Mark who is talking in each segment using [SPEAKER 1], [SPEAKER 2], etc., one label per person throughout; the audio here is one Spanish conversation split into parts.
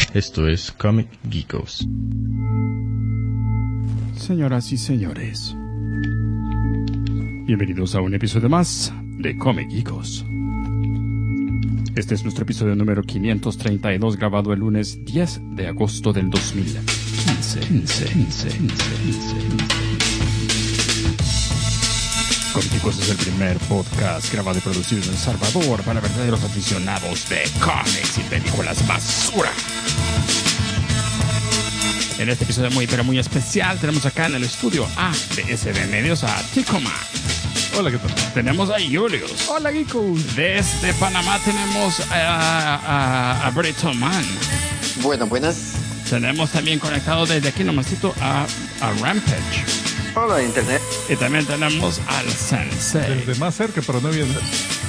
[SPEAKER 1] Esto es Comic Geekos.
[SPEAKER 2] Señoras y señores, bienvenidos a un episodio más de Comic Geekos. Este es nuestro episodio número 532, grabado el lunes 10 de agosto del 2015. Comic Geekos es el primer podcast grabado y producido en El Salvador para verdaderos aficionados de cómics y películas basura. En este episodio muy especial tenemos acá en el estudio A de SB Medios a Ticoma.
[SPEAKER 3] Hola, ¿qué tal?
[SPEAKER 2] Tenemos a Julius.
[SPEAKER 4] Hola, Geekos.
[SPEAKER 2] Desde Panamá tenemos a Brito Man.
[SPEAKER 5] Buenas.
[SPEAKER 2] Tenemos también conectado desde aquí nomásito a Rampage.
[SPEAKER 5] Hola, Internet.
[SPEAKER 2] Y también tenemos al Sensei.
[SPEAKER 3] Desde más cerca, pero no viene.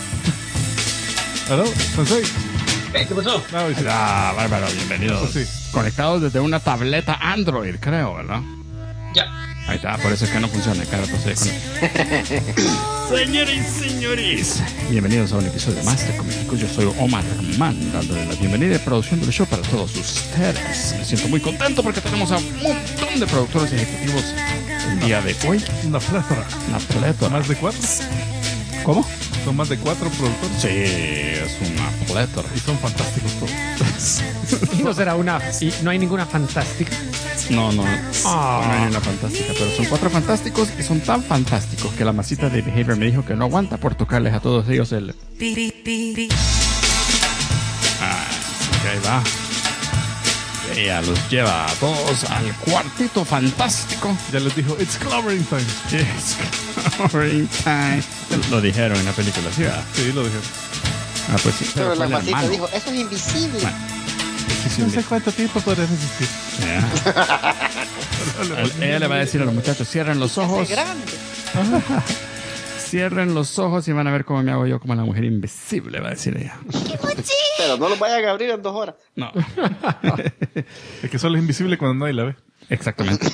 [SPEAKER 3] ¿Aló? ¿Sensei?
[SPEAKER 5] ¿Qué pasó?
[SPEAKER 2] Ah, bárbaro, bienvenidos.
[SPEAKER 3] Sí.
[SPEAKER 2] Conectados desde una tableta Android, creo, ¿verdad?
[SPEAKER 5] Ya.
[SPEAKER 2] Ahí está, por eso es que no funciona cada rato se desconecta. Señores y señores, bienvenidos a un episodio más de Comic Geekos. Yo soy Omar Man, dándole la bienvenida y produciendo el show para todos ustedes. Me siento muy contento porque tenemos a un montón de productores ejecutivos el día de hoy.
[SPEAKER 3] Una plétora.
[SPEAKER 2] Una plétora.
[SPEAKER 3] ¿Más de 4?
[SPEAKER 2] ¿Cómo?
[SPEAKER 3] Son más de 4 productores.
[SPEAKER 2] Sí, es una plétora.
[SPEAKER 3] Y son fantásticos todos.
[SPEAKER 4] Y no será una. Y no hay ninguna fantástica.
[SPEAKER 2] No hay una fantástica, pero son 4 fantásticos y son tan fantásticos que la masita de Behavior me dijo que no aguanta por tocarles a todos ellos el... Así que ahí va. Ella los lleva a todos al cuartito fantástico.
[SPEAKER 3] Ya les dijo, it's clobbering time.
[SPEAKER 2] It's covering time. Lo dijeron en la película, ¿sí? ¿verdad?
[SPEAKER 3] Sí, lo dijeron.
[SPEAKER 2] Ah, pues sí.
[SPEAKER 5] Pero la
[SPEAKER 2] fue
[SPEAKER 5] masita
[SPEAKER 2] hermano.
[SPEAKER 5] dijo, eso es invisible.
[SPEAKER 2] Bueno,
[SPEAKER 3] No sé cuánto tiempo podré resistir.
[SPEAKER 2] ella le va a decir a los muchachos, cierren los ojos.
[SPEAKER 5] Es grande.
[SPEAKER 2] Cierren los ojos y van a ver cómo me hago yo como la mujer invisible, va a decir ella.
[SPEAKER 5] Pero no lo vayan a abrir en 2 horas.
[SPEAKER 2] No.
[SPEAKER 3] Es que solo es invisible cuando nadie la ve.
[SPEAKER 2] Exactamente.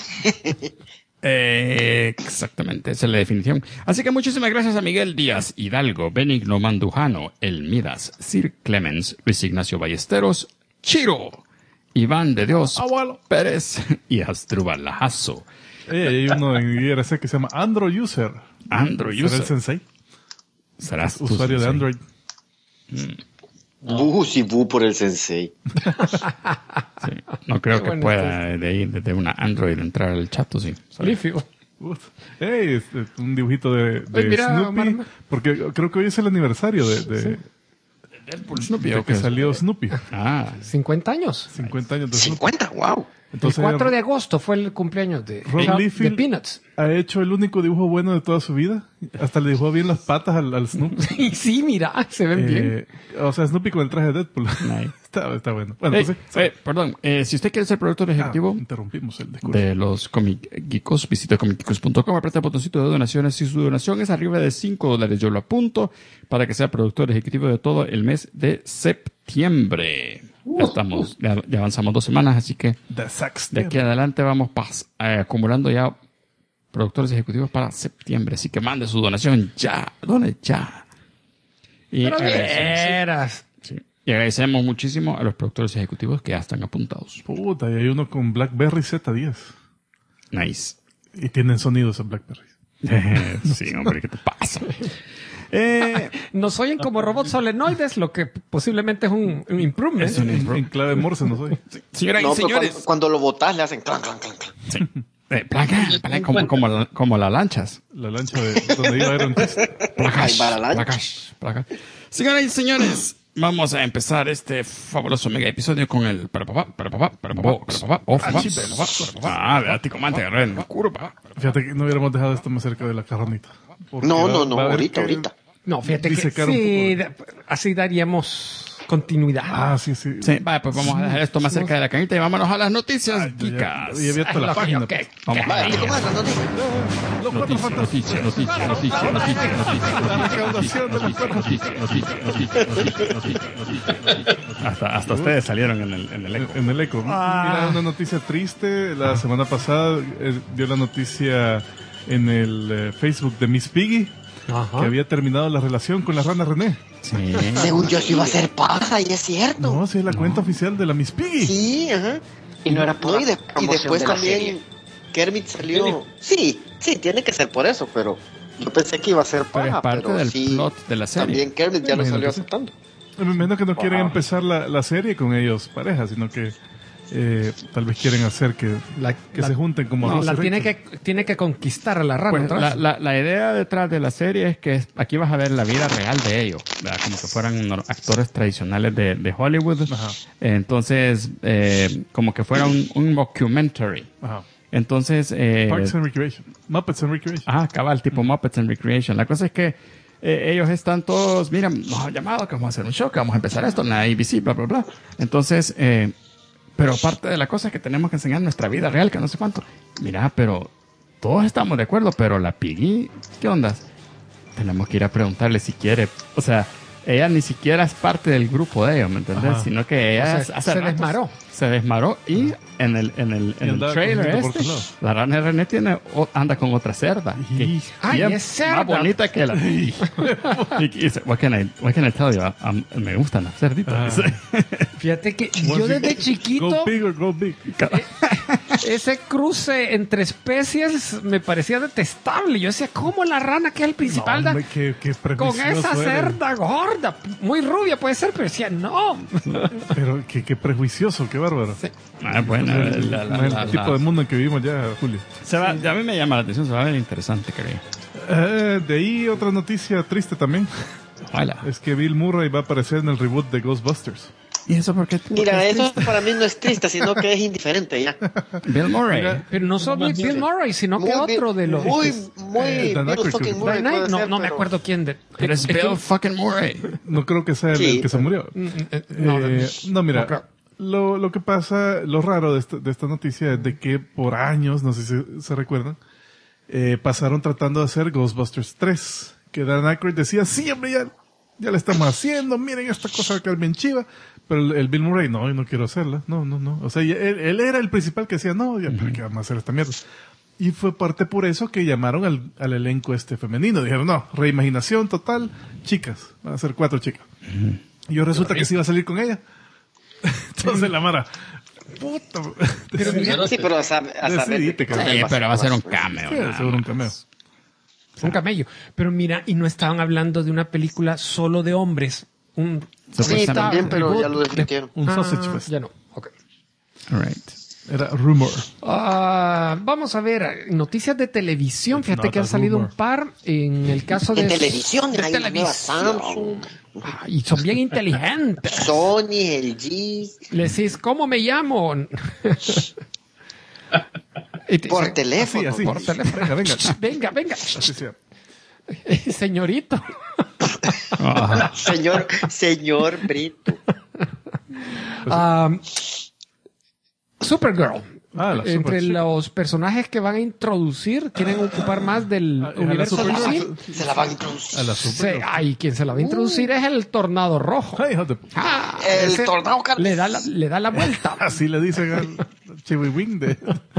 [SPEAKER 2] Exactamente, esa es la definición. Así que muchísimas gracias a Miguel Díaz Hidalgo, Benigno Mandujano, El Midas, Sir Clemens, Luis Ignacio Ballesteros, Chiro, Iván de Dios Pérez y Asdrúbal Lajazo.
[SPEAKER 3] Hay uno en IRC que se llama Android User.
[SPEAKER 2] Android
[SPEAKER 3] ¿Será
[SPEAKER 2] User.
[SPEAKER 3] el Sensei?
[SPEAKER 2] Serás tú,
[SPEAKER 3] Usuario de
[SPEAKER 2] Sensei.
[SPEAKER 3] Android.
[SPEAKER 5] Sí, bu por el sensei.
[SPEAKER 2] Sí. No creo
[SPEAKER 4] Qué
[SPEAKER 2] que
[SPEAKER 4] bueno
[SPEAKER 2] pueda de ahí, desde una Android, entrar al chat, ¿o sí?
[SPEAKER 4] Lífigo.
[SPEAKER 3] Hey, un dibujito de
[SPEAKER 4] Ay, mira,
[SPEAKER 3] Snoopy.
[SPEAKER 4] Marma.
[SPEAKER 3] Porque creo que hoy es el aniversario de
[SPEAKER 2] Snoopy,
[SPEAKER 3] de que salió Snoopy.
[SPEAKER 2] Ah,
[SPEAKER 4] 50 años.
[SPEAKER 3] 50 años de Snoopy.
[SPEAKER 5] 50, wow.
[SPEAKER 3] Entonces,
[SPEAKER 4] el 4 de agosto fue el cumpleaños de
[SPEAKER 3] Ron Liefeld
[SPEAKER 4] Peanuts.
[SPEAKER 3] ha hecho el único dibujo bueno de toda su vida. Hasta le dibujó bien las patas al Snoopy.
[SPEAKER 4] Sí, mira, se ven bien.
[SPEAKER 3] O sea, Snoopy con el traje de Deadpool.
[SPEAKER 2] Nice.
[SPEAKER 3] está bueno. Bueno, entonces...
[SPEAKER 2] perdón, si usted quiere ser productor ejecutivo
[SPEAKER 3] interrumpimos el discurso.
[SPEAKER 2] de los Comic Geekos, visite comicgeekos.com, aprieta el botoncito de donaciones. Si su donación es arriba de $5, yo lo apunto para que sea productor ejecutivo de todo el mes de septiembre. Ya avanzamos 2 semanas, así que
[SPEAKER 3] The Sax.
[SPEAKER 2] de aquí adelante vamos acumulando ya productores ejecutivos para septiembre. Así que mande su donación ya, done ya. Y
[SPEAKER 4] Pero vieras.
[SPEAKER 2] sí. Y agradecemos muchísimo a los productores ejecutivos que ya están apuntados.
[SPEAKER 3] Puta, y hay uno con BlackBerry Z10.
[SPEAKER 2] Nice.
[SPEAKER 3] Y tienen sonidos en BlackBerry.
[SPEAKER 2] Sí, hombre, ¿qué te pasa?
[SPEAKER 4] Nos oyen como robots solenoides, lo que posiblemente es un improvement.
[SPEAKER 2] Es un
[SPEAKER 3] En clave Morse, no soy.
[SPEAKER 2] Señoras
[SPEAKER 5] No,
[SPEAKER 2] y
[SPEAKER 5] pero
[SPEAKER 2] señores.
[SPEAKER 5] cuando lo botas le hacen clan, clan, clan, clan.
[SPEAKER 2] Sí. Como las lanchas.
[SPEAKER 3] La lancha de donde iba Iron Fist.
[SPEAKER 5] Ahí va la lancha.
[SPEAKER 2] Placash. Señoras y señores, vamos a empezar este fabuloso mega episodio con el vea, Ticomante, agarré en curva.
[SPEAKER 3] Fíjate que no hubiéramos dejado esto más cerca de la carronita. Porque
[SPEAKER 5] No,
[SPEAKER 3] va a haber que
[SPEAKER 5] ahorita.
[SPEAKER 4] No, fíjate que
[SPEAKER 3] disecar un
[SPEAKER 4] sí,
[SPEAKER 3] poco.
[SPEAKER 4] así daríamos continuidad.
[SPEAKER 3] Ah, sí.
[SPEAKER 2] Sí, vaya, pues vamos a dejar esto más cerca de la canita y vámonos a las noticias geekas.
[SPEAKER 3] Y abierto la página.
[SPEAKER 4] Okay.
[SPEAKER 2] Vamos a
[SPEAKER 5] Vaya, ¿cómo andas?
[SPEAKER 3] Los cuatro fantásticos.
[SPEAKER 2] Hasta ustedes salieron en el eco.
[SPEAKER 3] En el eco. Mira, una noticia triste. La semana pasada dio la noticia en el Facebook de Miss Piggy
[SPEAKER 4] Ajá.
[SPEAKER 3] que había terminado la relación con la rana René.
[SPEAKER 2] Sí.
[SPEAKER 5] Según yo, sí iba a ser paja, y es cierto.
[SPEAKER 3] No, sí, es la cuenta oficial de la Miss Piggy.
[SPEAKER 5] Sí, ajá.
[SPEAKER 6] Y no era por
[SPEAKER 5] No, y después también Kermit salió. Sí, tiene que ser por eso, pero yo pensé que iba a ser
[SPEAKER 2] Pero
[SPEAKER 5] paja.
[SPEAKER 2] es parte del
[SPEAKER 5] sí,
[SPEAKER 2] plot de la serie.
[SPEAKER 5] También Kermit ya lo
[SPEAKER 3] Imagino
[SPEAKER 5] salió
[SPEAKER 3] que sí.
[SPEAKER 5] aceptando.
[SPEAKER 3] Me imagino que no quieren empezar la serie con ellos pareja, sino que tal vez quieren hacer que se junten como
[SPEAKER 4] No,
[SPEAKER 3] Ross y
[SPEAKER 4] la
[SPEAKER 3] Rachel.
[SPEAKER 4] tiene que conquistar a la rana.
[SPEAKER 2] Pues,
[SPEAKER 4] otra vez.
[SPEAKER 2] la idea detrás de la serie es que aquí vas a ver la vida real de ellos, ¿verdad? Como que fueran actores tradicionales de Hollywood.
[SPEAKER 3] Ajá.
[SPEAKER 2] Entonces, como que fuera un mockumentary.
[SPEAKER 3] Ajá.
[SPEAKER 2] Entonces,
[SPEAKER 3] Parks and Recreation. Muppets and Recreation.
[SPEAKER 2] cabal, tipo Muppets and Recreation. La cosa es que ellos están todos, mira, nos han llamado que vamos a hacer un show, que vamos a empezar esto en la ABC, bla, bla, bla. Entonces, pero parte de la cosa es que tenemos que enseñar nuestra vida real, que no sé cuánto. Mira, pero todos estamos de acuerdo, pero la Piggy, ¿qué onda? Tenemos que ir a preguntarle si quiere. O sea, ella ni siquiera es parte del grupo de ellos, ¿me entendés?
[SPEAKER 3] Ajá.
[SPEAKER 2] Sino que ella
[SPEAKER 4] O sea,
[SPEAKER 2] hace
[SPEAKER 4] se
[SPEAKER 2] ratos
[SPEAKER 4] desmaró.
[SPEAKER 2] Se desmaró y en el
[SPEAKER 3] andaba
[SPEAKER 2] trailer
[SPEAKER 3] cogiendo por
[SPEAKER 2] este,
[SPEAKER 3] todos lados.
[SPEAKER 2] la rana René anda con otra cerda. Que
[SPEAKER 4] Ay,
[SPEAKER 2] bien
[SPEAKER 4] es cerda.
[SPEAKER 2] más bonita que la Piggy. Y dice, what can I tell you? Me gustan las cerditas.
[SPEAKER 4] Fíjate que yo desde chiquito,
[SPEAKER 3] Go big or go big.
[SPEAKER 4] ese cruce entre especies me parecía detestable. Yo decía, ¿cómo la rana, que es el principal,
[SPEAKER 3] No, hombre, qué
[SPEAKER 4] con
[SPEAKER 3] prejuicioso
[SPEAKER 4] esa
[SPEAKER 3] eres.
[SPEAKER 4] cerda gorda? Muy rubia puede ser, pero decía, no.
[SPEAKER 3] Pero qué prejuicioso, qué bárbaro.
[SPEAKER 2] Bueno,
[SPEAKER 3] No es el tipo de mundo en que vivimos ya, Julio.
[SPEAKER 2] a mí me llama la atención, se va a ver interesante, creo.
[SPEAKER 3] De ahí otra noticia triste también.
[SPEAKER 2] Hola.
[SPEAKER 3] Es que Bill Murray va a aparecer en el reboot de Ghostbusters.
[SPEAKER 2] ¿Y eso por qué?
[SPEAKER 5] Mira, eso para mí no es triste, sino que es indiferente ya.
[SPEAKER 2] Bill Murray.
[SPEAKER 4] Pero no solo Bill Murray, sino que
[SPEAKER 5] Muy
[SPEAKER 4] otro de los...
[SPEAKER 5] Muy,
[SPEAKER 3] Dan
[SPEAKER 5] Bill
[SPEAKER 3] Aykroyd,
[SPEAKER 5] fucking
[SPEAKER 3] creo.
[SPEAKER 5] Murray
[SPEAKER 4] No,
[SPEAKER 5] puede ser,
[SPEAKER 4] no me
[SPEAKER 5] pero-
[SPEAKER 4] acuerdo quién de...
[SPEAKER 2] Pero es Bill fucking Murray.
[SPEAKER 3] No creo que sea el
[SPEAKER 5] Sí,
[SPEAKER 3] que se murió. No, mira,
[SPEAKER 4] no creo.
[SPEAKER 3] lo que pasa, lo raro de esta noticia es de que por años, no sé si se recuerdan, pasaron tratando de hacer Ghostbusters 3. Que Dan Aykroyd decía, sí, hombre, ya la estamos haciendo, miren esta cosa que es bien chiva. Pero el Bill Murray, no, yo no quiero hacerla. No. O sea, él era el principal que decía, no, ya, ¿para qué vamos a hacer esta mierda? Y fue parte por eso que llamaron al elenco femenino. Dijeron, no, reimaginación total, chicas. Van a ser 4 chicas. Y yo resulta que sí iba a salir con ella. Entonces la Mara, puta.
[SPEAKER 5] Sí, pero a saber
[SPEAKER 3] Decidite,
[SPEAKER 5] que-
[SPEAKER 3] cabrón.
[SPEAKER 2] Sí, pero va a ser un cameo.
[SPEAKER 3] Sí,
[SPEAKER 2] nada
[SPEAKER 3] seguro un
[SPEAKER 2] más.
[SPEAKER 3] cameo.
[SPEAKER 4] Un camello. Pero mira, y no estaban hablando de una película solo de hombres.
[SPEAKER 5] Sí, también, pero ya lo
[SPEAKER 4] reboot
[SPEAKER 5] desmintieron.
[SPEAKER 3] Un sausage fest.
[SPEAKER 4] Ya no. Ok.
[SPEAKER 2] All right.
[SPEAKER 3] Era rumor.
[SPEAKER 4] Vamos a ver, noticias de televisión. Fíjate
[SPEAKER 3] Not
[SPEAKER 4] que
[SPEAKER 3] a
[SPEAKER 4] han salido
[SPEAKER 3] rumor.
[SPEAKER 4] un par. En el caso
[SPEAKER 5] De
[SPEAKER 4] de
[SPEAKER 5] televisión,
[SPEAKER 4] de
[SPEAKER 5] hay una nueva
[SPEAKER 4] televisión.
[SPEAKER 5] Samsung,
[SPEAKER 4] Y son bien inteligentes.
[SPEAKER 5] Sony, LG,
[SPEAKER 4] Le decís, ¿cómo me llamo? Y te
[SPEAKER 5] por
[SPEAKER 4] dicen,
[SPEAKER 5] teléfono.
[SPEAKER 3] Así.
[SPEAKER 4] por teléfono.
[SPEAKER 3] Venga.
[SPEAKER 4] Venga.
[SPEAKER 3] Así sea.
[SPEAKER 4] Señorito.
[SPEAKER 5] Señor Brito.
[SPEAKER 4] Supergirl.
[SPEAKER 3] Ah, la
[SPEAKER 4] Entre
[SPEAKER 3] Super
[SPEAKER 4] los personajes que van a introducir, quieren ocupar más del
[SPEAKER 3] a la
[SPEAKER 4] universo
[SPEAKER 3] Supergirl.
[SPEAKER 4] DC.
[SPEAKER 5] Se la van a introducir.
[SPEAKER 3] A la Super.
[SPEAKER 4] Ay, quien se la va a introducir es el Tornado Rojo.
[SPEAKER 3] Ay, hijo de-
[SPEAKER 5] El
[SPEAKER 4] Ese
[SPEAKER 5] Tornado Car-
[SPEAKER 4] le da la vuelta.
[SPEAKER 3] Así le dicen al Chihuiwing de...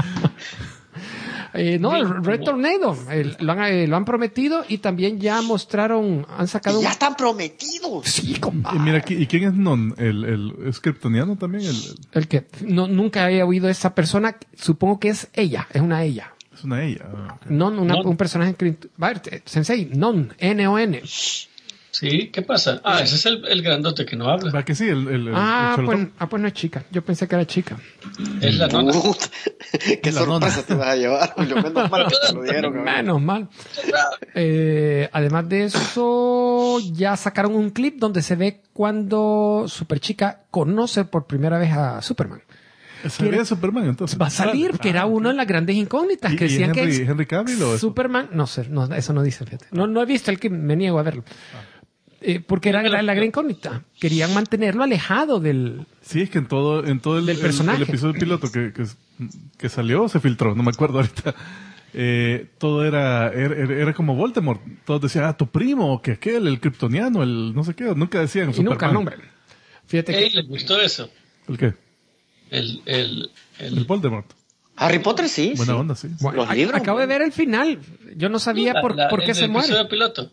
[SPEAKER 4] No, el Red Tornado. Lo han prometido y también ya mostraron, han sacado
[SPEAKER 5] Ya están prometidos.
[SPEAKER 4] Sí, compadre.
[SPEAKER 3] Y mira, ¿y quién es Non? ¿Es kryptoniano también?
[SPEAKER 4] El que nunca había oído esa persona, supongo que es ella, es una ella.
[SPEAKER 3] Es una ella. Ah, ok.
[SPEAKER 4] Un personaje Sensei, Non, N-O-N.
[SPEAKER 7] Sí, ¿qué pasa? Ese es el grandote que no habla.
[SPEAKER 3] ¿Va que sí? El
[SPEAKER 4] Pues no es chica. Yo pensé que era chica.
[SPEAKER 7] Es la nona.
[SPEAKER 5] Puta, qué
[SPEAKER 3] La
[SPEAKER 5] sorpresa
[SPEAKER 3] nona.
[SPEAKER 5] te vas a llevar, Julio. Menos mal que te lo dieron. cabrón.
[SPEAKER 4] Menos mal. Además de eso, ya sacaron un clip donde se ve cuando Superchica conoce por primera vez a Superman.
[SPEAKER 3] ¿Sería Superman entonces?
[SPEAKER 4] Va a salir, que era uno de las grandes incógnitas,
[SPEAKER 3] ¿Y
[SPEAKER 4] que decían que
[SPEAKER 3] Henry Cavill o eso?
[SPEAKER 4] Superman, no sé, eso no dice, fíjate. No he visto el que me niego a verlo. Porque era la gran incógnita. Querían mantenerlo alejado del...
[SPEAKER 3] Sí, es que en todo el,
[SPEAKER 4] Del personaje.
[SPEAKER 3] el episodio piloto que salió, se filtró, no me acuerdo ahorita. Todo era como Voldemort. Todos decían, tu primo, que aquel, el kryptoniano, el no sé qué. Nunca decían
[SPEAKER 4] Y
[SPEAKER 3] Superman.
[SPEAKER 4] nunca el nombre. Fíjate
[SPEAKER 7] Ey,
[SPEAKER 4] que...
[SPEAKER 7] ¿les gustó eso?
[SPEAKER 3] ¿El qué?
[SPEAKER 7] El
[SPEAKER 3] El Voldemort.
[SPEAKER 5] Harry Potter sí.
[SPEAKER 3] Buena
[SPEAKER 5] sí.
[SPEAKER 3] onda, sí.
[SPEAKER 4] Bueno,
[SPEAKER 5] Los libros,
[SPEAKER 4] acabo de ver el final. Yo no sabía por qué se
[SPEAKER 7] El
[SPEAKER 4] muere.
[SPEAKER 7] episodio piloto.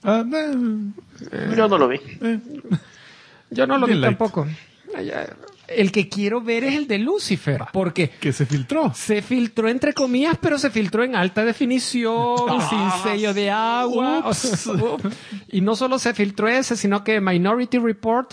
[SPEAKER 5] Yo no lo vi.
[SPEAKER 4] Yo no lo vi
[SPEAKER 3] Bien light.
[SPEAKER 4] tampoco. El que quiero ver es el de Lucifer, porque
[SPEAKER 3] Que se filtró.
[SPEAKER 4] se filtró entre comillas, pero se filtró en alta definición, sin sello de agua. O sea, y no solo se filtró ese, sino que Minority Report,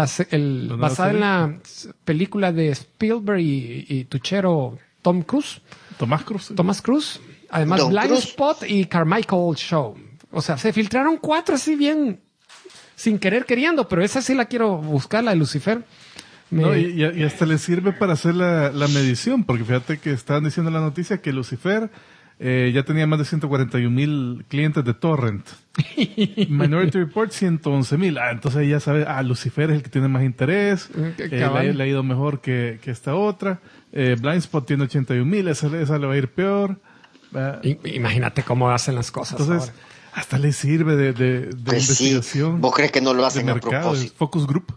[SPEAKER 4] basada en la película de Spielberg y tuchero
[SPEAKER 3] Tomás Cruz.
[SPEAKER 4] Thomas Cruise. Además,
[SPEAKER 5] Tom
[SPEAKER 4] Blind
[SPEAKER 5] Cruise.
[SPEAKER 4] Spot y Carmichael Show. O sea, se filtraron 4 así bien sin querer queriendo, pero esa sí la quiero buscar, la de Lucifer.
[SPEAKER 3] No, y hasta le sirve para hacer la medición, porque fíjate que estaban diciendo en la noticia que Lucifer ya tenía más de 141,000 clientes de torrent. Minority Report 111,000. Entonces ya sabes, Lucifer es el que tiene más interés, le ha ido mejor que esta otra. Blind Spot tiene 81,000, esa le va a ir peor.
[SPEAKER 4] Imagínate cómo hacen las cosas.
[SPEAKER 3] Entonces,
[SPEAKER 4] ahora.
[SPEAKER 3] hasta le sirve de
[SPEAKER 5] Pues sí.
[SPEAKER 3] investigación.
[SPEAKER 5] ¿Vos crees que no lo
[SPEAKER 3] de
[SPEAKER 5] hacen a
[SPEAKER 3] mercado, el
[SPEAKER 5] propósito?
[SPEAKER 3] Focus Group.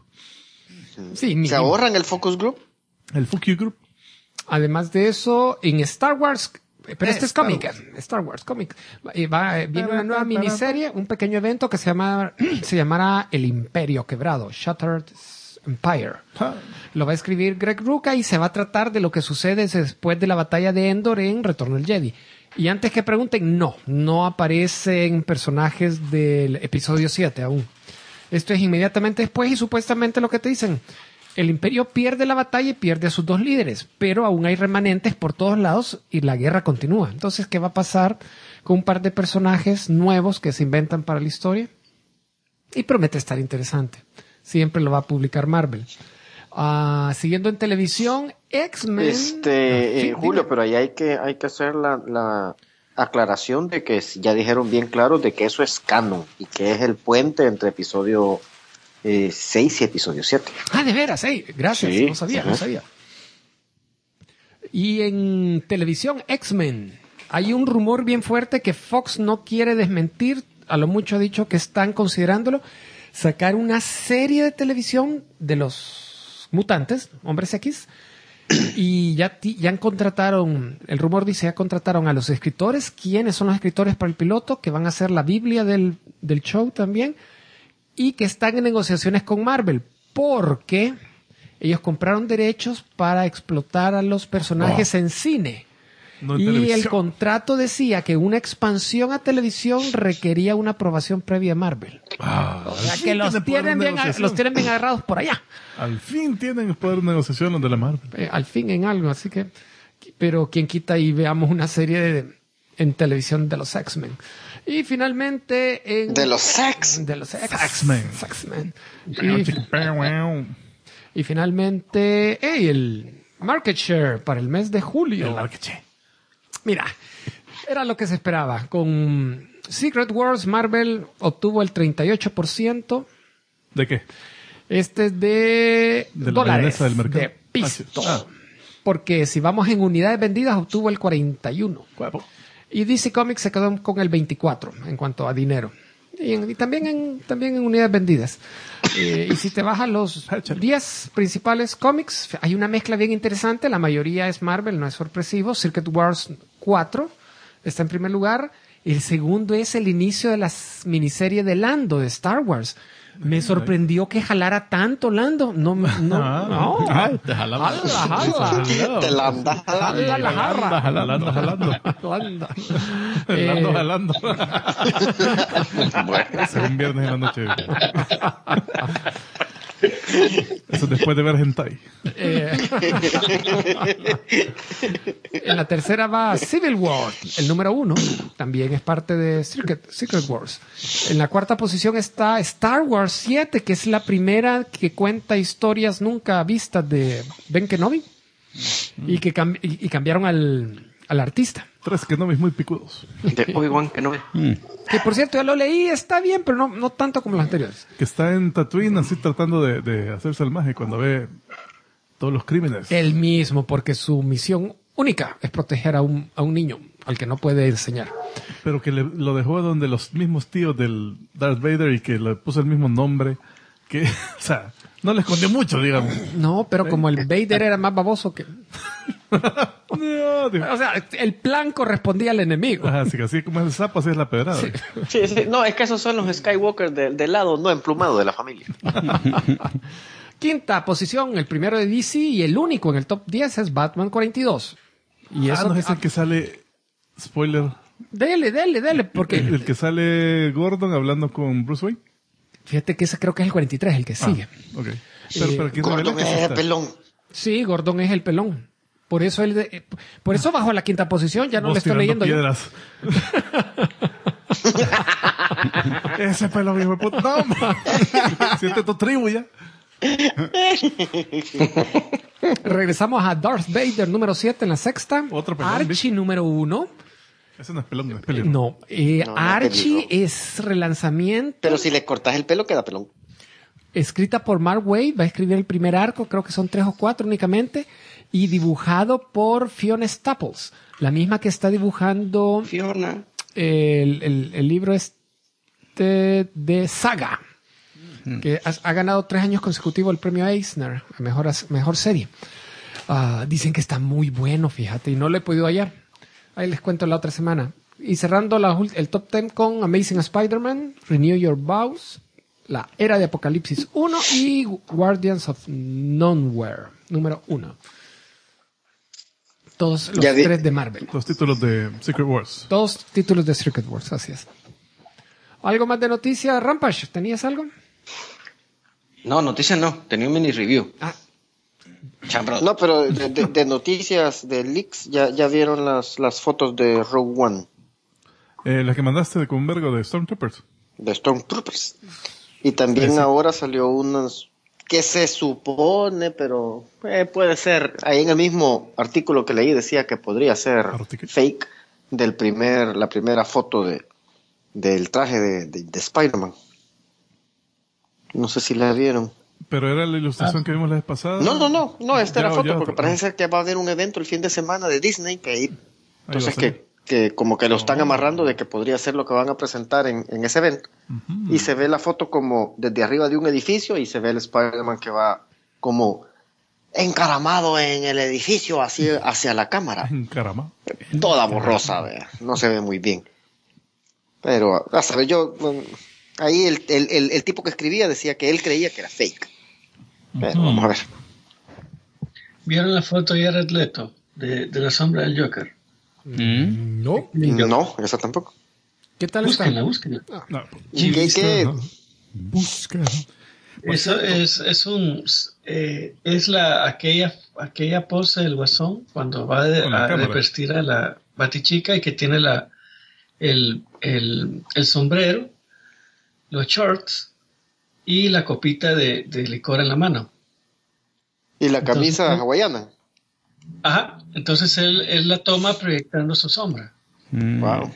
[SPEAKER 4] Sí,
[SPEAKER 5] ¿Se ahorran el Focus Group?
[SPEAKER 3] El Fuck You Group.
[SPEAKER 4] Además de eso, en Star Wars, pero este es
[SPEAKER 3] Star
[SPEAKER 4] cómic,
[SPEAKER 3] Wars.
[SPEAKER 4] Star Wars cómic. Viene una nueva miniserie, un pequeño evento que se llamará El Imperio Quebrado, Shattered Empire. Lo va a escribir Greg Rucka y se va a tratar de lo que sucede después de la batalla de Endor en Retorno del Jedi. Y antes que pregunten, no aparecen personajes del episodio 7 aún. Esto es inmediatamente después y supuestamente lo que te dicen. El Imperio pierde la batalla y pierde a sus 2 líderes, pero aún hay remanentes por todos lados y la guerra continúa. Entonces, ¿qué va a pasar con un par de personajes nuevos que se inventan para la historia? Y promete estar interesante. Siempre lo va a publicar Marvel. Siguiendo en televisión, X-Men. Sí,
[SPEAKER 5] Julio,
[SPEAKER 4] dime.
[SPEAKER 5] pero ahí hay que hacer la aclaración de que ya dijeron bien claro de que eso es canon y que es el puente entre episodio 6 y episodio 7.
[SPEAKER 4] De veras, gracias,
[SPEAKER 5] Sí,
[SPEAKER 4] no sabía. Y en televisión, X-Men. Hay un rumor bien fuerte que Fox no quiere desmentir, a lo mucho ha dicho que están considerándolo, sacar una serie de televisión de los mutantes, Hombres X, y ya contrataron, el rumor dice, ya contrataron a los escritores. ¿Quiénes son los escritores para el piloto? Que van a ser la Biblia del show también, y que están en negociaciones con Marvel, porque ellos compraron derechos para explotar a los personajes en cine.
[SPEAKER 3] No en
[SPEAKER 4] Y
[SPEAKER 3] televisión.
[SPEAKER 4] el contrato decía que una expansión a televisión requería una aprobación previa a Marvel. O sea que los tienen bien agarrados por allá.
[SPEAKER 3] Al fin tienen poder de negociación los de la Marvel.
[SPEAKER 4] Al fin en algo, así que... Pero quien quita y veamos una serie en televisión de los X-Men. Y finalmente...
[SPEAKER 5] De los X.
[SPEAKER 4] De los
[SPEAKER 3] X-Men.
[SPEAKER 4] X-Men. Y finalmente... el market share para el mes de julio. Mira, era lo que se esperaba. Con Secret Wars, Marvel obtuvo el 38%.
[SPEAKER 3] ¿De qué?
[SPEAKER 4] Este es de
[SPEAKER 3] la
[SPEAKER 4] dólares,
[SPEAKER 3] mayonesa del mercado.
[SPEAKER 4] de pisto.
[SPEAKER 3] Ah,
[SPEAKER 4] Porque si vamos en unidades vendidas, obtuvo el 41%.
[SPEAKER 3] Guapo.
[SPEAKER 4] Y DC Comics se quedó con el 24% en cuanto a dinero. Y también en unidades vendidas. Y si te vas a los 10 principales cómics, hay una mezcla bien interesante. La mayoría es Marvel, no es sorpresivo. Secret Wars 4 está en primer lugar. El segundo es el inicio de la miniserie de Lando, de Star Wars. Me sorprendió que jalara tanto Lando. No.
[SPEAKER 2] Te jalaba.
[SPEAKER 5] Te la andas jalando.
[SPEAKER 3] Jalando. Es un viernes en la noche. Eso después de ver hentai.
[SPEAKER 4] En la tercera va Civil War, el número 1. También es parte de Secret Wars. En la cuarta posición está Star Wars 7, que es la primera que cuenta historias nunca vistas de Ben Kenobi. Y que cambiaron al artista.
[SPEAKER 3] 3 Kenobis muy picudos.
[SPEAKER 5] De Obi-Wan Kenobi.
[SPEAKER 4] Que por cierto, ya lo leí, está bien, pero no tanto como los anteriores.
[SPEAKER 3] Que está en Tatooine así tratando de hacerse el maje cuando ve todos los crímenes.
[SPEAKER 4] El mismo, porque su misión única es proteger a un niño al que no puede enseñar.
[SPEAKER 3] Pero que lo dejó donde los mismos tíos del Darth Vader y que le puso el mismo nombre. Que, o sea, no le escondió mucho, digamos.
[SPEAKER 4] No, pero como el Vader era más baboso que...
[SPEAKER 3] No, Dios.
[SPEAKER 4] O sea, el plan correspondía al enemigo.
[SPEAKER 3] Ajá, así como es el sapo, así es la pedrada.
[SPEAKER 5] Sí, sí. No, es que esos son los Skywalker del lado no emplumado de la familia.
[SPEAKER 4] Quinta posición, el primero de DC y el único en el top 10 es Batman 42. Y eso,
[SPEAKER 3] No es el que sale... Spoiler.
[SPEAKER 4] Dele, porque
[SPEAKER 3] El que sale Gordon hablando con Bruce Wayne.
[SPEAKER 4] fíjate que ese creo que es el 43, el que sigue.
[SPEAKER 3] Ok. Pero ¿quién revela
[SPEAKER 5] Gordon
[SPEAKER 3] que sí
[SPEAKER 5] es el
[SPEAKER 3] está?
[SPEAKER 5] pelón.
[SPEAKER 4] Sí, Gordon es el pelón. Por eso por eso bajó a la quinta posición, ya no
[SPEAKER 3] Vos
[SPEAKER 4] le estoy
[SPEAKER 3] tirando
[SPEAKER 4] leyendo yo.
[SPEAKER 3] piedras. Ese pelo, hijo de puta. No, man. Siente tu tribu ya.
[SPEAKER 4] Regresamos a Darth Vader número 7 en la sexta.
[SPEAKER 3] Otro pelón,
[SPEAKER 4] Archie
[SPEAKER 3] ¿viste?
[SPEAKER 4] número 1.
[SPEAKER 3] Ese no es pelón, no es pelirrojo.
[SPEAKER 4] No,
[SPEAKER 5] No,
[SPEAKER 4] Archie
[SPEAKER 5] pelirrojo.
[SPEAKER 4] es relanzamiento.
[SPEAKER 5] Pero si le cortas el pelo, queda pelón.
[SPEAKER 4] Escrita por Mark Waid, va a escribir el primer arco, creo que son 3 o 4 únicamente, y dibujado por Fiona Staples, la misma que está dibujando
[SPEAKER 5] Fiona.
[SPEAKER 4] el libro de Saga, que ha ganado 3 años consecutivos el premio Eisner a mejor serie. Dicen que está muy bueno, fíjate, y no lo he podido hallar. Ahí les cuento la otra semana. Y cerrando el top 10 con Amazing Spider-Man, Renew Your Vows, La Era de Apocalipsis 1 y Guardians of Nowhere número 1. Todos los
[SPEAKER 5] Ya vi.
[SPEAKER 4] 3 de Marvel.
[SPEAKER 3] Los títulos de Secret Wars.
[SPEAKER 4] Todos títulos de Secret Wars, así es. ¿Algo más de noticias, Rampage? ¿Tenías algo?
[SPEAKER 5] No, noticias no. Tenía un mini review.
[SPEAKER 4] Ah,
[SPEAKER 5] No, pero de noticias, de leaks, ya vieron las fotos de Rogue One,
[SPEAKER 3] La que mandaste de Convergo de Stormtroopers.
[SPEAKER 5] de Stormtroopers. Y también
[SPEAKER 3] Sí.
[SPEAKER 5] ahora salió unas que se supone, pero puede ser. Ahí en el mismo artículo que leí decía que podría ser
[SPEAKER 3] ¿Artículo?
[SPEAKER 5] fake la primera foto del traje de Spider-Man. No sé si la vieron.
[SPEAKER 3] Pero era la ilustración que vimos la vez pasada.
[SPEAKER 5] No, esta era
[SPEAKER 3] Ya,
[SPEAKER 5] foto,
[SPEAKER 3] ya,
[SPEAKER 5] porque
[SPEAKER 3] otra.
[SPEAKER 5] parece ser que va a haber un evento el fin de semana de Disney, que ahí, entonces
[SPEAKER 3] va a salir.
[SPEAKER 5] que como que lo están amarrando de que podría ser lo que van a presentar en ese evento. Y se ve la foto como desde arriba de un edificio y se ve el Spider-Man que va como encaramado en el edificio hacia la cámara.
[SPEAKER 3] Caramba.
[SPEAKER 5] Toda borrosa, vea, no se ve muy bien. Pero, a saber, ahí el tipo que escribía decía que él creía que era fake. Pero vamos a ver.
[SPEAKER 7] ¿Vieron la foto de Jared Leto de la sombra del Joker?
[SPEAKER 4] no.
[SPEAKER 5] No, esa tampoco.
[SPEAKER 4] ¿Qué tal está?
[SPEAKER 7] Búsquenla.
[SPEAKER 3] No.
[SPEAKER 5] ¿Y qué?
[SPEAKER 3] Busca.
[SPEAKER 7] Eso es aquella pose del Guasón cuando va
[SPEAKER 3] Con la
[SPEAKER 7] a
[SPEAKER 3] cámara.
[SPEAKER 7] vestir a la Batichica y que tiene el sombrero, los shorts y la copita de licor en la mano.
[SPEAKER 5] ¿Y la camisa
[SPEAKER 7] Entonces,
[SPEAKER 5] hawaiana?
[SPEAKER 7] Ajá, entonces él la toma proyectando su sombra.
[SPEAKER 5] Wow.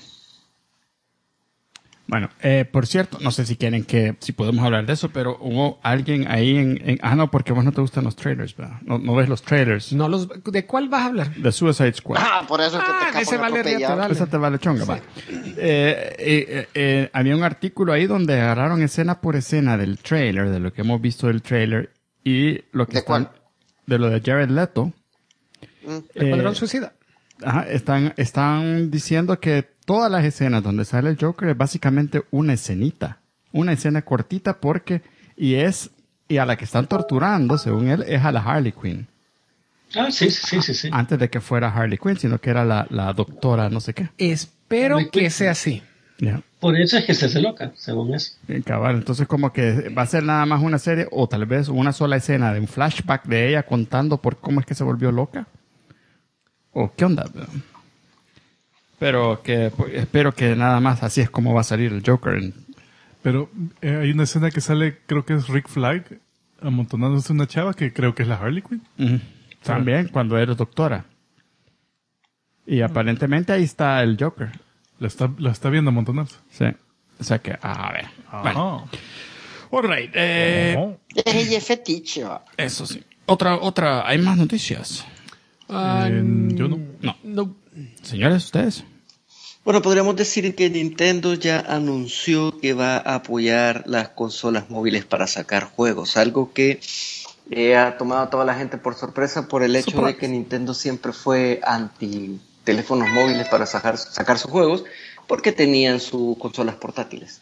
[SPEAKER 2] Bueno, por cierto, no sé si podemos hablar de eso, pero hubo alguien ahí no, porque vos no te gustan los trailers, ¿verdad? No ves los trailers
[SPEAKER 4] No ¿De cuál vas a hablar?
[SPEAKER 2] de Suicide Squad.
[SPEAKER 5] Por eso es que te
[SPEAKER 4] ese
[SPEAKER 5] acaban de
[SPEAKER 4] vale
[SPEAKER 5] atropellar.
[SPEAKER 4] reto, dale.
[SPEAKER 2] Esa te vale chonga, va. Había un artículo ahí donde agarraron escena por escena del trailer, de lo que hemos visto del trailer, y lo que
[SPEAKER 5] ¿De
[SPEAKER 2] están,
[SPEAKER 5] cuál?
[SPEAKER 2] de lo de Jared Leto.
[SPEAKER 4] Escuadrón Suicida.
[SPEAKER 2] Ajá, están diciendo que todas las escenas donde sale el Joker es básicamente una escenita, una escena cortita y a la que están torturando, según él, es a la Harley Quinn.
[SPEAKER 7] Ah, sí.
[SPEAKER 2] Antes de que fuera Harley Quinn, sino que era la doctora no sé qué.
[SPEAKER 4] Espero
[SPEAKER 7] Harley
[SPEAKER 4] que
[SPEAKER 7] Quinn.
[SPEAKER 4] sea así.
[SPEAKER 2] Ya.
[SPEAKER 7] Por eso es que se hace loca, según eso.
[SPEAKER 2] Cabal, entonces como que va a ser nada más una serie o tal vez una sola escena de un flashback de ella contando por cómo es que se volvió loca. ¿O qué onda? Pero espero que nada más así es como va a salir el Joker.
[SPEAKER 3] Pero hay una escena que sale, creo que es Rick Flag, amontonándose una chava que creo que es la Harley Quinn.
[SPEAKER 2] Ujú. También cuando eres doctora. Y aparentemente ahí está el Joker.
[SPEAKER 3] La está viendo amontonarse.
[SPEAKER 2] Sí. O sea que, a ver. Bueno.
[SPEAKER 3] Ajá.
[SPEAKER 2] All right.
[SPEAKER 5] Ella es fetiche, va.
[SPEAKER 2] Eso sí. Otra. ¿Hay más noticias?
[SPEAKER 3] Yo no.
[SPEAKER 4] No.
[SPEAKER 2] Señores, ustedes.
[SPEAKER 5] Bueno, podríamos decir que Nintendo ya anunció que va a apoyar las consolas móviles para sacar juegos, algo que Ha tomado a toda la gente por sorpresa por el hecho de que Nintendo siempre fue anti teléfonos móviles para sacar sus juegos, porque tenían sus consolas portátiles.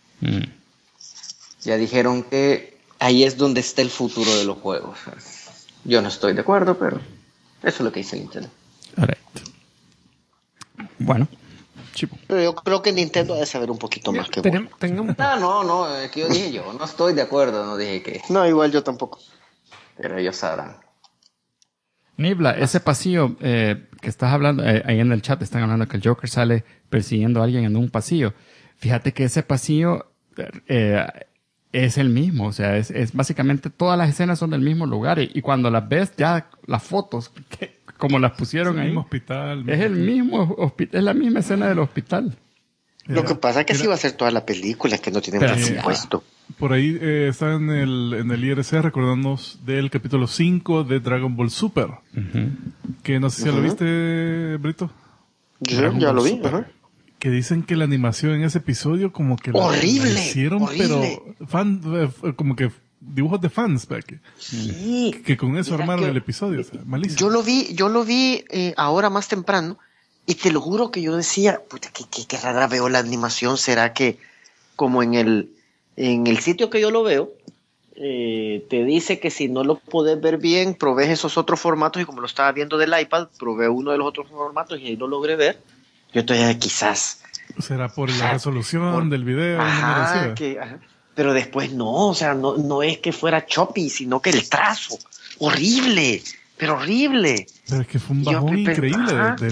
[SPEAKER 5] Ya dijeron que ahí es donde está el futuro de los juegos. Yo no estoy de acuerdo, pero eso es lo que dice Nintendo.
[SPEAKER 2] Right. Bueno.
[SPEAKER 5] Pero yo creo que Nintendo debe saber un poquito más que vos. No, es que yo dije yo no estoy de acuerdo, no dije que... No, igual yo tampoco. Pero ellos sabrán.
[SPEAKER 2] Nibla, ese pasillo que estás hablando, ahí en el chat están hablando que el Joker sale persiguiendo a alguien en un pasillo. Fíjate que ese pasillo es el mismo, o sea, es básicamente todas las escenas son del mismo lugar y cuando las ves ya las fotos, como las pusieron ahí,
[SPEAKER 3] mismo hospital,
[SPEAKER 2] es el mismo hospital, es la misma escena del hospital.
[SPEAKER 5] Lo que pasa es que así va a ser toda la película, que no tiene presupuesto.
[SPEAKER 3] Por ahí está en el IRC recordándonos del capítulo 5 de Dragon Ball Super. Que no sé si ya lo viste, Brito.
[SPEAKER 5] Yo ya lo vi.
[SPEAKER 3] Que dicen que la animación en ese episodio como que
[SPEAKER 5] horrible,
[SPEAKER 3] la hicieron,
[SPEAKER 5] horrible.
[SPEAKER 3] Pero como que dibujos de fans,
[SPEAKER 5] sí.
[SPEAKER 3] que con eso armaron el episodio, o sea, malísimo.
[SPEAKER 5] Yo lo vi ahora más temprano y te lo juro que yo decía, puta, qué rara veo la animación. ¿Será que como en el sitio que yo lo veo te dice que si no lo podés ver bien, probé esos otros formatos, y como lo estaba viendo del iPad, probé uno de los otros formatos y ahí no logré ver? Yo estoy quizás.
[SPEAKER 3] ¿Será por la resolución del video?
[SPEAKER 5] Pero después no, o sea, no es que fuera choppy, sino que el trazo. Horrible, pero horrible.
[SPEAKER 3] Pero es que fue un bajón increíble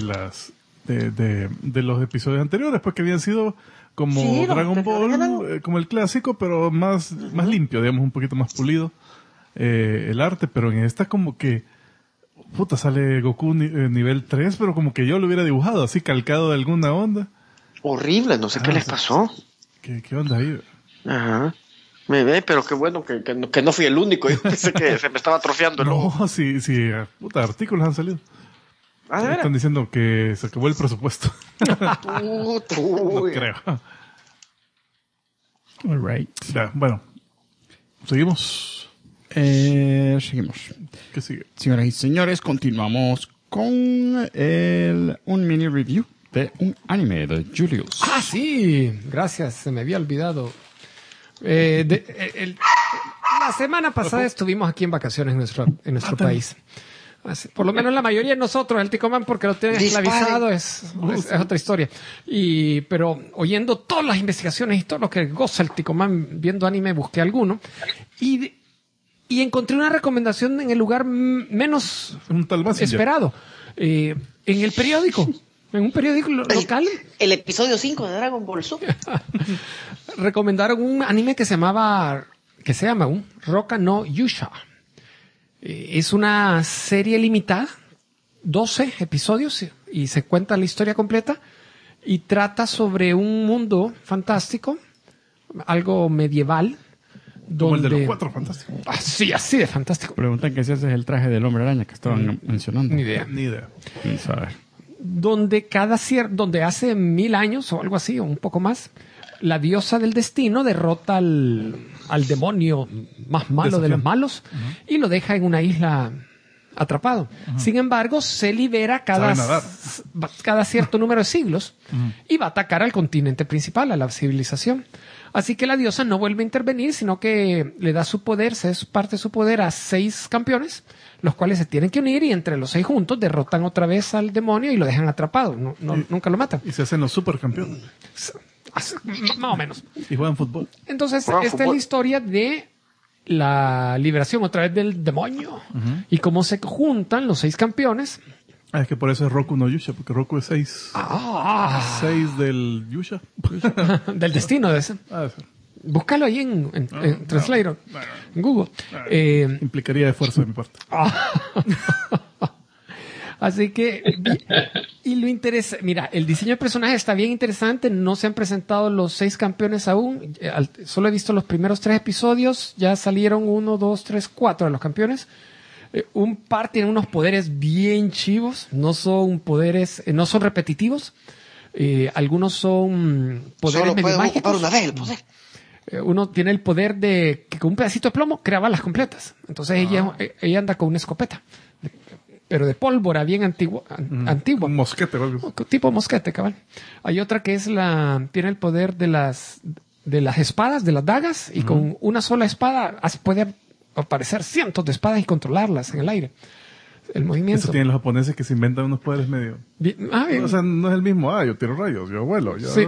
[SPEAKER 3] de los episodios anteriores, porque habían sido como Dragon Ball, como el clásico, pero más limpio, digamos, un poquito más pulido el arte, pero en esta como que puta, sale Goku nivel 3, pero como que yo lo hubiera dibujado, así calcado de alguna onda.
[SPEAKER 5] Horrible, no sé qué les pasó.
[SPEAKER 3] ¿Qué onda ahí?
[SPEAKER 5] Ajá. Me ve, pero qué bueno que no fui el único. Yo pensé que se me estaba atrofiando el ojo.
[SPEAKER 3] No, sí, puta, artículos han salido. Están diciendo que se acabó el presupuesto. No creo.
[SPEAKER 2] All right.
[SPEAKER 3] Ya, bueno. ¿Seguimos?
[SPEAKER 2] Seguimos.
[SPEAKER 3] ¿Qué sigue?
[SPEAKER 2] Señoras y señores, continuamos con un mini review de un anime de Julius.
[SPEAKER 4] Ah, sí. Gracias, se me había olvidado. La semana pasada estuvimos aquí en vacaciones en nuestro país. Por lo menos la mayoría de nosotros, el Ticoman, porque lo tienen esclavizado, es otra historia. Pero oyendo todas las investigaciones y todo lo que goza el Ticoman viendo anime, busqué alguno. Y encontré una recomendación en el lugar menos esperado. En el periódico. En un periódico local.
[SPEAKER 5] El episodio 5 de Dragon Ball Super.
[SPEAKER 4] Recomendaron un anime que se llama Roka no Yusha. Es una serie limitada, 12 episodios, y se cuenta la historia completa. Y trata sobre un mundo fantástico, algo medieval.
[SPEAKER 3] Como el de los 4 fantásticos.
[SPEAKER 4] Así de fantástico.
[SPEAKER 2] Preguntan que si ese es el traje del Hombre Araña que estaban mencionando.
[SPEAKER 4] Ni idea.
[SPEAKER 2] Vamos a ver.
[SPEAKER 4] Donde hace 1000 años o algo así, o un poco más, la diosa del destino derrota al demonio más malo de los malos y lo deja en una isla atrapado. Sin embargo, se libera cada cierto número de siglos y va a atacar al continente principal, a la civilización. Así que la diosa no vuelve a intervenir, sino que le da su poder, es parte de su poder a 6 campeones, los cuales se tienen que unir y entre los 6 juntos derrotan otra vez al demonio y lo dejan atrapado. Nunca lo matan.
[SPEAKER 3] Y se hacen los supercampeones.
[SPEAKER 4] Más o menos.
[SPEAKER 3] Y juegan fútbol.
[SPEAKER 4] Entonces, esta es la historia de la liberación otra vez del demonio y cómo se juntan los 6 campeones.
[SPEAKER 3] Es que por eso es Roku no Yusha, porque Roku es 6. 6 del Yusha.
[SPEAKER 4] Del destino de ese. Búscalo ahí en Translator, en Google.
[SPEAKER 3] Implicaría esfuerzo de mi parte.
[SPEAKER 4] Así que, y lo interesa, mira, el diseño de personajes está bien interesante, no se han presentado los 6 campeones aún, solo he visto los primeros 3 episodios, ya salieron 1, 2, 3, 4 de los campeones. Un par tiene unos poderes bien chivos, no son repetitivos, algunos son poderes
[SPEAKER 5] solo
[SPEAKER 4] medio
[SPEAKER 5] pueden
[SPEAKER 4] mágicos.
[SPEAKER 5] ocupar una vez el poder.
[SPEAKER 4] uno tiene el poder de que con un pedacito de plomo crea balas completas. Entonces ella anda con una escopeta, pero de pólvora, bien antigua.
[SPEAKER 3] Un mosquete o algo así.
[SPEAKER 4] Tipo mosquete, cabal. Hay otra que tiene el poder de las espadas, de las dagas, y con una sola espada puede aparecer cientos de espadas y controlarlas en el aire. El movimiento.
[SPEAKER 3] Eso tienen los japoneses que se inventan unos poderes medio.
[SPEAKER 4] Bien.
[SPEAKER 3] O sea, no es el mismo, yo tiro rayos, yo vuelo.
[SPEAKER 4] Sí.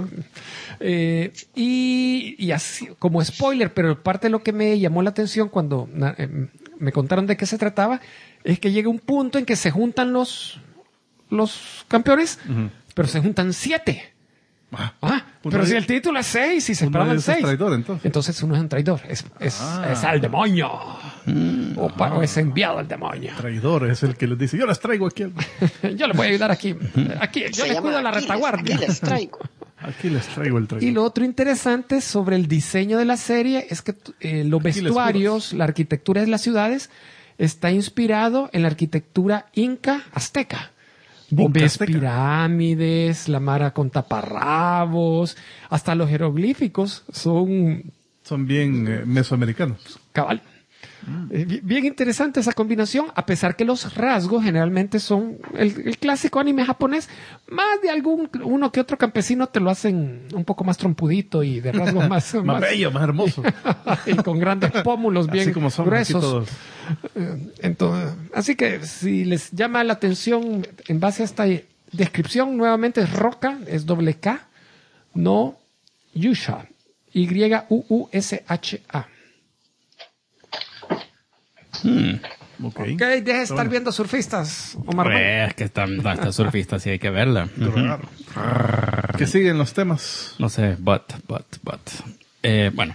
[SPEAKER 4] Y así, como spoiler, pero parte de lo que me llamó la atención cuando me contaron de qué se trataba, es que llega un punto en que se juntan los campeones, pero se juntan 7. Pero si el título es 6 y se esperaban 6.
[SPEAKER 3] Traidor,
[SPEAKER 4] entonces uno es un traidor. Es al demonio. O es enviado al demonio.
[SPEAKER 3] Traidor es el que les dice, yo les traigo aquí.
[SPEAKER 4] Yo les voy a ayudar aquí. Yo les cuido la retaguardia.
[SPEAKER 3] Aquí les traigo el traidor.
[SPEAKER 4] Y lo otro interesante sobre el diseño de la serie es que los vestuarios, la arquitectura de las ciudades está inspirado en la arquitectura inca azteca. Ves pirámides, la mara con taparrabos, hasta los jeroglíficos son
[SPEAKER 3] bien mesoamericanos.
[SPEAKER 4] Cabal. Bien interesante esa combinación, a pesar que los rasgos generalmente son el clásico anime japonés, más de uno que otro campesino te lo hacen un poco más trompudito y de rasgos más
[SPEAKER 3] bello, más hermoso.
[SPEAKER 4] Y con grandes pómulos bien
[SPEAKER 3] como son
[SPEAKER 4] gruesos. Entonces, así que si les llama la atención en base a esta descripción, nuevamente es Roca, es doble K, no Yusha, Yuusha.
[SPEAKER 3] Ok,
[SPEAKER 4] deja de estar viendo surfistas, Omar.
[SPEAKER 2] Es que está surfista, sí hay que verla.
[SPEAKER 3] ¿Qué siguen los temas?
[SPEAKER 2] No sé, but. Bueno.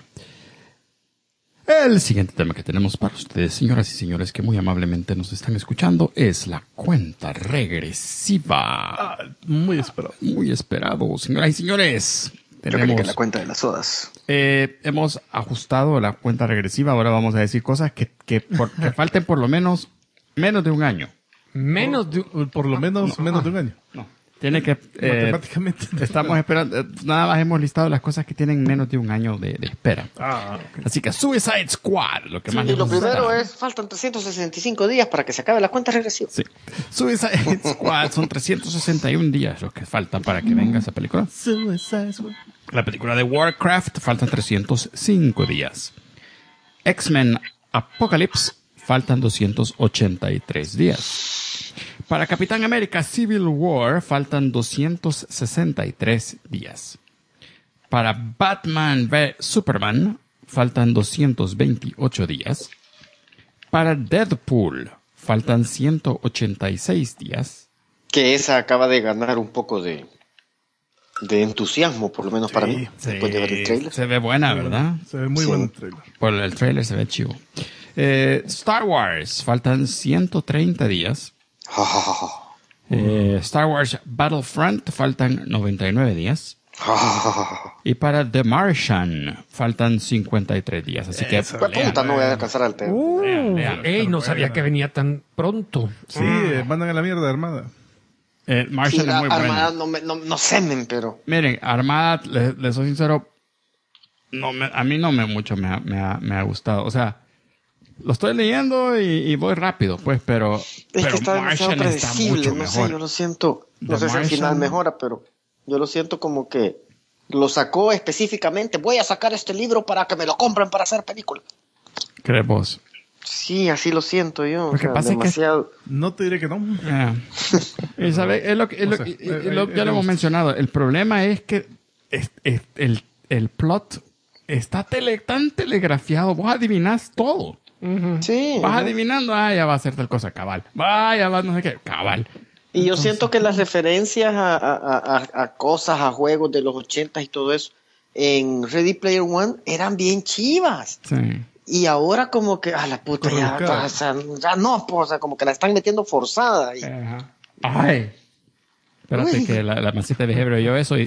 [SPEAKER 2] El siguiente tema que tenemos para ustedes, señoras y señores que muy amablemente nos están escuchando, es la cuenta regresiva.
[SPEAKER 3] Muy esperado.
[SPEAKER 2] Muy esperado, señoras y señores.
[SPEAKER 5] Yo creí que la cuenta de las sodas.
[SPEAKER 2] Hemos ajustado la cuenta regresiva. Ahora vamos a decir cosas que falten por lo menos de un año.
[SPEAKER 3] Por lo menos menos de un año.
[SPEAKER 2] No. Tiene que...
[SPEAKER 3] matemáticamente.
[SPEAKER 2] Estamos esperando... Nada más hemos listado las cosas que tienen menos de un año de espera.
[SPEAKER 3] Okay.
[SPEAKER 2] Así que Suicide Squad, lo que más
[SPEAKER 5] Y
[SPEAKER 2] les
[SPEAKER 5] lo
[SPEAKER 2] gusta.
[SPEAKER 5] primero es, faltan 365 días para que se acabe la cuenta regresiva.
[SPEAKER 2] Sí. Suicide Squad son 361 días los que faltan para que venga esa película.
[SPEAKER 3] Suicide Squad.
[SPEAKER 2] La película de Warcraft faltan 305 días. X-Men Apocalypse faltan 283 días. Para Capitán América Civil War faltan 263 días. Para Batman v Superman faltan 228 días. Para Deadpool faltan 186 días.
[SPEAKER 5] Que esa acaba de ganar un poco de entusiasmo, por lo menos para mí, después de ver el trailer.
[SPEAKER 2] Se ve buena, ¿verdad?
[SPEAKER 3] Se ve muy bueno el trailer.
[SPEAKER 2] Por el trailer se ve chivo. Star Wars faltan 130 días. Star Wars Battlefront faltan 99 días. Y para The Martian faltan 53 días. Así que
[SPEAKER 5] puta, no voy a alcanzar al tema.
[SPEAKER 4] No sabía que venía tan pronto.
[SPEAKER 3] Sí, mandan a la mierda, Armada.
[SPEAKER 2] Martian es muy
[SPEAKER 5] Armada
[SPEAKER 2] bueno.
[SPEAKER 5] no semen, pero...
[SPEAKER 2] Miren, Armada, les soy sincero, a mí no mucho me ha gustado. O sea, lo estoy leyendo y voy rápido, pues, pero
[SPEAKER 5] Es que está demasiado predecible, no sé, yo lo siento. No sé si al final mejora, pero yo lo siento como que lo sacó específicamente. Voy a sacar este libro para que me lo compren para hacer película.
[SPEAKER 2] ¿Crees vos?
[SPEAKER 5] Sí, así lo siento yo.
[SPEAKER 2] Lo que pasa
[SPEAKER 5] demasiado...
[SPEAKER 3] es que no te diré que no.
[SPEAKER 2] Y sabe, ya lo hemos mencionado. El problema es que el plot está tan telegrafiado. Vos adivinás todo.
[SPEAKER 5] Sí.
[SPEAKER 2] Vas adivinando, ya va a ser tal cosa, cabal. Ya va no sé qué, cabal.
[SPEAKER 5] Y yo siento que las referencias a cosas, a juegos de los 80 y todo eso, en Ready Player One eran bien chivas.
[SPEAKER 2] Sí.
[SPEAKER 5] Y ahora como que, la puta, ya no, pues, o sea, como que la están metiendo forzada. Y...
[SPEAKER 2] Ay. Espérate que la masita de Hebro oyó eso y...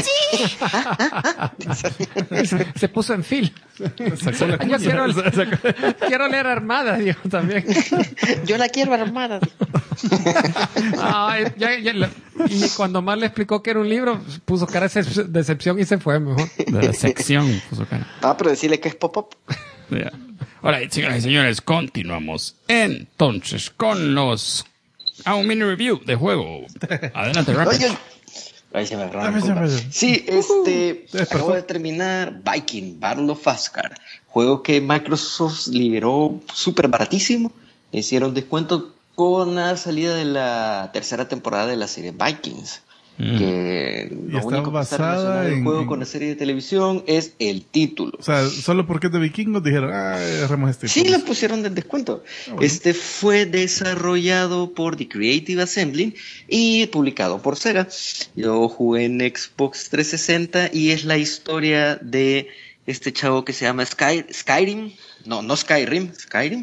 [SPEAKER 4] Se puso en fil. Yo quiero leer Armada, digo, también.
[SPEAKER 5] Yo la quiero armada.
[SPEAKER 4] Y cuando Mar le explicó que era un libro, puso cara de decepción y se fue mejor.
[SPEAKER 2] De la sección puso cara.
[SPEAKER 5] Pero decirle que es pop-up.
[SPEAKER 2] Yeah. Ahora, señoras y señores, continuamos entonces con los... un mini review de juego. Adelante, Rapid.
[SPEAKER 5] Oye, ahí se me arranca. Sí, acabo de terminar Viking, Battle of Asgard. Juego que Microsoft liberó súper baratísimo. Le hicieron descuento con la salida de la tercera temporada de la serie Vikings. Que
[SPEAKER 3] Y
[SPEAKER 5] lo
[SPEAKER 3] está
[SPEAKER 5] único que está
[SPEAKER 3] basada
[SPEAKER 5] relacionado el
[SPEAKER 3] en-
[SPEAKER 5] juego con la serie de televisión es el título.
[SPEAKER 3] O sea, solo porque es de vikingos dijeron, agarremos este.
[SPEAKER 5] Sí, le pusieron de descuento.
[SPEAKER 3] bueno.
[SPEAKER 5] Este fue desarrollado por The Creative Assembly y publicado por Sega. Yo jugué en Xbox 360 y es la historia de este chavo que se llama Skyrim. No Skyrim.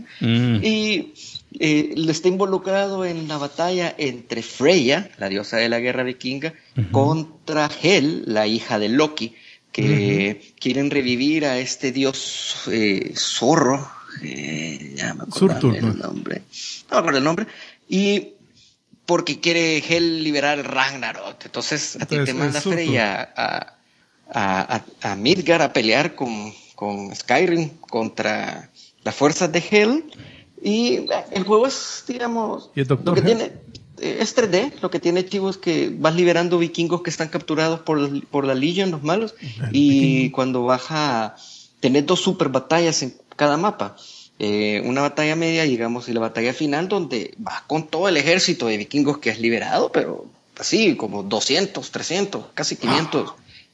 [SPEAKER 5] Y le está involucrado en la batalla entre Freya, la diosa de la guerra vikinga, contra Hel, la hija de Loki, que quieren revivir a este dios zorro, ya me acuerdo
[SPEAKER 3] Surtur,
[SPEAKER 5] el nombre, no me acuerdo el nombre, y porque quiere Hel liberar Ragnarok. Entonces a ti
[SPEAKER 3] Entonces,
[SPEAKER 5] te manda
[SPEAKER 3] es Surtur.
[SPEAKER 5] Freya a Midgard a pelear con Skyrim contra las fuerzas de Hel. Y el juego es, digamos,
[SPEAKER 3] ¿Y el Dr.
[SPEAKER 5] lo que
[SPEAKER 3] Hell?
[SPEAKER 5] tiene es 3D, lo que tiene, chivo, es que vas liberando vikingos que están capturados por la Legion, los malos, y cuando baja, tenés 2 super batallas en cada mapa. Una batalla media, digamos, y la batalla final, donde vas con todo el ejército de vikingos que has liberado, pero así, como 200, 300, casi 500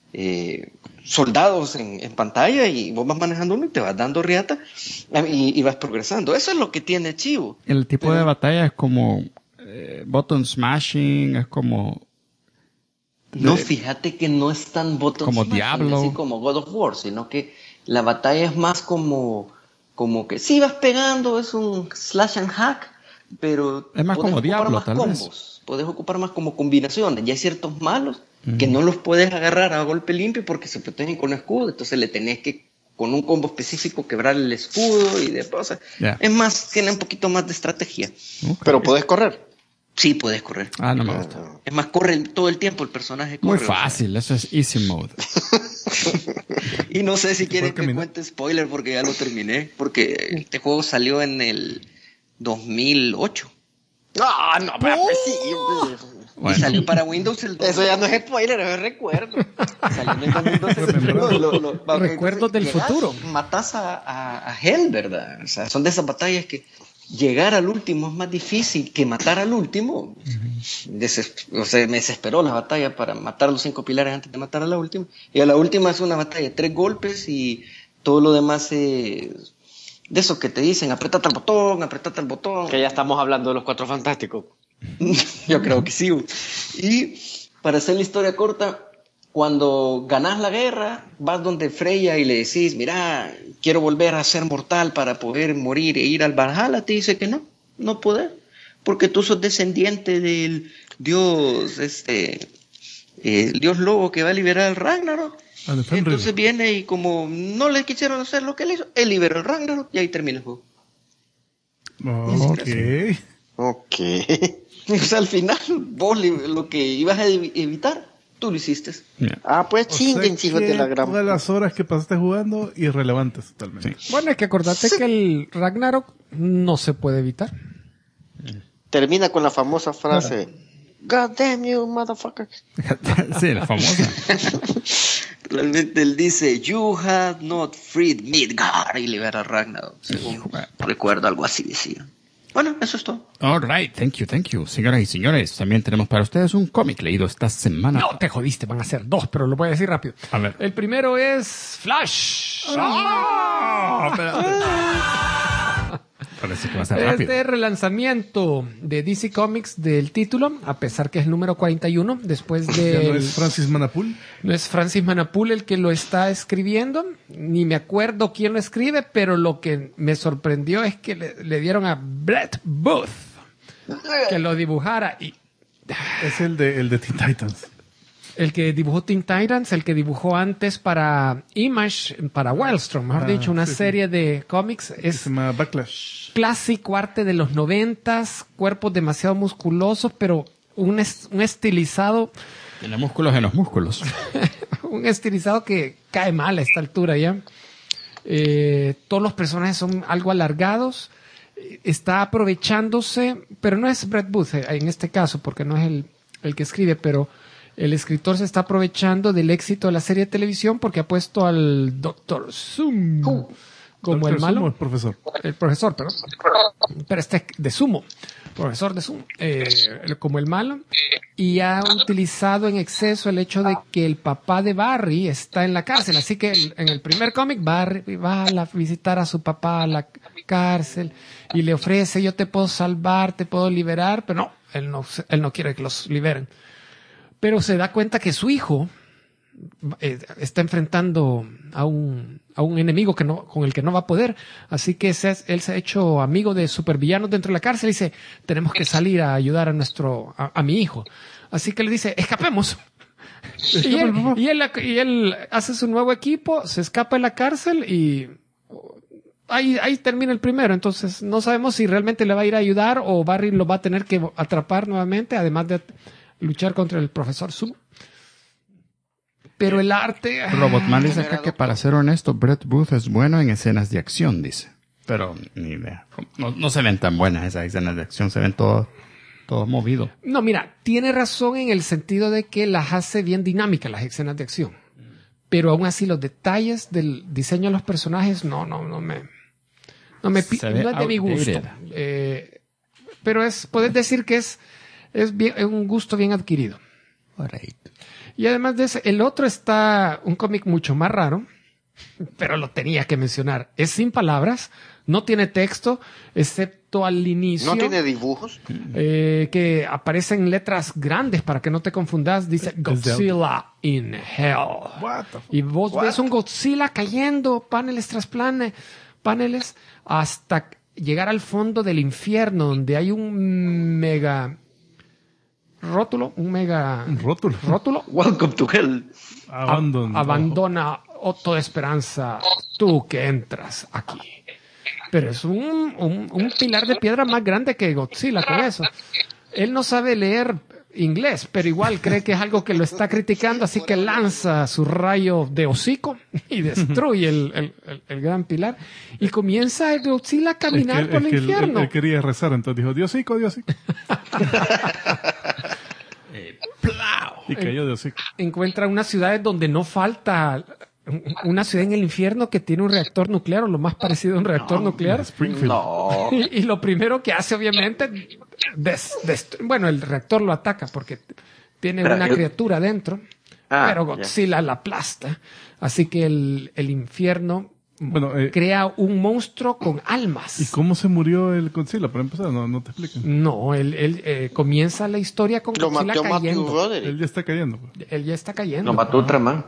[SPEAKER 5] soldados en pantalla, y vos vas manejando uno y te vas dando riata y vas progresando. Eso es lo que tiene chivo.
[SPEAKER 2] El tipo de batalla es como button smashing, es como...
[SPEAKER 5] No, fíjate que no es tan botón
[SPEAKER 2] como
[SPEAKER 5] smashing,
[SPEAKER 2] Diablo.
[SPEAKER 5] así como God of War, sino que la batalla es más como que sí vas pegando, es un slash and hack, pero
[SPEAKER 2] Es más
[SPEAKER 5] podés
[SPEAKER 2] como
[SPEAKER 5] ocupar
[SPEAKER 2] Diablo,
[SPEAKER 5] más
[SPEAKER 2] tal vez.
[SPEAKER 5] combos, podés ocupar más como combinaciones. Ya hay ciertos malos que no los puedes agarrar a golpe limpio porque se protegen con escudo, entonces le tenés que con un combo específico quebrar el escudo y de cosas.
[SPEAKER 2] Ya.
[SPEAKER 5] Es más, tiene un poquito más de estrategia.
[SPEAKER 2] Ok.
[SPEAKER 5] Pero puedes correr. Sí, puedes correr.
[SPEAKER 2] No me gusta.
[SPEAKER 5] Es más, corre todo el tiempo el personaje.
[SPEAKER 2] Muy
[SPEAKER 5] Corre,
[SPEAKER 2] fácil, eso es easy mode.
[SPEAKER 5] Y no sé si quieren que
[SPEAKER 3] caminar?
[SPEAKER 5] cuente spoiler porque ya lo terminé. Porque este juego salió en el 2008. No, pero pues sí.
[SPEAKER 2] Bueno.
[SPEAKER 5] Y salió para Windows el 2000. Eso ya no es spoiler, es recuerdo. Salió en el 2012.
[SPEAKER 4] Recuerdos del futuro.
[SPEAKER 5] Matas a Hel, ¿verdad? O sea, son de esas batallas que llegar al último es más difícil que matar al último. O sea, me desesperó la batalla para matar a los 5 pilares antes de matar a la última. Y a la última es una batalla de 3 golpes y todo lo demás es de eso que te dicen, apretate al botón.
[SPEAKER 6] Que ya estamos hablando de los 4 fantásticos.
[SPEAKER 5] Yo creo que sí. Y para hacer la historia corta, cuando ganas la guerra, vas donde Freya y le decís, mira, quiero volver a ser mortal para poder morir e ir al Valhalla. Te dice que no podés, porque tú sos descendiente del dios, el dios lobo que va a liberar el Ragnarok. Entonces viene y como no le quisieron hacer lo que él hizo, él liberó el Ragnarok y ahí termina el juego.
[SPEAKER 3] Ok.
[SPEAKER 5] O sea, al final, vos lo que ibas a evitar, tú lo hiciste.
[SPEAKER 6] Pues
[SPEAKER 3] O
[SPEAKER 6] chinguen,
[SPEAKER 3] sea
[SPEAKER 6] hijos de la
[SPEAKER 3] que
[SPEAKER 6] gran...
[SPEAKER 3] todas las horas que pasaste jugando, irrelevantes totalmente.
[SPEAKER 4] Bueno, hay que acordarte que el Ragnarok no se puede evitar.
[SPEAKER 6] Termina con la famosa frase, God damn you, motherfucker.
[SPEAKER 2] Sí, la famosa.
[SPEAKER 5] Realmente él dice, you have not freed Midgard, y libera a Ragnarok. Según recuerdo, algo así decía. Bueno, eso es todo.
[SPEAKER 2] All right, thank you. Señoras y señores, también tenemos para ustedes un cómic leído esta semana.
[SPEAKER 4] No, te jodiste, van a ser 2, pero lo voy a decir rápido.
[SPEAKER 2] A ver.
[SPEAKER 4] El primero es Flash.
[SPEAKER 2] Parece que va a ser rápido.
[SPEAKER 4] Este relanzamiento de DC Comics del título, a pesar que es el número 41, después
[SPEAKER 3] Ya
[SPEAKER 4] de...
[SPEAKER 3] no es Francis Manapul.
[SPEAKER 4] No es Francis Manapul el que lo está escribiendo, ni me acuerdo quién lo escribe, pero lo que me sorprendió es que le dieron a Brett Booth que lo dibujara. Y
[SPEAKER 3] Es el de Teen Titans.
[SPEAKER 4] el que dibujó Teen Titans, el que dibujó antes para Image, para Wildstorm, mejor dicho, una serie de cómics.
[SPEAKER 3] Se
[SPEAKER 4] Es
[SPEAKER 3] llama Backlash.
[SPEAKER 4] clásico arte de los 90s, cuerpos demasiado musculosos, pero un estilizado.
[SPEAKER 2] Tiene músculos en los músculos.
[SPEAKER 4] Un estilizado que cae mal a esta altura ya. Todos los personajes son algo alargados. Está aprovechándose, pero no es Brett Booth en este caso, porque no es el que escribe, pero el escritor se está aprovechando del éxito de la serie de televisión porque ha puesto al Dr. Zoom como
[SPEAKER 3] Dr.
[SPEAKER 4] el malo.
[SPEAKER 3] Sumo, el profesor.
[SPEAKER 4] El profesor, perdón. Pero este de Sumo. Profesor de Sumo. Como el malo. Y ha utilizado en exceso el hecho de que el papá de Barry está en la cárcel. Así que en el primer cómic, Barry va a visitar a su papá a la cárcel y le ofrece: yo te puedo salvar, te puedo liberar. Pero no, él no quiere que los liberen. Pero se da cuenta que su hijo está enfrentando a un enemigo con el que no va a poder. Así que él se ha hecho amigo de supervillanos dentro de la cárcel y dice: tenemos que salir a ayudar a mi hijo. Así que le dice: escapemos. Y él hace su nuevo equipo, se escapa de la cárcel y ahí termina el primero. Entonces no sabemos si realmente le va a ir a ayudar o Barry lo va a tener que atrapar nuevamente, además de luchar contra el profesor Zoom. Pero el arte...
[SPEAKER 2] Robotman dice acá que, para ser honesto, Brett Booth es bueno en escenas de acción, dice. Pero ni idea. No se ven tan buenas esas escenas de acción, se ven todo movido.
[SPEAKER 4] No, mira, tiene razón en el sentido de que las hace bien dinámicas las escenas de acción. Pero aún así los detalles del diseño de los personajes no es de mi gusto. Pero puedes decir que es un gusto bien adquirido.
[SPEAKER 2] Right.
[SPEAKER 4] Y además de ese, el otro está un cómic mucho más raro, pero lo tenía que mencionar. Es sin palabras, no tiene texto, excepto al inicio.
[SPEAKER 5] ¿No tiene dibujos?
[SPEAKER 4] Que aparecen letras grandes para que no te confundas. Dice Godzilla in Hell. Y vos ves un Godzilla cayendo, paneles tras paneles, hasta llegar al fondo del infierno, donde hay un mega... rótulo.
[SPEAKER 5] Welcome to hell.
[SPEAKER 4] Abandona toda esperanza, tú que entras aquí. Pero es un pilar de piedra más grande que Godzilla con eso. Él no sabe leer inglés, pero igual cree que es algo que lo está criticando, así que lanza su rayo de hocico y destruye el gran pilar. Y comienza el Godzilla a caminar por el infierno.
[SPEAKER 3] Él quería rezar, entonces dijo: Diosico. Y cayó de hocico.
[SPEAKER 4] Encuentra unas ciudades donde no falta una ciudad en el infierno que tiene un reactor nuclear, o lo más parecido a un reactor nuclear.
[SPEAKER 3] Springfield.
[SPEAKER 5] No.
[SPEAKER 4] Y lo primero que hace, obviamente, el reactor lo ataca porque tiene una criatura dentro, pero Godzilla la aplasta. Así que el infierno crea un monstruo con almas.
[SPEAKER 3] ¿Y cómo se murió el Godzilla? Para empezar, no te explican.
[SPEAKER 4] No, él comienza la historia con Godzilla cayendo.
[SPEAKER 3] Él ya está cayendo.
[SPEAKER 4] Él ya está cayendo.
[SPEAKER 5] Lo mató Ultraman.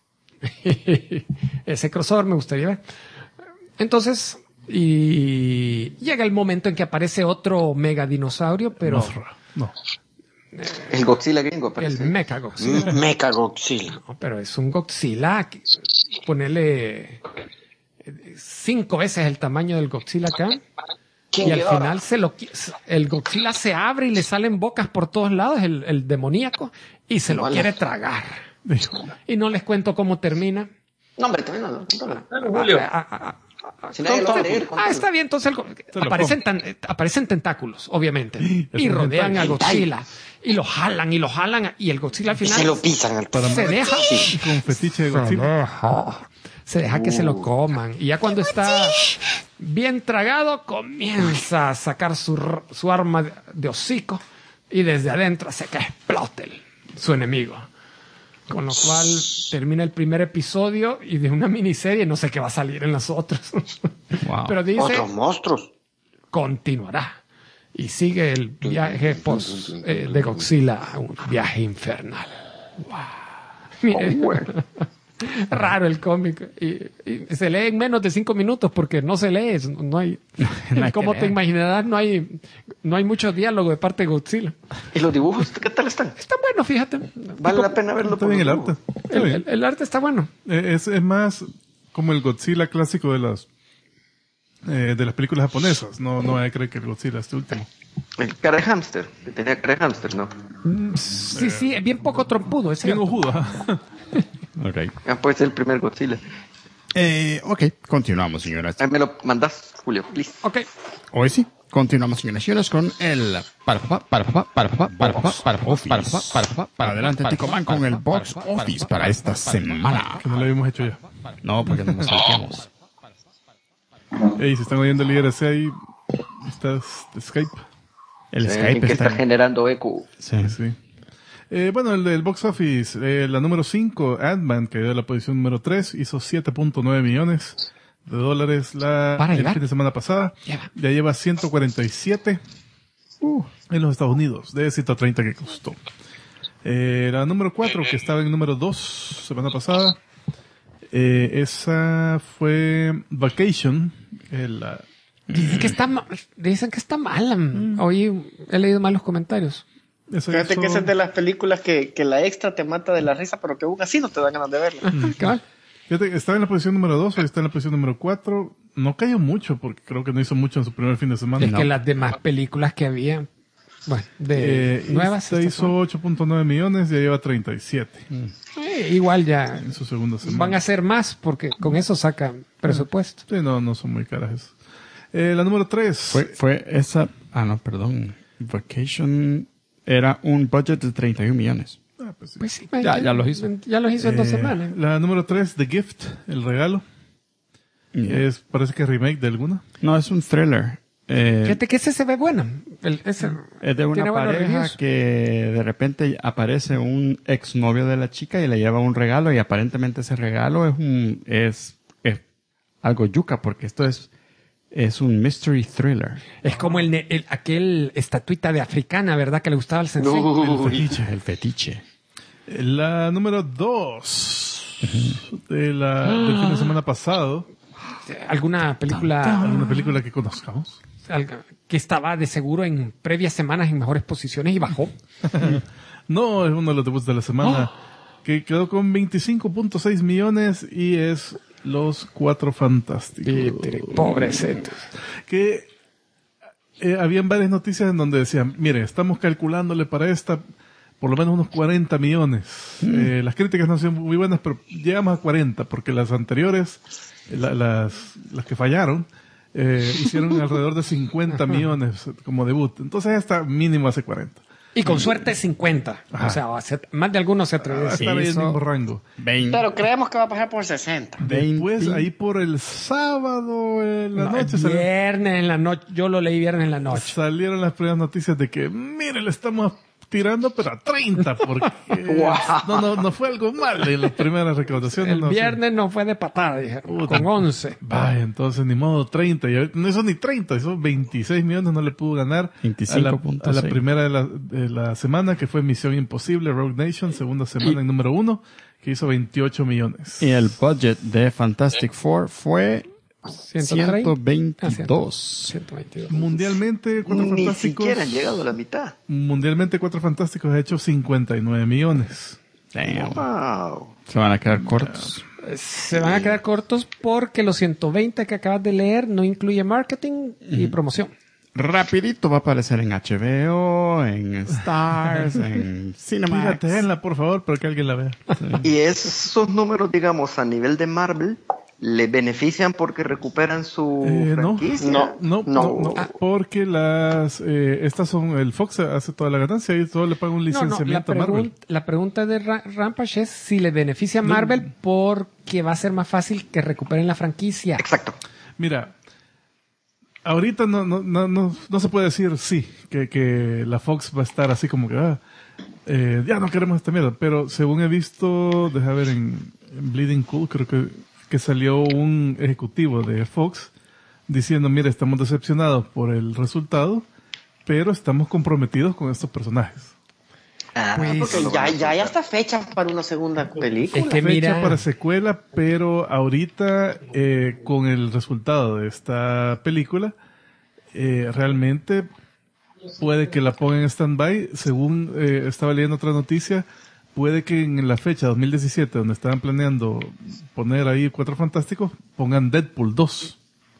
[SPEAKER 4] Ese crossover me gustaría ver. Entonces, y llega el momento en que aparece otro mega dinosaurio, pero...
[SPEAKER 3] No.
[SPEAKER 5] El Godzilla gringo, parece.
[SPEAKER 4] El Mecha Godzilla.
[SPEAKER 5] Mecha Godzilla.
[SPEAKER 4] No, pero es un Godzilla. Ponerle 5 veces el tamaño del Godzilla acá. Y al final el Godzilla se abre y le salen bocas por todos lados, el demoníaco, y se lo quiere tragar. Y no les cuento cómo termina.
[SPEAKER 5] No, hombre, todavía no.
[SPEAKER 7] Julio.
[SPEAKER 5] Si nadie lo va a leer,
[SPEAKER 4] Está bien, entonces aparecen tentáculos, obviamente, y rodean a Godzilla, y lo jalan, y el Godzilla al final
[SPEAKER 5] se lo pisan al
[SPEAKER 4] se deja,
[SPEAKER 3] con fetiche de Godzilla.
[SPEAKER 4] se deja que se lo coman, y ya cuando está bien tragado, comienza a sacar su arma de hocico, y desde adentro hace que explote su enemigo. Con lo cual termina el primer episodio y de una miniserie no sé qué va a salir en las otras.
[SPEAKER 2] Wow.
[SPEAKER 4] Pero dice...
[SPEAKER 5] Otros monstruos.
[SPEAKER 4] Continuará. Y sigue el viaje de Godzilla, un viaje infernal. Wow. Raro el cómic. Y se lee en menos de 5 minutos porque no se lee. No hay, como te imaginarás, no hay mucho diálogo de parte de Godzilla.
[SPEAKER 5] ¿Y los dibujos qué tal están?
[SPEAKER 4] Está bueno, fíjate.
[SPEAKER 5] Vale la pena verlo.
[SPEAKER 3] Está bien el arte.
[SPEAKER 4] El arte está bueno.
[SPEAKER 3] Es más como el Godzilla clásico de las películas japonesas. No hay que creer que el Godzilla es este último.
[SPEAKER 6] El cara de hámster, que tenía cara de hámster, ¿no?
[SPEAKER 4] Sí, bien poco trompudo. Es
[SPEAKER 3] Bien
[SPEAKER 4] cierto.
[SPEAKER 3] ojudo. Ajá.
[SPEAKER 2] Ok.
[SPEAKER 6] Ya puede ser el primer Godzilla.
[SPEAKER 2] Ok, continuamos, señoras.
[SPEAKER 6] Ahí me lo mandas, Julio, please.
[SPEAKER 4] Ok.
[SPEAKER 2] Hoy sí. Continuamos, señoras y señores, con el para adelante, Ticoman, con el box office para esta semana.
[SPEAKER 3] Que no lo habíamos hecho ya.
[SPEAKER 2] No, porque no nos salteamos.
[SPEAKER 3] Ey, si están oyendo el IRC ahí, estás de Skype.
[SPEAKER 2] El
[SPEAKER 6] Que
[SPEAKER 2] Skype
[SPEAKER 6] está generando eco.
[SPEAKER 2] Sí.
[SPEAKER 3] Sí. Bueno, el del box office, la número 5, Ant-Man, que dio la posición número 3, hizo $7.9 millones el fin de semana pasada. Ya lleva 147 en los Estados Unidos, de 130 que costó. La número 4, que estaba en número 2 semana pasada, esa fue Vacation.
[SPEAKER 4] Dicen que está mala. Hoy he leído malos comentarios.
[SPEAKER 5] Fíjate que esa es de las películas que la extra te mata de la risa, pero que aún así no te dan ganas de verla.
[SPEAKER 4] Cabal.
[SPEAKER 3] Fíjate, estaba en la posición número 2, hoy está en la posición número 4. No cayó mucho, porque creo que no hizo mucho en su primer fin de semana.
[SPEAKER 4] Es que las demás películas que había, bueno, de nuevas.
[SPEAKER 3] Esta hizo 8.9 millones y ya lleva 37
[SPEAKER 4] igual ya
[SPEAKER 3] en su segunda semana.
[SPEAKER 4] van a hacer más, porque con eso sacan presupuesto.
[SPEAKER 3] Sí, no son muy caras esas. La número 3.
[SPEAKER 2] Fue esa... Ah, no, perdón. Vacation era un budget de 31 millones.
[SPEAKER 3] Pues sí.
[SPEAKER 4] Pues sí,
[SPEAKER 2] Ya los hizo.
[SPEAKER 4] Ya los hizo en 2 semanas.
[SPEAKER 3] La número 3, The Gift, El Regalo. Parece que es remake de alguna.
[SPEAKER 2] No, es un thriller.
[SPEAKER 4] Fíjate que ese se ve bueno.
[SPEAKER 2] Es de
[SPEAKER 4] tiene
[SPEAKER 2] una
[SPEAKER 4] buenos
[SPEAKER 2] pareja
[SPEAKER 4] reviews.
[SPEAKER 2] que de repente aparece un exnovio de la chica y le lleva un regalo, y aparentemente ese regalo es algo yuca, porque esto es un mystery thriller.
[SPEAKER 4] Es como aquel estatuita de africana, ¿verdad? Que le gustaba al sensei.
[SPEAKER 2] El fetiche.
[SPEAKER 3] La número 2 del fin de semana pasado.
[SPEAKER 4] ¿Alguna película
[SPEAKER 3] ¿Alguna película que conozcamos?
[SPEAKER 4] que estaba de seguro en previas semanas en mejores posiciones y bajó?
[SPEAKER 3] No, es uno de los debuts de la semana. Que quedó con 25.6 millones y es Los Cuatro Fantásticos.
[SPEAKER 4] Pobrecito.
[SPEAKER 3] Que habían varias noticias en donde decían, mire, estamos calculándole para esta por lo menos unos 40 millones. Las críticas no han sido muy buenas, pero llegamos a 40, porque las anteriores, las que fallaron, hicieron alrededor de 50 millones como debut. Entonces esta mínimo hace 40.
[SPEAKER 4] Y con suerte 50.
[SPEAKER 3] Ajá.
[SPEAKER 4] O sea, más de algunos se atreven a decir
[SPEAKER 3] Está en el
[SPEAKER 4] eso.
[SPEAKER 3] mismo rango.
[SPEAKER 2] 20.
[SPEAKER 5] Pero creemos que va a pasar por 60.
[SPEAKER 3] Después, ahí por el sábado en la noche,
[SPEAKER 4] Viernes en la noche. Yo lo leí viernes en la noche.
[SPEAKER 3] salieron las primeras noticias de que, mire, le estamos tirando, pero a 30, porque no fue algo mal en las primeras recaudaciones.
[SPEAKER 4] El viernes no fue de patada, dijeron, con 11.
[SPEAKER 3] Vaya, entonces ni modo 30. Y no hizo ni 30, hizo 26 millones, no le pudo ganar
[SPEAKER 2] 25.6.
[SPEAKER 3] a la primera de la semana, que fue Misión Imposible, Rogue Nation, segunda semana en número 1, que hizo 28 millones.
[SPEAKER 2] Y el budget de Fantastic Four fue
[SPEAKER 4] 122.
[SPEAKER 2] 122.
[SPEAKER 3] Mundialmente, Cuatro
[SPEAKER 6] Ni
[SPEAKER 3] Fantásticos.
[SPEAKER 6] siquiera han llegado a la mitad.
[SPEAKER 3] Mundialmente, Cuatro Fantásticos ha hecho 59 millones.
[SPEAKER 2] Damn.
[SPEAKER 6] Wow.
[SPEAKER 2] Se van a quedar cortos.
[SPEAKER 4] Se van a quedar cortos porque los 120 que acabas de leer no incluye marketing y promoción.
[SPEAKER 2] Rapidito va a aparecer en HBO, en Stars, en Cinemax.
[SPEAKER 3] Fíjate, por favor, pero que alguien la vea.
[SPEAKER 6] Y esos números, digamos, a nivel de Marvel, ¿le benefician porque recuperan su
[SPEAKER 3] No.
[SPEAKER 6] franquicia?
[SPEAKER 3] No, porque estas son, el Fox hace toda la ganancia y todo le paga un licenciamiento a Marvel.
[SPEAKER 4] La pregunta de Rampage es si le beneficia a Marvel porque va a ser más fácil que recuperen la franquicia.
[SPEAKER 6] Exacto.
[SPEAKER 3] Mira, ahorita no se puede decir sí, que la Fox va a estar así como que, ya no queremos esta mierda, pero según he visto, deja ver en Bleeding Cool, creo que salió un ejecutivo de Fox diciendo, mire, estamos decepcionados por el resultado, pero estamos comprometidos con estos personajes.
[SPEAKER 5] Porque ya está fecha para una segunda película.
[SPEAKER 4] Es que
[SPEAKER 3] Fecha
[SPEAKER 4] mira,
[SPEAKER 3] para secuela, pero ahorita con el resultado de esta película, realmente puede que la pongan en stand-by. Según estaba leyendo otra noticia, puede que en la fecha 2017, donde estaban planeando poner ahí Cuatro Fantásticos, pongan Deadpool 2.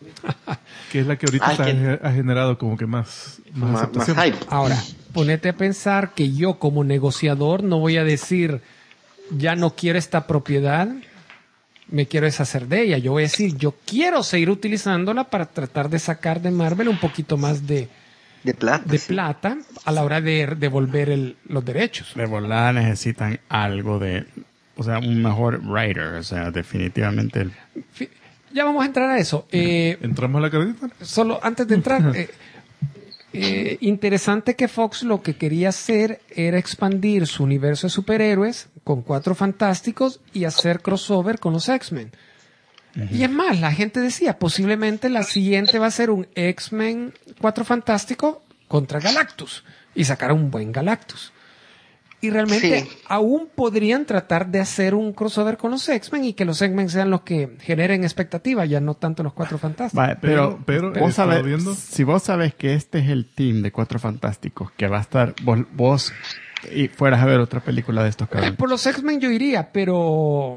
[SPEAKER 3] que es la que ahorita ha generado como que más aceptación.
[SPEAKER 5] hype.
[SPEAKER 4] Ahora, ponete a pensar que yo como negociador no voy a decir, ya no quiero esta propiedad, me quiero deshacer de ella. Yo voy a decir, yo quiero seguir utilizándola para tratar de sacar de Marvel un poquito más de plata a la hora de devolver los derechos.
[SPEAKER 2] De volada necesitan algo de... O sea, un mejor writer. O sea, definitivamente...
[SPEAKER 4] Ya vamos a entrar a eso.
[SPEAKER 3] ¿Entramos a la carnita?
[SPEAKER 4] Solo antes de entrar... interesante que Fox lo que quería hacer era expandir su universo de superhéroes con Cuatro Fantásticos y hacer crossover con los X-Men. Y es más, la gente decía, posiblemente la siguiente va a ser un X-Men Cuatro Fantástico contra Galactus y sacar un buen Galactus. Y realmente aún podrían tratar de hacer un crossover con los X-Men y que los X-Men sean los que generen expectativa, ya no tanto los Cuatro Fantásticos.
[SPEAKER 2] Vale, pero vos sabés,
[SPEAKER 3] viendo...
[SPEAKER 2] si vos sabés que este es el team de Cuatro Fantásticos, que va a estar, vos y fueras a ver otra película de estos cabrones.
[SPEAKER 4] Por los X-Men yo iría, pero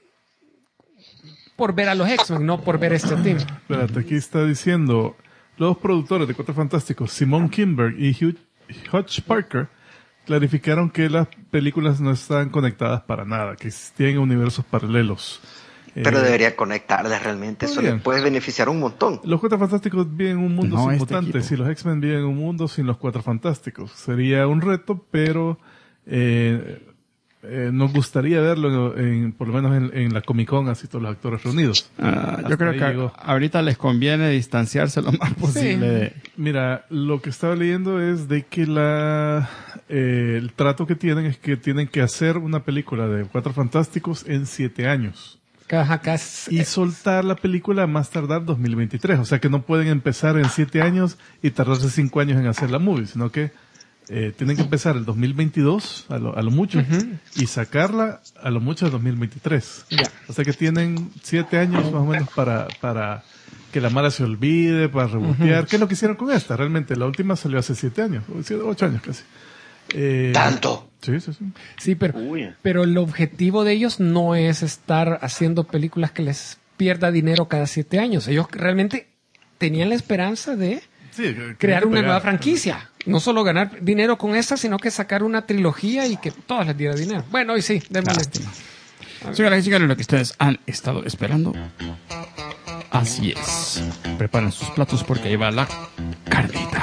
[SPEAKER 4] por ver a los X-Men, no por ver este team.
[SPEAKER 3] Espérate, aquí está diciendo, los productores de Cuatro Fantásticos, Simon Kinberg y Hutch Parker, clarificaron que las películas no estaban conectadas para nada, que existían universos paralelos.
[SPEAKER 6] Pero debería conectarlas realmente, eso les puede beneficiar un montón.
[SPEAKER 3] Los Cuatro Fantásticos viven en un mundo sin mutantes y los X-Men viven en un mundo sin los Cuatro Fantásticos. Sería un reto, pero nos gustaría verlo por lo menos en la Comic Con, así todos los actores reunidos.
[SPEAKER 2] Yo creo que ahorita les conviene distanciarse lo más posible.
[SPEAKER 3] Sí. Mira, lo que estaba leyendo es de que el trato que tienen es que tienen que hacer una película de Cuatro Fantásticos en 7 años. Y soltar la película a más tardar 2023. O sea que no pueden empezar en 7 años y tardarse 5 años en hacer la movie, sino que tienen que empezar el 2022 a lo mucho y sacarla a lo mucho el 2023. O sea que tienen 7 años más o menos para que la mala se olvide, para rebotear. ¿Qué es lo que hicieron con esta? Realmente la última salió hace 7 años, 8 años casi.
[SPEAKER 5] ¿Tanto?
[SPEAKER 3] Sí.
[SPEAKER 4] Sí, pero el objetivo de ellos no es estar haciendo películas que les pierda dinero cada 7 años. Ellos realmente tenían la esperanza de crear una nueva franquicia. No solo ganar dinero con esta, sino que sacar una trilogía y que todas les diera dinero. Bueno, hoy sí, démosle.
[SPEAKER 2] Señoras y señores, lo que ustedes han estado esperando. Así es. Preparen sus platos porque ahí va la carnita.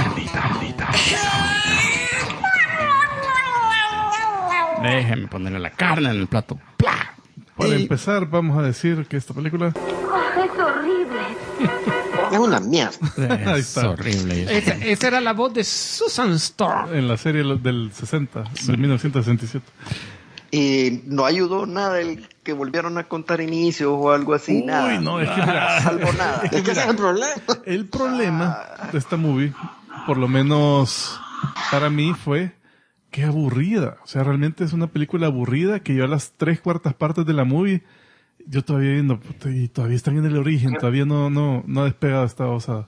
[SPEAKER 2] Déjenme ponerle la carne en el plato. ¡Plah!
[SPEAKER 3] Para empezar, vamos a decir que esta película...
[SPEAKER 8] es horrible.
[SPEAKER 5] Es una mierda.
[SPEAKER 3] Ahí
[SPEAKER 2] Es
[SPEAKER 3] está.
[SPEAKER 2] horrible.
[SPEAKER 4] Esa era la voz de Susan Storm.
[SPEAKER 3] En la serie del 60, de 1967.
[SPEAKER 6] Y no ayudó nada el que volvieron a contar inicios o algo así, nada.
[SPEAKER 3] No, es que mira,
[SPEAKER 6] Salvo nada.
[SPEAKER 5] Es que ese es el problema.
[SPEAKER 3] el problema de esta movie, por lo menos para mí, fue que aburrida. O sea, realmente es una película aburrida que yo a las 3/4 partes de la movie, yo todavía viendo, y todavía están en el origen, todavía no ha despegado esta osada.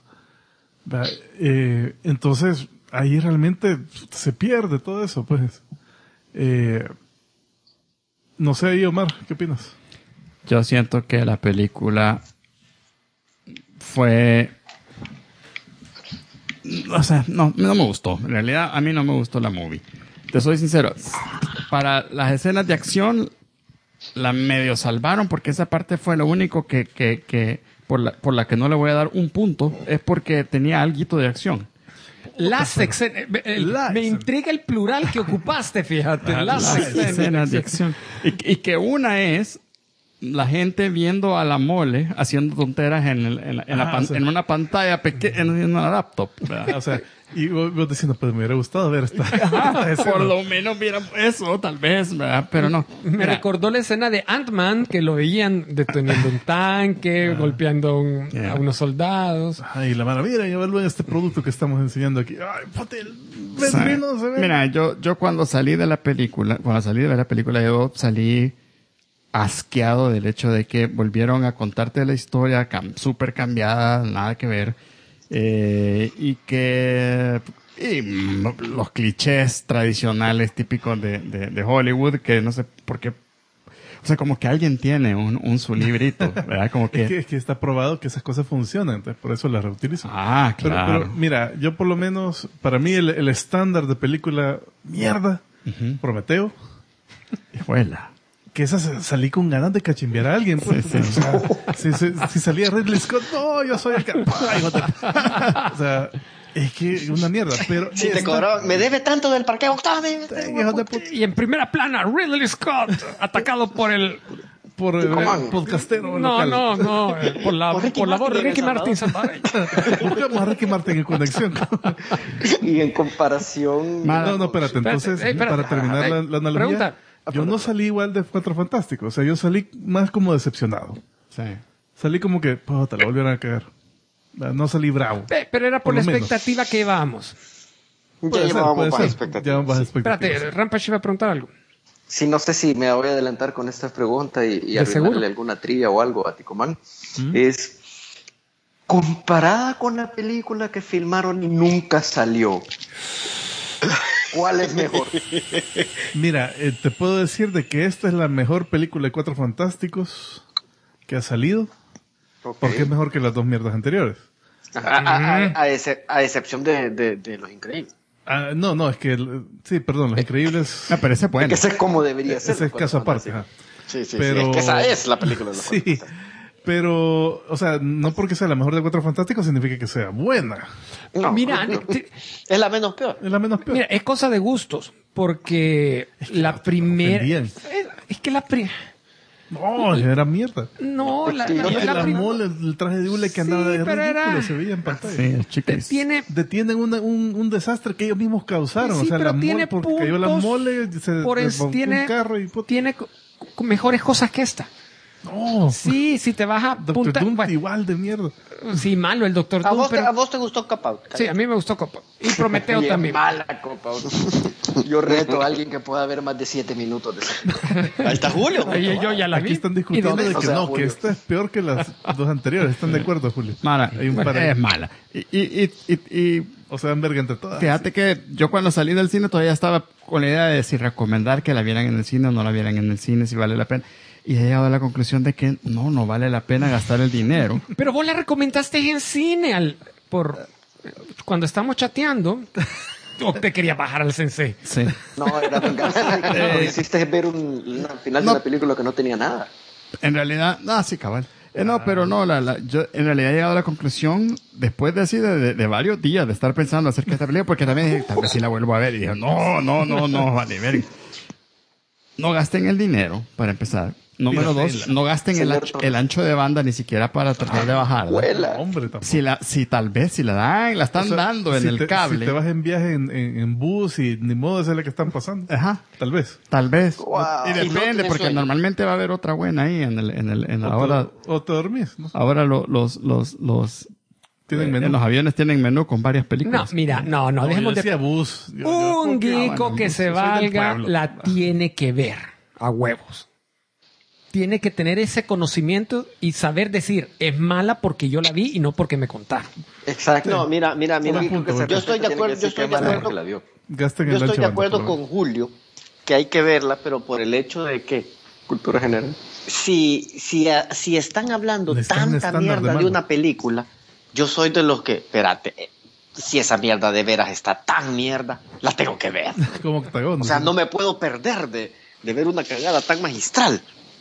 [SPEAKER 3] Entonces, ahí realmente se pierde todo eso, pues. No sé, ahí, Omar, ¿qué opinas?
[SPEAKER 2] Yo siento que la película fue... O sea, no me gustó. En realidad, a mí no me gustó la movie. Te soy sincero. Para las escenas de acción, la medio salvaron porque esa parte fue lo único que por la que no le voy a dar un punto, es porque tenía alguito de acción.
[SPEAKER 4] Me intriga el plural que ocupaste, fíjate. Las
[SPEAKER 2] escenas de acción. Y que una es la gente viendo a la mole haciendo tonteras en una pantalla pequeña, en una laptop.
[SPEAKER 3] O sea, y vos diciendo, pues me hubiera gustado ver esta
[SPEAKER 2] por lo menos viera eso, tal vez, ¿verdad? Pero no.
[SPEAKER 4] Me recordó la escena de Ant-Man, que lo veían deteniendo un tanque, golpeando a unos soldados.
[SPEAKER 3] Ay, la mano, mira, evalúen este producto que estamos enseñando aquí. Ay, patel, no se ve.
[SPEAKER 2] Mira, yo cuando salí de la película, yo salí asqueado del hecho de que volvieron a contarte la historia súper cambiada, nada que ver. Y los clichés tradicionales típicos de Hollywood, que no sé por qué. O O sea, como que alguien tiene su librito, ¿verdad? Como que...
[SPEAKER 3] Es que está probado que esas cosas funcionan, entonces por eso las reutilizo.
[SPEAKER 2] Ah, claro.
[SPEAKER 3] Pero mira, yo por lo menos, para mí el estándar de película mierda, Prometeo,
[SPEAKER 2] Hijuela.
[SPEAKER 3] que esa salí con ganas de cachimbear a alguien. Pues.
[SPEAKER 2] Sí.
[SPEAKER 3] O sea, si salía Ridley Scott, no, yo soy el que... Ay, hijo de- O sea, es que una mierda, pero...
[SPEAKER 5] Si te cobraban, me debe tanto del parqueo, dame.
[SPEAKER 3] Hijo de puta.
[SPEAKER 4] Y en primera plana, Ridley Scott, atacado por el...
[SPEAKER 3] Por el
[SPEAKER 5] Coman.
[SPEAKER 3] podcastero
[SPEAKER 4] No,
[SPEAKER 3] local.
[SPEAKER 4] por la voz de Ricky Martin Salvador.
[SPEAKER 3] Buscamos a Ricky Martin en conexión.
[SPEAKER 6] Y en comparación...
[SPEAKER 3] No, espérate. Entonces,
[SPEAKER 4] Espérate.
[SPEAKER 3] para terminar la analogía,
[SPEAKER 4] Pregunta.
[SPEAKER 3] yo no salí igual de Cuatro Fantásticos. O sea, yo salí más como decepcionado.
[SPEAKER 2] Sí.
[SPEAKER 3] Salí como que, puta, la volvieron a cagar. No salí bravo.
[SPEAKER 4] Pero era por
[SPEAKER 3] Por
[SPEAKER 4] la
[SPEAKER 3] lo menos.
[SPEAKER 4] expectativa que llevábamos.
[SPEAKER 5] Ya llevábamos bajas expectativas.
[SPEAKER 3] Llevamos bajas expectativas.
[SPEAKER 4] Espérate, Rampage iba a preguntar algo.
[SPEAKER 6] Sí, no sé si me voy a adelantar con esta pregunta y
[SPEAKER 4] De seguro.
[SPEAKER 6] arruinarle alguna trivia o algo a Ticomán. Es, comparada con la película que filmaron y nunca salió, ¿cuál es mejor?
[SPEAKER 3] Mira, te puedo decir de que esta es la mejor película de Cuatro Fantásticos que ha salido.
[SPEAKER 6] Ok.
[SPEAKER 3] Porque es mejor que las dos mierdas anteriores.
[SPEAKER 5] A excepción de Los Increíbles.
[SPEAKER 3] No, es que... sí, perdón, Los Increíbles...
[SPEAKER 2] Ah, pero ese es bueno.
[SPEAKER 6] Que ese es como debería ser.
[SPEAKER 3] Ese es caso aparte. Ajá.
[SPEAKER 5] Sí,
[SPEAKER 3] Pero-
[SPEAKER 5] es que esa es la película de los
[SPEAKER 3] Sí, pero, o sea, no porque sea la mejor de Cuatro Fantásticos significa que sea buena.
[SPEAKER 5] No,
[SPEAKER 4] Mira,
[SPEAKER 5] es la menos peor.
[SPEAKER 3] Es la menos peor.
[SPEAKER 4] mira, es cosa de gustos, porque la primera...
[SPEAKER 3] ofendían.
[SPEAKER 4] Es que la primera...
[SPEAKER 3] No, era mierda.
[SPEAKER 4] No, la
[SPEAKER 3] La
[SPEAKER 4] primera...
[SPEAKER 3] mole, el traje de hule que andaba
[SPEAKER 4] Sí,
[SPEAKER 3] de
[SPEAKER 4] pero
[SPEAKER 3] ridículo,
[SPEAKER 4] era-
[SPEAKER 3] se veía en pantalla.
[SPEAKER 2] Sí, chiquis.
[SPEAKER 4] Tiene...
[SPEAKER 3] Detienen un desastre que ellos mismos causaron.
[SPEAKER 4] Sí,
[SPEAKER 3] o sea,
[SPEAKER 4] pero
[SPEAKER 3] la mole,
[SPEAKER 4] tiene
[SPEAKER 3] porque cayó la
[SPEAKER 4] puntos
[SPEAKER 3] mole, se
[SPEAKER 4] por
[SPEAKER 3] desbancó
[SPEAKER 4] tiene,
[SPEAKER 3] un carro y... puta.
[SPEAKER 4] tiene mejores cosas que esta.
[SPEAKER 3] No,
[SPEAKER 4] Sí, si te vas a
[SPEAKER 3] Doctor
[SPEAKER 4] punta...
[SPEAKER 3] Doom
[SPEAKER 4] bueno,
[SPEAKER 3] igual de mierda.
[SPEAKER 4] sí, malo el Doctor
[SPEAKER 5] ¿A
[SPEAKER 4] Doom,
[SPEAKER 5] vos,
[SPEAKER 4] pero...
[SPEAKER 5] a vos te gustó Cop Out?
[SPEAKER 4] Sí, a mí me gustó Copa. Y Prometeo
[SPEAKER 6] Bien
[SPEAKER 4] también.
[SPEAKER 6] mala copa. Yo reto a alguien que pueda ver más de 7 minutos de esa.
[SPEAKER 5] Ahí está Julio.
[SPEAKER 4] Oye, yo ya la vi.
[SPEAKER 3] Aquí están discutiendo
[SPEAKER 4] ¿Y
[SPEAKER 3] de
[SPEAKER 4] dónde-
[SPEAKER 3] que
[SPEAKER 6] O sea,
[SPEAKER 3] no, que
[SPEAKER 6] Julio.
[SPEAKER 3] esta es peor que las dos anteriores. ¿Están de acuerdo, Julio?
[SPEAKER 2] Mala.
[SPEAKER 3] Hay un par
[SPEAKER 2] Es mala. Y
[SPEAKER 3] O sea, en verga entre todas.
[SPEAKER 2] fíjate que yo cuando salí del cine todavía estaba con la idea de si recomendar que la vieran en el cine o no la vieran en el cine, si vale la pena. Y he llegado a la conclusión de que no vale la pena gastar el dinero.
[SPEAKER 4] Pero vos la recomendaste en cine cuando estamos chateando. ¿O te quería bajar al sensei?
[SPEAKER 2] Sí.
[SPEAKER 6] No, era venganza. Lo que hiciste es ver un final
[SPEAKER 2] No.
[SPEAKER 6] de una película que no tenía nada.
[SPEAKER 2] En realidad, sí, cabal. Pero no, yo en realidad he llegado a la conclusión, después de así, de varios días de estar pensando acerca de esta película, porque también dije, tal vez si la vuelvo a ver, y dije, no, vale, ver. No gasten el dinero, para empezar. Número dos, no gasten el ancho de banda ni siquiera para tratar de bajarla.
[SPEAKER 6] Abuela.
[SPEAKER 3] Hombre, tampoco.
[SPEAKER 2] Si tal vez, si la dan, la están
[SPEAKER 3] O sea,
[SPEAKER 2] dando en
[SPEAKER 3] si
[SPEAKER 2] el cable.
[SPEAKER 3] Si te vas en viaje en bus y ni modo de ser la que están pasando.
[SPEAKER 2] Ajá.
[SPEAKER 3] Tal vez.
[SPEAKER 2] Tal vez.
[SPEAKER 6] Wow.
[SPEAKER 2] Y
[SPEAKER 5] Y no
[SPEAKER 2] depende,
[SPEAKER 5] tienes
[SPEAKER 2] porque
[SPEAKER 5] sueño.
[SPEAKER 2] normalmente va a haber otra buena ahí en la hora.
[SPEAKER 3] O te dormís. ¿no?
[SPEAKER 2] Ahora los
[SPEAKER 3] Tienen
[SPEAKER 2] en
[SPEAKER 3] menú.
[SPEAKER 2] los aviones tienen menú con varias
[SPEAKER 4] No,
[SPEAKER 2] películas.
[SPEAKER 4] mira, no,
[SPEAKER 3] No, yo
[SPEAKER 4] dejemos de...
[SPEAKER 3] decía bus.
[SPEAKER 4] Un
[SPEAKER 3] porque,
[SPEAKER 4] geeko
[SPEAKER 3] bueno,
[SPEAKER 4] que
[SPEAKER 3] yo
[SPEAKER 4] se
[SPEAKER 3] soy del
[SPEAKER 4] valga
[SPEAKER 3] pueblo.
[SPEAKER 4] la tiene que ver a huevos. Tiene que tener ese conocimiento y saber decir, es mala porque yo la vi y no porque me contaron.
[SPEAKER 6] Exacto.
[SPEAKER 5] No, mira.
[SPEAKER 3] Buen punto, buen
[SPEAKER 5] Yo estoy de acuerdo, yo estoy de acuerdo,
[SPEAKER 6] la vio.
[SPEAKER 3] Gasten
[SPEAKER 5] yo
[SPEAKER 3] el
[SPEAKER 5] estoy
[SPEAKER 3] ancho
[SPEAKER 5] de
[SPEAKER 3] banda,
[SPEAKER 5] acuerdo
[SPEAKER 3] por
[SPEAKER 5] con
[SPEAKER 3] favor.
[SPEAKER 5] Julio que hay que verla, pero por el hecho de que
[SPEAKER 6] Cultura general.
[SPEAKER 5] si están hablando
[SPEAKER 3] Necesitan un
[SPEAKER 5] tanta
[SPEAKER 3] estándar
[SPEAKER 5] mierda
[SPEAKER 3] de
[SPEAKER 5] de
[SPEAKER 3] mano.
[SPEAKER 5] una película, yo soy de los que, espérate, si esa mierda de veras está tan mierda, la tengo que ver.
[SPEAKER 3] Como octagón.
[SPEAKER 5] O sea, no me puedo perder de ver una cagada tan magistral.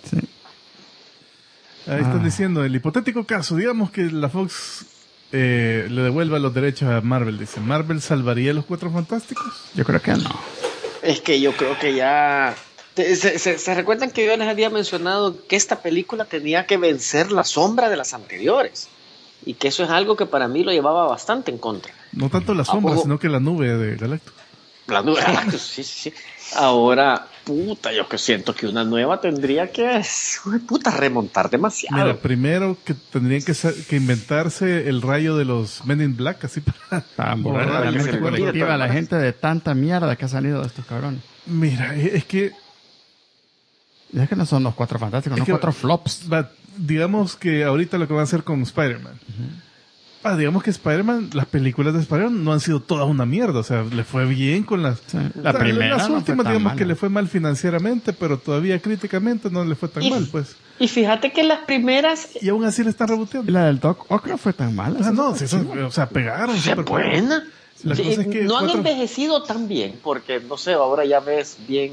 [SPEAKER 3] Ahí están diciendo, el hipotético caso, digamos que la Fox le devuelva los derechos a Marvel. Dice, ¿Marvel salvaría a los Cuatro Fantásticos?
[SPEAKER 2] Yo creo que no.
[SPEAKER 5] Es que yo creo que ya... ¿Se recuerdan que yo les había mencionado que esta película tenía que vencer la sombra de las anteriores? Y que eso es algo que para mí lo llevaba bastante en contra.
[SPEAKER 3] No tanto la sombra,
[SPEAKER 5] poco?
[SPEAKER 3] sino que la nube de Galactus.
[SPEAKER 5] La nube de Galactus, sí. Ahora, puta, yo que siento que una nueva tendría que, remontar demasiado.
[SPEAKER 3] Mira, primero que tendrían que inventarse el rayo de los Men in Black, así
[SPEAKER 2] Para borrar
[SPEAKER 3] borrar
[SPEAKER 2] la
[SPEAKER 3] el
[SPEAKER 2] mente
[SPEAKER 3] recuerdo.
[SPEAKER 2] colectiva a la gente de tanta mierda que ha salido de estos cabrones.
[SPEAKER 3] Mira, es que
[SPEAKER 2] Y es que no son los Cuatro Fantásticos,
[SPEAKER 3] Es
[SPEAKER 2] no
[SPEAKER 3] que-
[SPEAKER 2] cuatro flops.
[SPEAKER 3] digamos que ahorita lo que van a hacer con Spider-Man. digamos que Spider-Man, las películas de Spider-Man no han sido todas una mierda. O sea, le fue bien con las...
[SPEAKER 2] Sí. La primera
[SPEAKER 3] las
[SPEAKER 2] no
[SPEAKER 3] últimas,
[SPEAKER 2] fue tan
[SPEAKER 3] digamos
[SPEAKER 2] mala.
[SPEAKER 3] que le fue mal financieramente, pero todavía críticamente no le fue tan mal, pues.
[SPEAKER 6] Y fíjate que las primeras
[SPEAKER 3] Y aún así le están
[SPEAKER 2] Y
[SPEAKER 3] reboteando.
[SPEAKER 2] la del Doc Ock no fue tan mala.
[SPEAKER 3] Ah, no, sí, o sea, pegaron.
[SPEAKER 6] se
[SPEAKER 3] súper pegaron.
[SPEAKER 6] buena.
[SPEAKER 3] La cosa es que
[SPEAKER 6] no han
[SPEAKER 3] cuatro-
[SPEAKER 6] envejecido tan bien, porque no sé, ahora ya ves bien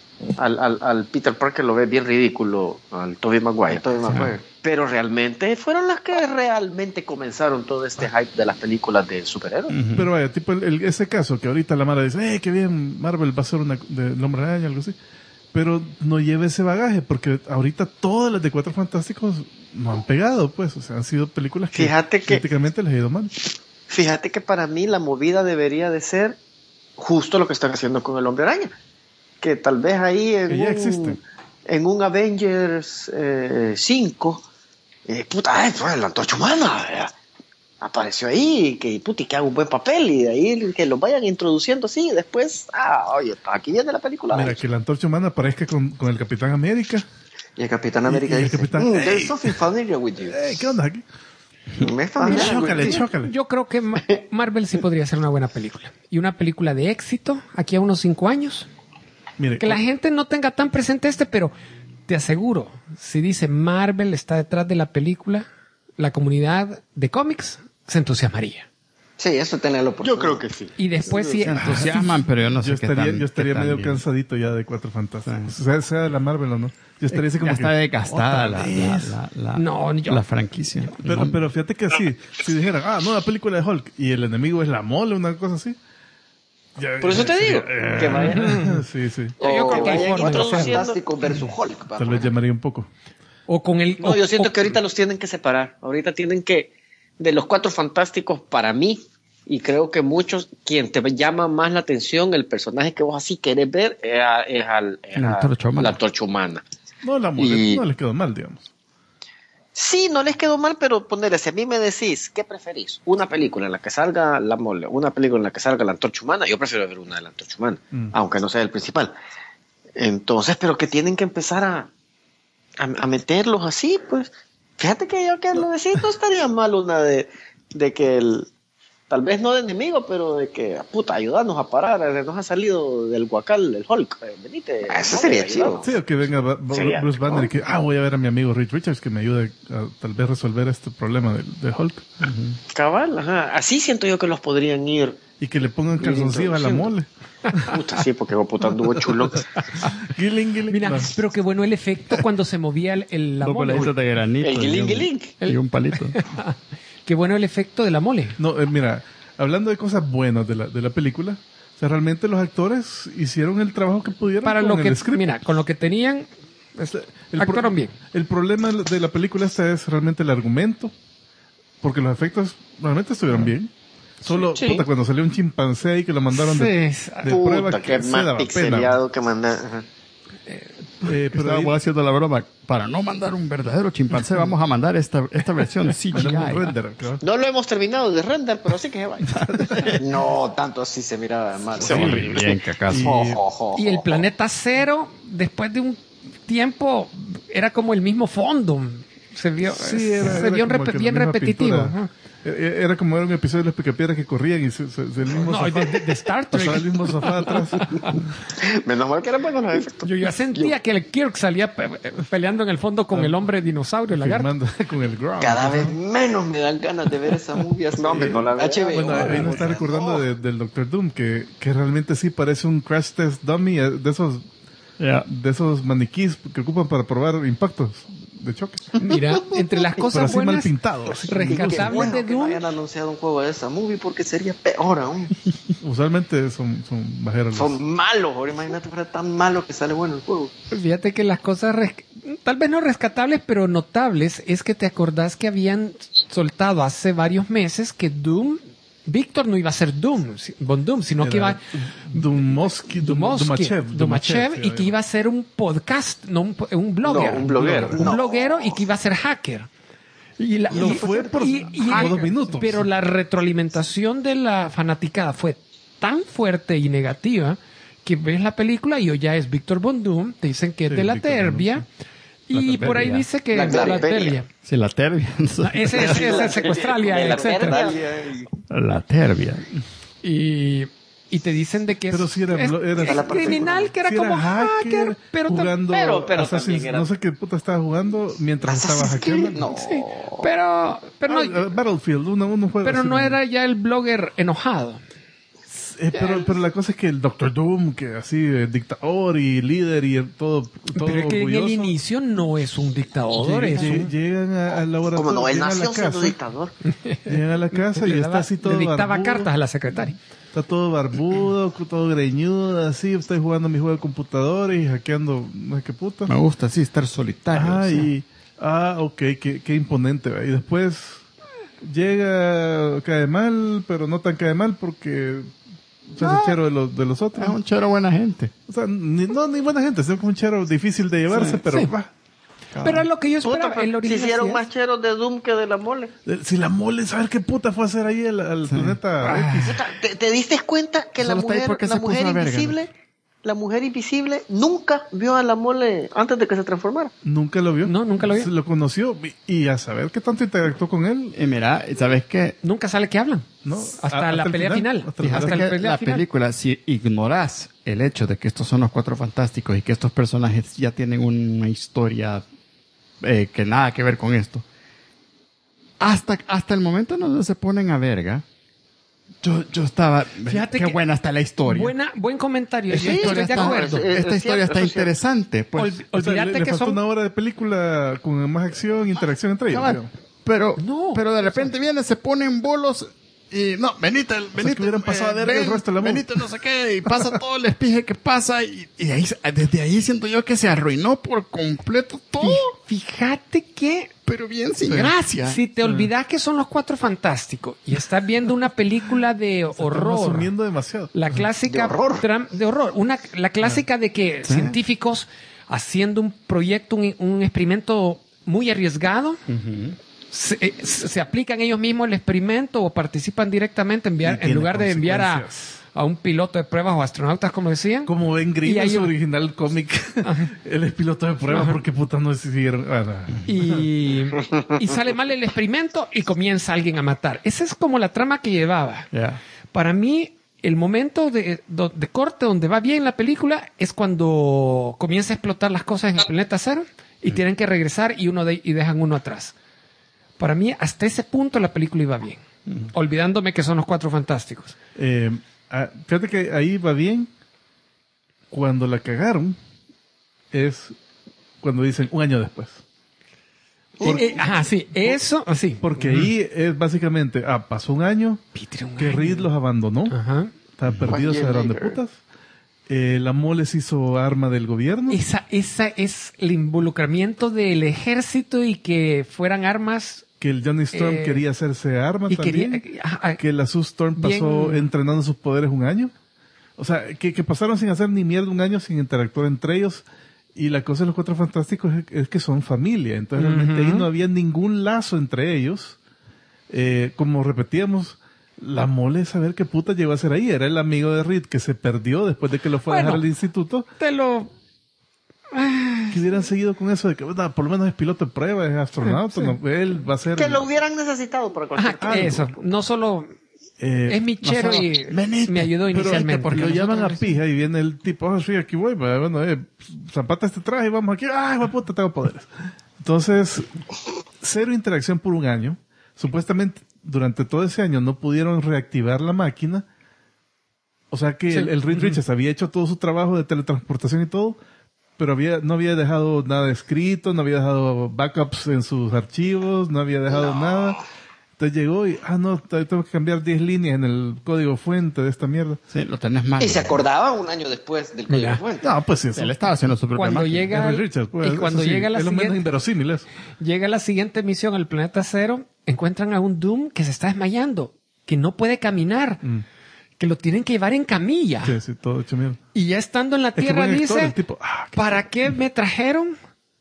[SPEAKER 6] al Peter Parker, lo ves bien ridículo, al Tobey Maguire. Pero realmente fueron las que realmente comenzaron todo este hype de las películas de superhéroes.
[SPEAKER 3] Pero vaya, tipo ese caso que ahorita la Mara dice, qué bien, Marvel va a ser una del Hombre Araña, algo así. Pero no lleve ese bagaje, porque ahorita todas las de Cuatro Fantásticos no han pegado, pues. O sea, han sido películas que
[SPEAKER 6] Fíjate que-
[SPEAKER 3] críticamente les ha ido mal.
[SPEAKER 6] Fíjate que para mí la movida debería de ser justo lo que están haciendo con el Hombre Araña. Que tal vez ahí
[SPEAKER 3] Que ya existe.
[SPEAKER 6] en un Avengers 5, pues, la Antorcha Humana apareció ahí, y que haga un buen papel, y de ahí que lo vayan introduciendo así, y después, oye, aquí viene la película.
[SPEAKER 3] Mira, que la Antorcha Humana aparezca con el Capitán América.
[SPEAKER 6] Y el Capitán América
[SPEAKER 3] y el
[SPEAKER 6] dice,
[SPEAKER 3] Capitán,
[SPEAKER 6] there's
[SPEAKER 3] "Hey".
[SPEAKER 6] something familiar with you.
[SPEAKER 3] ¿Qué onda aquí?
[SPEAKER 6] Me es familiar with
[SPEAKER 3] Chócale,
[SPEAKER 6] you.
[SPEAKER 3] chócale.
[SPEAKER 4] Yo creo que Marvel sí podría ser una buena película. Y una película de éxito, aquí a unos 5 años.
[SPEAKER 3] Mire,
[SPEAKER 4] Que la gente no tenga tan presente pero te aseguro, si dice Marvel está detrás de la película, la comunidad de cómics se entusiasmaría.
[SPEAKER 6] Sí, eso tenerlo por
[SPEAKER 5] Yo creo que sí.
[SPEAKER 4] Y después sí...
[SPEAKER 2] Se entusiasman, pero yo no sé
[SPEAKER 3] yo
[SPEAKER 2] qué
[SPEAKER 3] estaría,
[SPEAKER 2] tan-
[SPEAKER 3] yo estaría
[SPEAKER 2] qué tan
[SPEAKER 3] medio
[SPEAKER 2] bien.
[SPEAKER 3] cansadito ya de Cuatro Fantásticos. Sea de la Marvel o no. Yo estaría así como
[SPEAKER 2] Ya
[SPEAKER 3] que,
[SPEAKER 2] está desgastada
[SPEAKER 3] otra
[SPEAKER 2] la,
[SPEAKER 3] vez.
[SPEAKER 4] No, yo-
[SPEAKER 2] la franquicia.
[SPEAKER 3] Pero fíjate que así, si dijeran, nueva película de Hulk y el enemigo es la mole, una cosa así.
[SPEAKER 6] Por eso te digo, que vayan,
[SPEAKER 3] Sí, sí.
[SPEAKER 4] Yo creo que hay
[SPEAKER 6] vayan
[SPEAKER 4] forma de
[SPEAKER 6] introduciendo
[SPEAKER 4] hacerlo.
[SPEAKER 6] Fantástico versus Hulk.
[SPEAKER 3] Tal vez llamaría un poco.
[SPEAKER 4] O con el...
[SPEAKER 6] No, yo siento
[SPEAKER 4] o-
[SPEAKER 6] que ahorita los tienen que separar. Ahorita tienen que, de los Cuatro Fantásticos, para mí, y creo que muchos, quien te llama más la atención, el personaje que vos así querés ver, es
[SPEAKER 2] La Antorcha Humana.
[SPEAKER 6] la Antorcha Humana.
[SPEAKER 3] No, la mole
[SPEAKER 6] Y-
[SPEAKER 3] no les quedó mal, digamos.
[SPEAKER 6] Sí, no les quedó mal, pero ponerle, si a mí me decís, ¿qué preferís? ¿Una película en la que salga la mole, una película en la que salga la Antorcha Humana? Yo prefiero ver una de la Antorcha Humana, aunque no sea el principal. Entonces, pero que tienen que empezar a meterlos así, pues. Fíjate que yo que lo decís, no estaría mal una de que tal vez no de enemigo, pero de que, ayudarnos a parar, nos ha salido del guacal el Hulk, venite.
[SPEAKER 5] Eso sería chido.
[SPEAKER 3] Sí, o que venga
[SPEAKER 6] Sería
[SPEAKER 3] Bruce Banner y
[SPEAKER 6] mejor.
[SPEAKER 3] que, voy a ver a mi amigo Reed Richards que me ayude a tal vez resolver este problema de Hulk.
[SPEAKER 6] Cabal, ajá. Así siento yo que los podrían ir.
[SPEAKER 3] Y que le pongan calzoncillo a la mole.
[SPEAKER 6] Sí, porque anduvo chulo.
[SPEAKER 3] Guiling, guiling.
[SPEAKER 4] Mira,
[SPEAKER 3] No.
[SPEAKER 4] pero qué bueno el efecto cuando se movía la
[SPEAKER 2] Dos
[SPEAKER 4] mole.
[SPEAKER 2] boletitas de granito.
[SPEAKER 6] El guiling.
[SPEAKER 2] Y un palito.
[SPEAKER 4] Qué bueno el efecto de la mole.
[SPEAKER 3] No, mira, hablando de cosas buenas de la película, o sea, realmente los actores hicieron el trabajo que pudieron
[SPEAKER 4] Para
[SPEAKER 3] con
[SPEAKER 4] lo que,
[SPEAKER 3] el script.
[SPEAKER 4] mira, con lo que tenían, actuaron bien.
[SPEAKER 3] El problema de la película esta es realmente el argumento, porque los efectos realmente estuvieron bien. Solo,
[SPEAKER 6] Sí.
[SPEAKER 3] cuando salió un chimpancé ahí que lo mandaron de prueba,
[SPEAKER 6] Puta,
[SPEAKER 3] que
[SPEAKER 6] qué
[SPEAKER 3] se
[SPEAKER 6] más
[SPEAKER 3] daba pena.
[SPEAKER 6] pixeleado que mandar. Ajá.
[SPEAKER 3] Pero ahí
[SPEAKER 2] Estaba haciendo la broma. Para no mandar un verdadero chimpancé, vamos a mandar esta versión
[SPEAKER 3] mandamos un
[SPEAKER 2] CGI.
[SPEAKER 3] render, claro.
[SPEAKER 6] No lo hemos terminado de render, pero sí que se va. No, tanto así se miraba mal.
[SPEAKER 2] Sí, bien cacazo.
[SPEAKER 4] Y el planeta Cero, después de un tiempo, era como el mismo fondo. Se vio,
[SPEAKER 3] Sí, era
[SPEAKER 4] se vio
[SPEAKER 3] como que la
[SPEAKER 4] bien
[SPEAKER 3] misma
[SPEAKER 4] repetitivo.
[SPEAKER 3] pintura.
[SPEAKER 4] Ajá.
[SPEAKER 3] Era como era un episodio de los Picapiedras que corrían y el mismo
[SPEAKER 4] No,
[SPEAKER 3] sofá.
[SPEAKER 4] de Star
[SPEAKER 3] Pasaba el
[SPEAKER 4] Trek.
[SPEAKER 3] mismo sofá atrás.
[SPEAKER 6] Menos mal que eran buenos los efectos.
[SPEAKER 4] Yo ya sentía que el Kirk salía peleando en el fondo con el hombre dinosaurio, el lagarto.
[SPEAKER 3] Filmando con el ground.
[SPEAKER 6] Cada vez menos me dan ganas de ver esa movie. No, hombre, no la veo. HBO.
[SPEAKER 3] Bueno, ahí nos está recordando del Doctor Doom, que realmente sí parece un crash test dummy de esos maniquís que ocupan para probar impactos de choque.
[SPEAKER 4] Mira, entre las
[SPEAKER 3] Pero
[SPEAKER 4] cosas
[SPEAKER 3] así mal
[SPEAKER 4] buenas,
[SPEAKER 3] pintados. así.
[SPEAKER 6] Qué
[SPEAKER 4] rescatables
[SPEAKER 6] bueno
[SPEAKER 4] de
[SPEAKER 6] que no
[SPEAKER 4] Doom,
[SPEAKER 6] hayan anunciado un juego de esa movie porque sería peor aún.
[SPEAKER 3] Usualmente son bajeros.
[SPEAKER 6] Son malos. Ahora imagínate fuera tan malo que sale bueno el juego.
[SPEAKER 4] fíjate que las cosas, tal vez no rescatables, pero notables, es que te acordás que habían soltado hace varios meses que Víctor no iba a ser Von Doom, sino que iba Dumachev, y que iba a ser un podcast, no un blogger.
[SPEAKER 6] No, un bloguero.
[SPEAKER 4] Un
[SPEAKER 6] No.
[SPEAKER 4] bloguero y que iba a ser hacker. Y
[SPEAKER 3] Lo fue por como 2 minutos.
[SPEAKER 4] Pero la retroalimentación de la fanaticada fue tan fuerte y negativa que ves la película y hoy ya es Víctor Von Doom, te dicen que es
[SPEAKER 3] Sí,
[SPEAKER 4] de la
[SPEAKER 3] Víctor Von Doom,
[SPEAKER 4] Terbia, Y por ahí dice que
[SPEAKER 6] La
[SPEAKER 4] Blackberry.
[SPEAKER 2] Sí, la terbia.
[SPEAKER 4] No, ese es Secuestralia,
[SPEAKER 6] La
[SPEAKER 4] etcétera.
[SPEAKER 2] La terbia.
[SPEAKER 4] Y te dicen de que
[SPEAKER 3] Pero sí era
[SPEAKER 4] criminal, que era
[SPEAKER 3] sí
[SPEAKER 4] como hacker, pero
[SPEAKER 3] jugando
[SPEAKER 6] pero
[SPEAKER 3] Assassin's-
[SPEAKER 6] también era-
[SPEAKER 3] no sé qué puta estaba jugando mientras estaba hackeando.
[SPEAKER 6] No.
[SPEAKER 4] sí, pero no,
[SPEAKER 3] Battlefield, un juego
[SPEAKER 4] pero
[SPEAKER 3] así,
[SPEAKER 4] no era ya el blogger enojado.
[SPEAKER 3] pero la cosa es que el Doctor Doom, que así, dictador y líder y todo
[SPEAKER 4] Pero es que en el
[SPEAKER 3] orgulloso,
[SPEAKER 4] inicio no es un dictador, es un...
[SPEAKER 3] llegan al laboratorio,
[SPEAKER 6] Como no, él
[SPEAKER 3] llegan a la
[SPEAKER 6] nació siendo
[SPEAKER 3] casa,
[SPEAKER 6] dictador.
[SPEAKER 3] llegan a la casa y está así todo
[SPEAKER 4] le dictaba
[SPEAKER 3] barbudo.
[SPEAKER 4] cartas a la secretaria.
[SPEAKER 3] Está todo barbudo, todo greñudo, así. Estoy jugando mi juego de computadores y hackeando, no sé qué puta.
[SPEAKER 2] Me gusta así estar solitario.
[SPEAKER 3] Ah,
[SPEAKER 2] o sea.
[SPEAKER 3] ok, qué imponente. ¿va? Y después llega, cae mal, pero no tan cae mal porque se hace chero de los otros.
[SPEAKER 2] Es un chero buena gente.
[SPEAKER 3] O sea, ni buena gente, sino como un chero difícil de llevarse, pero
[SPEAKER 4] sí.
[SPEAKER 3] va.
[SPEAKER 4] Pero es lo que yo esperaba.
[SPEAKER 6] Puta,
[SPEAKER 4] El
[SPEAKER 6] se
[SPEAKER 4] original
[SPEAKER 6] hicieron
[SPEAKER 4] sí es.
[SPEAKER 6] más cheros de Doom que de la mole.
[SPEAKER 3] Si la mole, ¿sabes qué puta fue a hacer ahí al planeta X?
[SPEAKER 6] Puta, ¿Te diste cuenta que
[SPEAKER 2] Solo está ahí porque se puso a verga,
[SPEAKER 6] la mujer invisible nunca vio a la mole antes de que se transformara?
[SPEAKER 3] Nunca lo vio.
[SPEAKER 4] No, nunca lo vio.
[SPEAKER 3] Se lo conoció y a saber qué tanto interactuó con él.
[SPEAKER 2] Y mira, ¿sabes qué?
[SPEAKER 4] Nunca sale que hablan.
[SPEAKER 3] ¿No?
[SPEAKER 4] Hasta la
[SPEAKER 3] el
[SPEAKER 4] pelea final.
[SPEAKER 3] Hasta el
[SPEAKER 2] Fíjate
[SPEAKER 3] final.
[SPEAKER 4] la
[SPEAKER 2] que
[SPEAKER 4] pelea
[SPEAKER 2] la
[SPEAKER 4] final.
[SPEAKER 2] película, si ignoras el hecho de que estos son los Cuatro Fantásticos y que estos personajes ya tienen una historia que nada que ver con esto, hasta el momento en donde se ponen a verga, yo estaba...
[SPEAKER 4] Fíjate
[SPEAKER 2] qué
[SPEAKER 4] que-
[SPEAKER 2] buena está la historia.
[SPEAKER 4] Buen comentario.
[SPEAKER 2] Esta
[SPEAKER 4] Yo
[SPEAKER 2] historia
[SPEAKER 4] estoy de
[SPEAKER 2] está,
[SPEAKER 4] acuerdo.
[SPEAKER 2] esta historia
[SPEAKER 6] Es cierto,
[SPEAKER 2] está
[SPEAKER 6] eso es cierto.
[SPEAKER 2] interesante. Pues,
[SPEAKER 3] O sea,
[SPEAKER 4] Olvídate
[SPEAKER 3] le
[SPEAKER 4] que
[SPEAKER 3] faltó
[SPEAKER 4] son...
[SPEAKER 3] una hora de película con más acción e interacción entre ellos.
[SPEAKER 2] cabal,
[SPEAKER 3] creo.
[SPEAKER 2] pero,
[SPEAKER 4] No.
[SPEAKER 2] pero de repente viene, se ponen bolos y no, venite,
[SPEAKER 3] que hubieran pasado a verga el resto de la movie.
[SPEAKER 2] venite, no sé qué, y pasa todo el espije que pasa y ahí, desde ahí siento yo que se arruinó por completo todo,
[SPEAKER 4] Fíjate que
[SPEAKER 2] pero bien sin gracia.
[SPEAKER 4] si te olvidas que son los Cuatro Fantásticos y estás viendo una película de
[SPEAKER 3] Estamos
[SPEAKER 4] horror,
[SPEAKER 3] asumiendo demasiado.
[SPEAKER 4] la clásica de horror, la clásica de que científicos haciendo un proyecto, un experimento muy arriesgado, se aplican ellos mismos el experimento o participan directamente
[SPEAKER 3] Y
[SPEAKER 4] en
[SPEAKER 3] tiene
[SPEAKER 4] lugar de enviar
[SPEAKER 3] consecuencias.
[SPEAKER 4] a un piloto de pruebas o astronautas, como decían.
[SPEAKER 3] Como Ben
[SPEAKER 4] Y
[SPEAKER 3] Grimm
[SPEAKER 4] hay
[SPEAKER 3] en su
[SPEAKER 4] un-
[SPEAKER 3] original cómic, él es piloto de prueba porque puta no decidieron.
[SPEAKER 4] Y sale mal el experimento y comienza alguien a matar. Esa es como la trama que llevaba.
[SPEAKER 2] Ya.
[SPEAKER 4] Para mí, el momento de corte donde va bien la película es cuando comienza a explotar las cosas en el planeta Cero y tienen que regresar y dejan uno atrás. Para mí, hasta ese punto la película iba bien. Olvidándome que son los Cuatro Fantásticos.
[SPEAKER 3] Fíjate que ahí va bien. Cuando la cagaron, es cuando dicen un año después.
[SPEAKER 4] Ajá, sí. Eso, sí.
[SPEAKER 3] Porque ahí es básicamente, pasó un año,
[SPEAKER 4] Peter, un
[SPEAKER 3] que
[SPEAKER 4] año.
[SPEAKER 3] Reed los abandonó,
[SPEAKER 4] Ajá.
[SPEAKER 3] estaban perdidos, se agarraron de putas. La mole se hizo arma del gobierno.
[SPEAKER 4] Esa es el involucramiento del ejército y que fueran armas.
[SPEAKER 3] Que el Johnny Storm quería hacerse arma
[SPEAKER 4] Y
[SPEAKER 3] también.
[SPEAKER 4] quería.
[SPEAKER 3] Que la Sue Storm pasó
[SPEAKER 4] bien-
[SPEAKER 3] entrenando sus poderes un año. O sea, que pasaron sin hacer ni mierda un año, sin interactuar entre ellos. Y la cosa de los Cuatro Fantásticos es que son familia. Entonces realmente ahí no había ningún lazo entre ellos. Como repetíamos, la mole saber qué puta llegó a ser ahí. Era el amigo de Reed que se perdió después de que lo fue a
[SPEAKER 4] Bueno.
[SPEAKER 3] dejar al instituto.
[SPEAKER 4] Te lo.
[SPEAKER 3] Que hubieran seguido con eso de que bueno, por lo menos es piloto de prueba, es astronauta. No, él va a ser...
[SPEAKER 6] Que lo hubieran necesitado para cualquier
[SPEAKER 4] Ajá, eso. No solo. Es mi chero
[SPEAKER 2] solo,
[SPEAKER 4] y
[SPEAKER 2] venite,
[SPEAKER 4] me ayudó
[SPEAKER 3] Pero
[SPEAKER 4] inicialmente.
[SPEAKER 3] porque lo llaman a pija y viene el tipo, sí, aquí voy, bueno, zapata este traje y vamos aquí, puta, tengo poderes. Entonces, cero interacción por un año. Supuestamente, durante todo ese año no pudieron reactivar la máquina. O sea que el Reed Richards había hecho todo su trabajo de teletransportación y todo, pero no había dejado nada escrito, no había dejado backups en sus archivos, no había dejado nada. Entonces llegó y, tengo que cambiar 10 líneas en el código fuente de esta mierda.
[SPEAKER 2] Sí, lo tenés mal.
[SPEAKER 6] Y se acordaba un año después del código fuente.
[SPEAKER 3] No, pues sí, eso.
[SPEAKER 2] Él estaba haciendo su propia
[SPEAKER 4] Cuando
[SPEAKER 2] máquina.
[SPEAKER 4] llega.
[SPEAKER 3] Henry Richards, pues,
[SPEAKER 4] y cuando
[SPEAKER 3] eso sí,
[SPEAKER 4] llega la
[SPEAKER 3] es lo menos
[SPEAKER 4] siguiente.
[SPEAKER 3] inverosímil eso.
[SPEAKER 4] Llega la siguiente misión al planeta Cero, encuentran a un Doom que se está desmayando, que no puede caminar, que lo tienen que llevar en camilla.
[SPEAKER 3] Sí, todo hecho mierda.
[SPEAKER 4] Y ya estando en la
[SPEAKER 3] que
[SPEAKER 4] Tierra
[SPEAKER 3] buen actor,
[SPEAKER 4] dice,
[SPEAKER 3] el tipo, qué
[SPEAKER 4] ¿para qué me trajeron?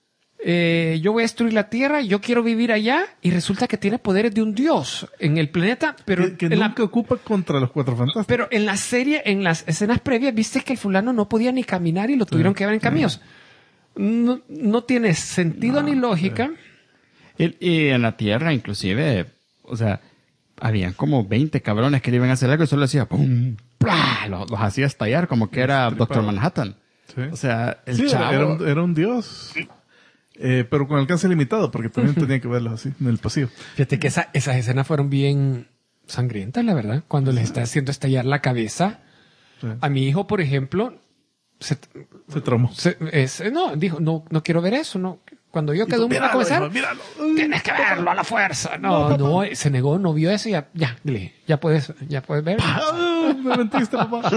[SPEAKER 4] Yo voy a destruir la Tierra, yo quiero vivir allá, y resulta que tiene poderes de un dios en el planeta, pero
[SPEAKER 3] que
[SPEAKER 4] en
[SPEAKER 3] nunca ocupa contra los Cuatro Fantásticos.
[SPEAKER 4] pero en la serie, en las escenas previas, viste que el fulano no podía ni caminar y lo tuvieron que llevar en camillas. no tiene sentido ni lógica.
[SPEAKER 2] Y en la Tierra, inclusive, o sea, habían como 20 cabrones que le iban a hacer algo y solo decía ¡pum! ¡Plá! Los hacía estallar como que era Doctor Manhattan.
[SPEAKER 3] Sí.
[SPEAKER 2] O sea, el
[SPEAKER 3] Sí,
[SPEAKER 2] chavo...
[SPEAKER 3] era un dios. Pero con alcance limitado, porque también tenía que verlos así, en el pasillo.
[SPEAKER 4] Fíjate que esas escenas fueron bien sangrientas, la verdad. Cuando les está haciendo estallar la cabeza.
[SPEAKER 3] Sí.
[SPEAKER 4] A mi hijo, por ejemplo,
[SPEAKER 3] Se traumó.
[SPEAKER 4] dijo, no quiero ver eso, no. Cuando yo quedé un poco a comenzar,
[SPEAKER 3] Míralo.
[SPEAKER 4] tienes que verlo a la fuerza. No, se negó, no vio eso y ya puedes ver.
[SPEAKER 3] Me mentiste, papá.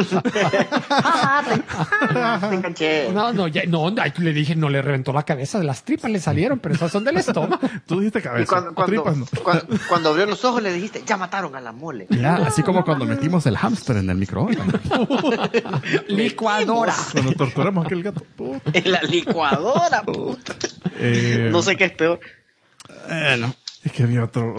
[SPEAKER 6] Te enganché.
[SPEAKER 4] Le dije, no le reventó la cabeza, las tripas le salieron, pero esas son del estómago.
[SPEAKER 3] Tú dijiste
[SPEAKER 6] Y
[SPEAKER 3] cabeza. Tripas no.
[SPEAKER 6] cuando abrió los ojos le dijiste, ya mataron a la mole.
[SPEAKER 2] Ya, así como cuando metimos el hámster en el microondas.
[SPEAKER 4] Licuadora.
[SPEAKER 3] Cuando torturamos a aquel gato. Puta.
[SPEAKER 6] En la licuadora, puta. No sé qué es peor.
[SPEAKER 2] No.
[SPEAKER 3] Es que había otro.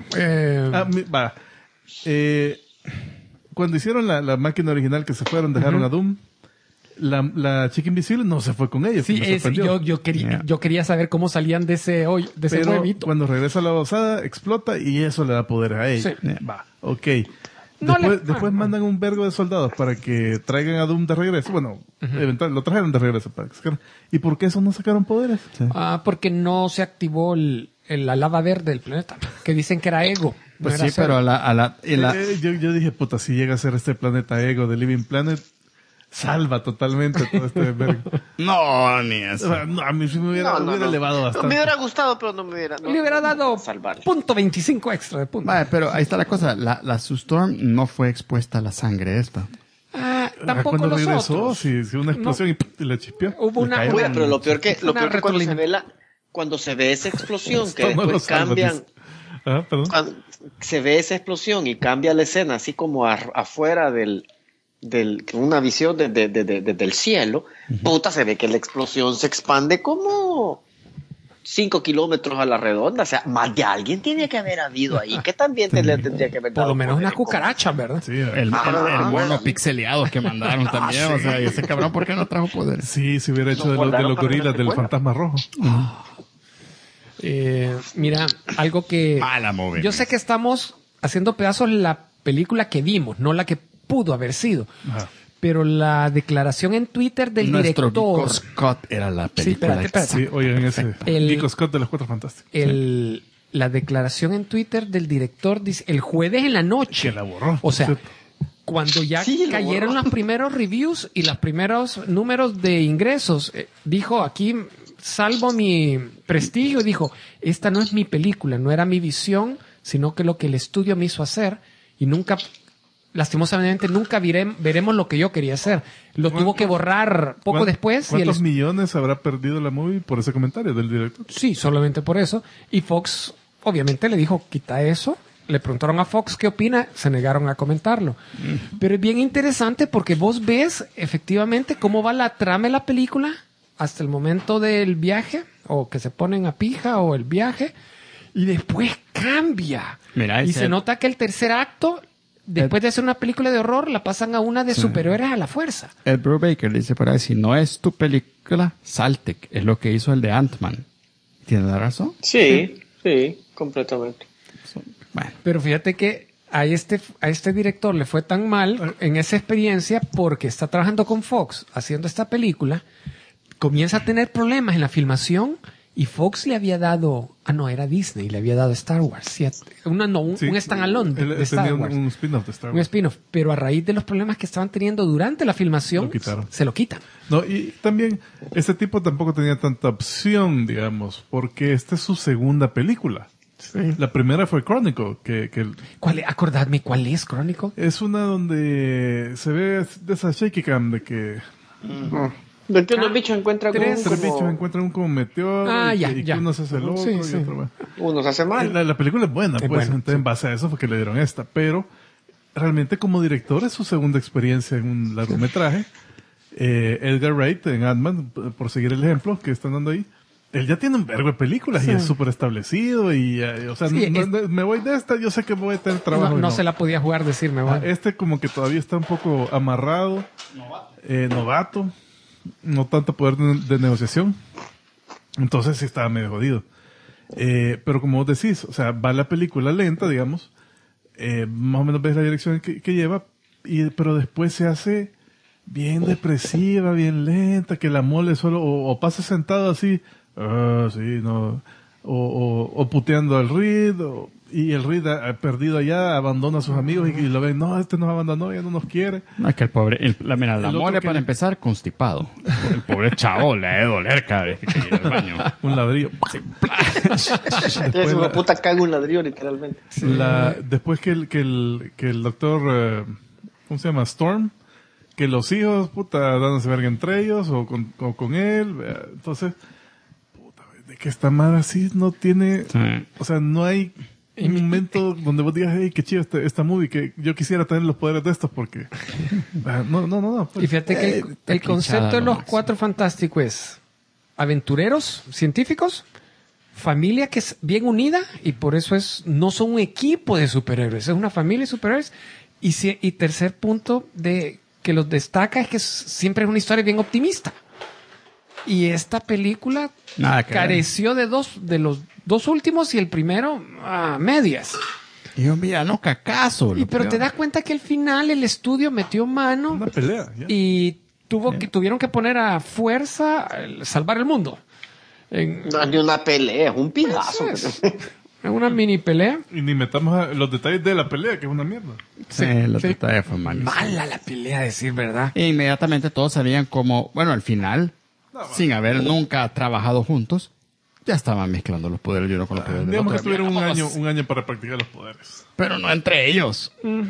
[SPEAKER 3] Cuando hicieron la máquina original que se fueron, dejaron a Doom, la chica invisible no se fue con ellos.
[SPEAKER 4] Sí, yo quería saber cómo salían de ese
[SPEAKER 3] Pero
[SPEAKER 4] huevito.
[SPEAKER 3] cuando regresa a la osada, explota y eso le da poder a ella.
[SPEAKER 4] Sí.
[SPEAKER 3] Ok.
[SPEAKER 4] No
[SPEAKER 3] Después mandan un vergo de soldados para que traigan a Doom de regreso. Bueno, eventualmente lo trajeron de regreso para que sacaran. ¿Y por qué eso no sacaron poderes?
[SPEAKER 4] Porque no se activó la lava verde del planeta, que dicen que era Ego.
[SPEAKER 2] Pues
[SPEAKER 4] no era
[SPEAKER 2] sí, pero
[SPEAKER 3] Yo dije, puta, si llega a ser este planeta Ego de Living Planet, salva totalmente todo este vergo.
[SPEAKER 2] No, ni
[SPEAKER 3] O
[SPEAKER 2] eso.
[SPEAKER 3] sea, no, a mí sí me hubiera elevado bastante.
[SPEAKER 6] Me hubiera gustado, pero no me hubiera.
[SPEAKER 4] Le hubiera dado
[SPEAKER 6] salvar.
[SPEAKER 4] punto 25 extra de punto.
[SPEAKER 2] Vale, pero ahí está la cosa. La Sue Storm no fue expuesta a la sangre esta.
[SPEAKER 4] Tampoco
[SPEAKER 3] Cuando
[SPEAKER 4] los
[SPEAKER 3] regresó,
[SPEAKER 4] otros.
[SPEAKER 3] sí, una explosión y la chispeó.
[SPEAKER 4] Hubo una-
[SPEAKER 3] Le cayó.
[SPEAKER 6] Oiga, pero lo peor que
[SPEAKER 4] Una
[SPEAKER 6] cuando se ve esa explosión, que
[SPEAKER 3] Esto no lo
[SPEAKER 6] después
[SPEAKER 3] salva,
[SPEAKER 6] cambian,
[SPEAKER 3] dice. Perdón.
[SPEAKER 6] cuando se ve esa explosión y cambia la escena así como afuera una visión del cielo, puta, se ve que la explosión se expande como 5 kilómetros a la redonda. O sea, más de alguien tiene que haber habido ahí, que también le tendría que haber
[SPEAKER 4] Por
[SPEAKER 6] dado
[SPEAKER 4] lo menos
[SPEAKER 6] poder
[SPEAKER 4] una
[SPEAKER 6] en
[SPEAKER 4] cucaracha, ¿verdad?
[SPEAKER 3] Sí,
[SPEAKER 2] El mono pixeleado que mandaron también. O sea, y ese cabrón, ¿por qué no trajo poder?
[SPEAKER 3] sí, se hubiera hecho
[SPEAKER 6] Lo
[SPEAKER 3] de
[SPEAKER 6] guardaron
[SPEAKER 3] los
[SPEAKER 6] para
[SPEAKER 3] gorilas
[SPEAKER 6] la
[SPEAKER 3] del
[SPEAKER 6] secuela.
[SPEAKER 3] fantasma rojo.
[SPEAKER 4] Mira, algo que...
[SPEAKER 2] Mala movie.
[SPEAKER 4] Yo sé que estamos haciendo pedazos la película que vimos, no la que pudo haber sido.
[SPEAKER 3] Ajá.
[SPEAKER 4] Pero la declaración en Twitter del
[SPEAKER 2] Nuestro
[SPEAKER 4] director...
[SPEAKER 2] Nico Scott era la
[SPEAKER 4] Sí,
[SPEAKER 2] película.
[SPEAKER 4] espérate.
[SPEAKER 3] Sí, oigan ese.
[SPEAKER 4] El-
[SPEAKER 3] Nico Scott de los Cuatro Fantásticos.
[SPEAKER 4] La declaración en Twitter del director dice el jueves en la noche.
[SPEAKER 3] Que la borró.
[SPEAKER 4] O sea,
[SPEAKER 3] Sí.
[SPEAKER 4] cuando ya
[SPEAKER 6] Sí, lo
[SPEAKER 4] cayeron
[SPEAKER 6] borró.
[SPEAKER 4] los primeros reviews y los primeros números de ingresos, dijo, aquí salvo mi prestigio, dijo, esta no es mi película, no era mi visión, sino que lo que el estudio me hizo hacer y nunca, lastimosamente, nunca veremos lo que yo quería hacer. Lo tuvo que borrar poco después. Y
[SPEAKER 3] ¿Cuántos millones habrá perdido la movie por ese comentario del director?
[SPEAKER 4] Sí, solamente por eso. Y Fox, obviamente, le dijo, quita eso. Le preguntaron a Fox qué opina, se negaron a comentarlo. Pero es bien interesante porque vos ves efectivamente cómo va la trama de la película hasta el momento del viaje, o que se ponen a pija, o el viaje, y después cambia.
[SPEAKER 2] Mira,
[SPEAKER 4] y
[SPEAKER 2] ese-
[SPEAKER 4] se nota que el tercer acto, después de hacer una película de horror, la pasan a una de superhéroes a la fuerza.
[SPEAKER 2] Ed Brubaker dice por ahí, si no es tu película, salte. Es lo que hizo el de Ant-Man. ¿Tiene la razón?
[SPEAKER 6] Sí, completamente.
[SPEAKER 2] Bueno.
[SPEAKER 4] Pero fíjate que a este director le fue tan mal en esa experiencia porque está trabajando con Fox haciendo esta película, comienza a tener problemas en la filmación y Fox le había dado, era Disney, le había dado Star Wars,
[SPEAKER 3] Sí.
[SPEAKER 4] un standalone
[SPEAKER 3] Él
[SPEAKER 4] de Star
[SPEAKER 3] tenía
[SPEAKER 4] Wars.
[SPEAKER 3] un spin-off de Star
[SPEAKER 4] Un
[SPEAKER 3] Wars.
[SPEAKER 4] spin-off, pero a raíz de los problemas que estaban teniendo durante la filmación,
[SPEAKER 3] Lo quitaron.
[SPEAKER 4] se lo quitan.
[SPEAKER 3] No, y también, este tipo tampoco tenía tanta opción, digamos, porque esta es su segunda película. La primera fue Chronicle, que
[SPEAKER 4] Acordadme, ¿cuál es, Crónico?
[SPEAKER 3] es una donde se ve de esa shaky cam de que
[SPEAKER 6] De que unos bichos encuentran
[SPEAKER 3] tres bichos encuentran un como meteoro y que uno se hace loco
[SPEAKER 4] Sí,
[SPEAKER 3] y
[SPEAKER 4] sí.
[SPEAKER 3] otro bueno.
[SPEAKER 6] uno se hace mal.
[SPEAKER 3] La película es buena,
[SPEAKER 4] Es
[SPEAKER 3] pues,
[SPEAKER 4] buena,
[SPEAKER 3] entonces en base a eso fue que le dieron esta, pero realmente como director es su segunda experiencia en un largometraje. Edgar Wright en Ant-Man, por seguir el ejemplo que están dando ahí, él ya tiene un vergo de películas y es súper establecido y, o sea,
[SPEAKER 4] Sí,
[SPEAKER 3] me voy de esta, yo sé que voy a tener trabajo.
[SPEAKER 4] No,
[SPEAKER 3] y
[SPEAKER 4] no se la podía jugar, decirme. bueno.
[SPEAKER 3] Este como que todavía está un poco amarrado, novato, no tanto poder de negociación. Entonces sí estaba medio jodido. Pero como vos decís, o sea, va la película lenta, digamos, más o menos ves la dirección que lleva, pero después se hace bien depresiva, bien lenta, que la mole solo, o pasa sentado así, sí, no, o puteando al Reed, y el Reed perdido allá abandona a sus amigos y lo ven, no, este nos abandonó, ya no nos quiere.
[SPEAKER 2] No, es que el pobre, la mole
[SPEAKER 3] que
[SPEAKER 2] para empezar, constipado. El pobre chavo le ha de doler cada vez que llega al baño.
[SPEAKER 3] Un ladrillo.
[SPEAKER 5] Es una puta caga un ladrillo, literalmente.
[SPEAKER 3] Después que el doctor, ¿cómo se llama? Storm, que los hijos, puta, dándose verga entre ellos o con él. Entonces, puta, de que esta madre así no tiene, o sea, no hay un momento donde vos digas, hey, qué chido esta movie, que yo quisiera tener los poderes de estos porque, no. Pues,
[SPEAKER 4] y fíjate que el concepto de los Cuatro Fantásticos es aventureros, científicos, familia que es bien unida y por eso no son un equipo de superhéroes, es una familia de superhéroes. Y tercer punto de que los destaca es que siempre es una historia bien optimista. Y esta película careció de los dos últimos y el primero a medias.
[SPEAKER 2] Y un villano cacazo.
[SPEAKER 4] Pero te das cuenta que al final el estudio metió mano.
[SPEAKER 3] Una pelea. Ya.
[SPEAKER 4] Y tuvieron que poner a fuerza salvar el mundo.
[SPEAKER 5] No es ni una pelea, es un pijazo.
[SPEAKER 4] Es una mini pelea.
[SPEAKER 3] Y ni metamos los detalles de la pelea, que es una mierda.
[SPEAKER 2] Sí, los detalles fue mal.
[SPEAKER 4] Mala la pelea, a decir verdad.
[SPEAKER 2] E inmediatamente todos sabían como, bueno, al final, sin haber nunca trabajado juntos, ya estaban mezclando los poderes de uno con los poderes del
[SPEAKER 3] Digamos
[SPEAKER 2] otro.
[SPEAKER 3] que tuvieron un año para practicar los poderes.
[SPEAKER 2] Pero no entre ellos.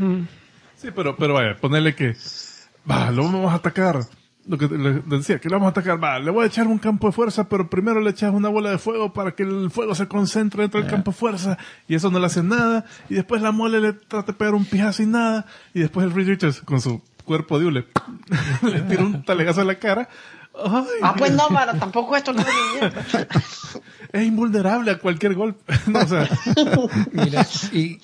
[SPEAKER 3] Sí, pero vaya, ponerle que, lo vamos a atacar. Lo que le decía, que lo vamos a atacar, le voy a echar un campo de fuerza, pero primero le echas una bola de fuego para que el fuego se concentre dentro del campo de fuerza, y eso no le hace nada, y después la mole le trata de pegar un pijazo y nada, y después el Reed Richards con su cuerpo de hule le tira un talegazo en la cara. Ay,
[SPEAKER 5] pues no, Mara, tampoco esto no es ni mierda.
[SPEAKER 3] es invulnerable a cualquier golpe. No, o sea,
[SPEAKER 4] Mira, y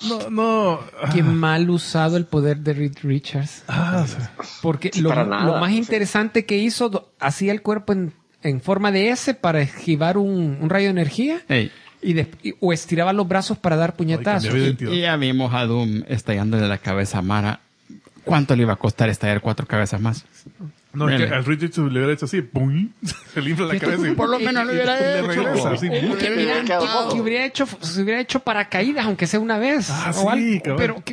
[SPEAKER 4] qué mal usado el poder de Reed Richards.
[SPEAKER 3] o sea,
[SPEAKER 4] Porque
[SPEAKER 5] Sí,
[SPEAKER 4] lo
[SPEAKER 5] para nada,
[SPEAKER 4] más interesante que hizo, hacía el cuerpo en forma de S para esquivar un rayo de energía.
[SPEAKER 2] Hey.
[SPEAKER 4] O estiraba los brazos para dar puñetazos.
[SPEAKER 3] cambiaba de identidad.
[SPEAKER 2] Y ya vimos a Doom estallándole la cabeza a Mara. ¿Cuánto le iba a costar estallar 4 cabezas más?
[SPEAKER 3] no, es que al Reed Richards le hubiera hecho así, ¡pum! Se le infla la cabeza y
[SPEAKER 2] Por lo menos lo hubiera
[SPEAKER 3] le
[SPEAKER 2] hecho.
[SPEAKER 3] regresa así.
[SPEAKER 4] Se hubiera hecho paracaídas, aunque sea una vez.
[SPEAKER 3] Sí, cabrón.
[SPEAKER 4] Pero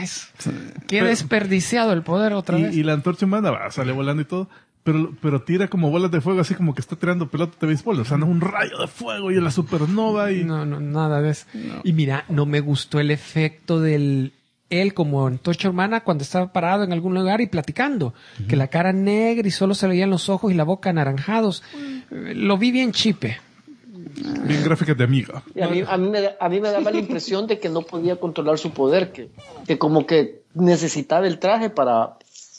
[SPEAKER 4] qué desperdiciado el poder otra vez.
[SPEAKER 3] Y la antorcha humana sale volando y todo, pero tira como bolas de fuego, así como que está tirando pelotas de béisbol. O sea, no es un rayo de fuego y la supernova y...
[SPEAKER 4] No, nada de eso. No. Y mira, no me gustó el efecto del... Él como antorcha humana cuando estaba parado en algún lugar y platicando. Que la cara negra y solo se le veían los ojos y la boca anaranjados. Lo vi bien chipe.
[SPEAKER 3] Bien gráficas de amiga.
[SPEAKER 5] Y a mí me daba la impresión de que no podía controlar su poder, que como que necesitaba el traje para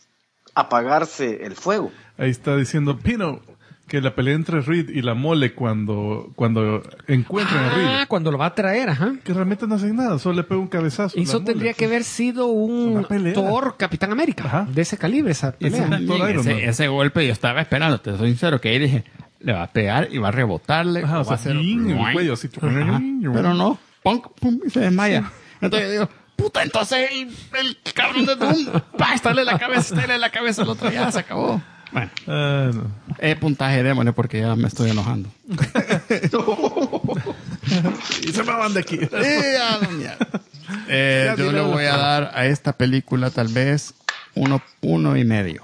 [SPEAKER 5] apagarse el fuego.
[SPEAKER 3] Ahí está diciendo Pino que la pelea entre Reed y la mole cuando encuentran a Reed,
[SPEAKER 4] Cuando lo va a traer, ajá.
[SPEAKER 3] que realmente no hacen nada, solo le pega un cabezazo.
[SPEAKER 4] Eso
[SPEAKER 3] la
[SPEAKER 4] tendría
[SPEAKER 3] mole.
[SPEAKER 4] que haber sido un
[SPEAKER 3] Una pelea.
[SPEAKER 4] Thor Capitán América.
[SPEAKER 3] Ajá.
[SPEAKER 4] De ese calibre, esa
[SPEAKER 3] Y ese
[SPEAKER 4] pelea.
[SPEAKER 3] también. Thor Iron Man.
[SPEAKER 2] Ese golpe yo estaba esperando, te soy sincero, que ahí dije, le va a pegar y va a rebotarle.
[SPEAKER 3] Ajá,
[SPEAKER 2] o
[SPEAKER 3] o
[SPEAKER 2] va a
[SPEAKER 3] sea,
[SPEAKER 2] hacer
[SPEAKER 3] en el cuello, así.
[SPEAKER 2] Ajá. Pero no, pum, y se desmaya. Entonces yo digo, puta, entonces el cabrón de Doom, estarle la cabeza al otro, ya se acabó. Bueno,
[SPEAKER 3] No.
[SPEAKER 2] puntaje démosle porque ya me estoy enojando.
[SPEAKER 3] Y se me van de aquí.
[SPEAKER 2] Yo le voy a dar a esta película tal vez 1.5.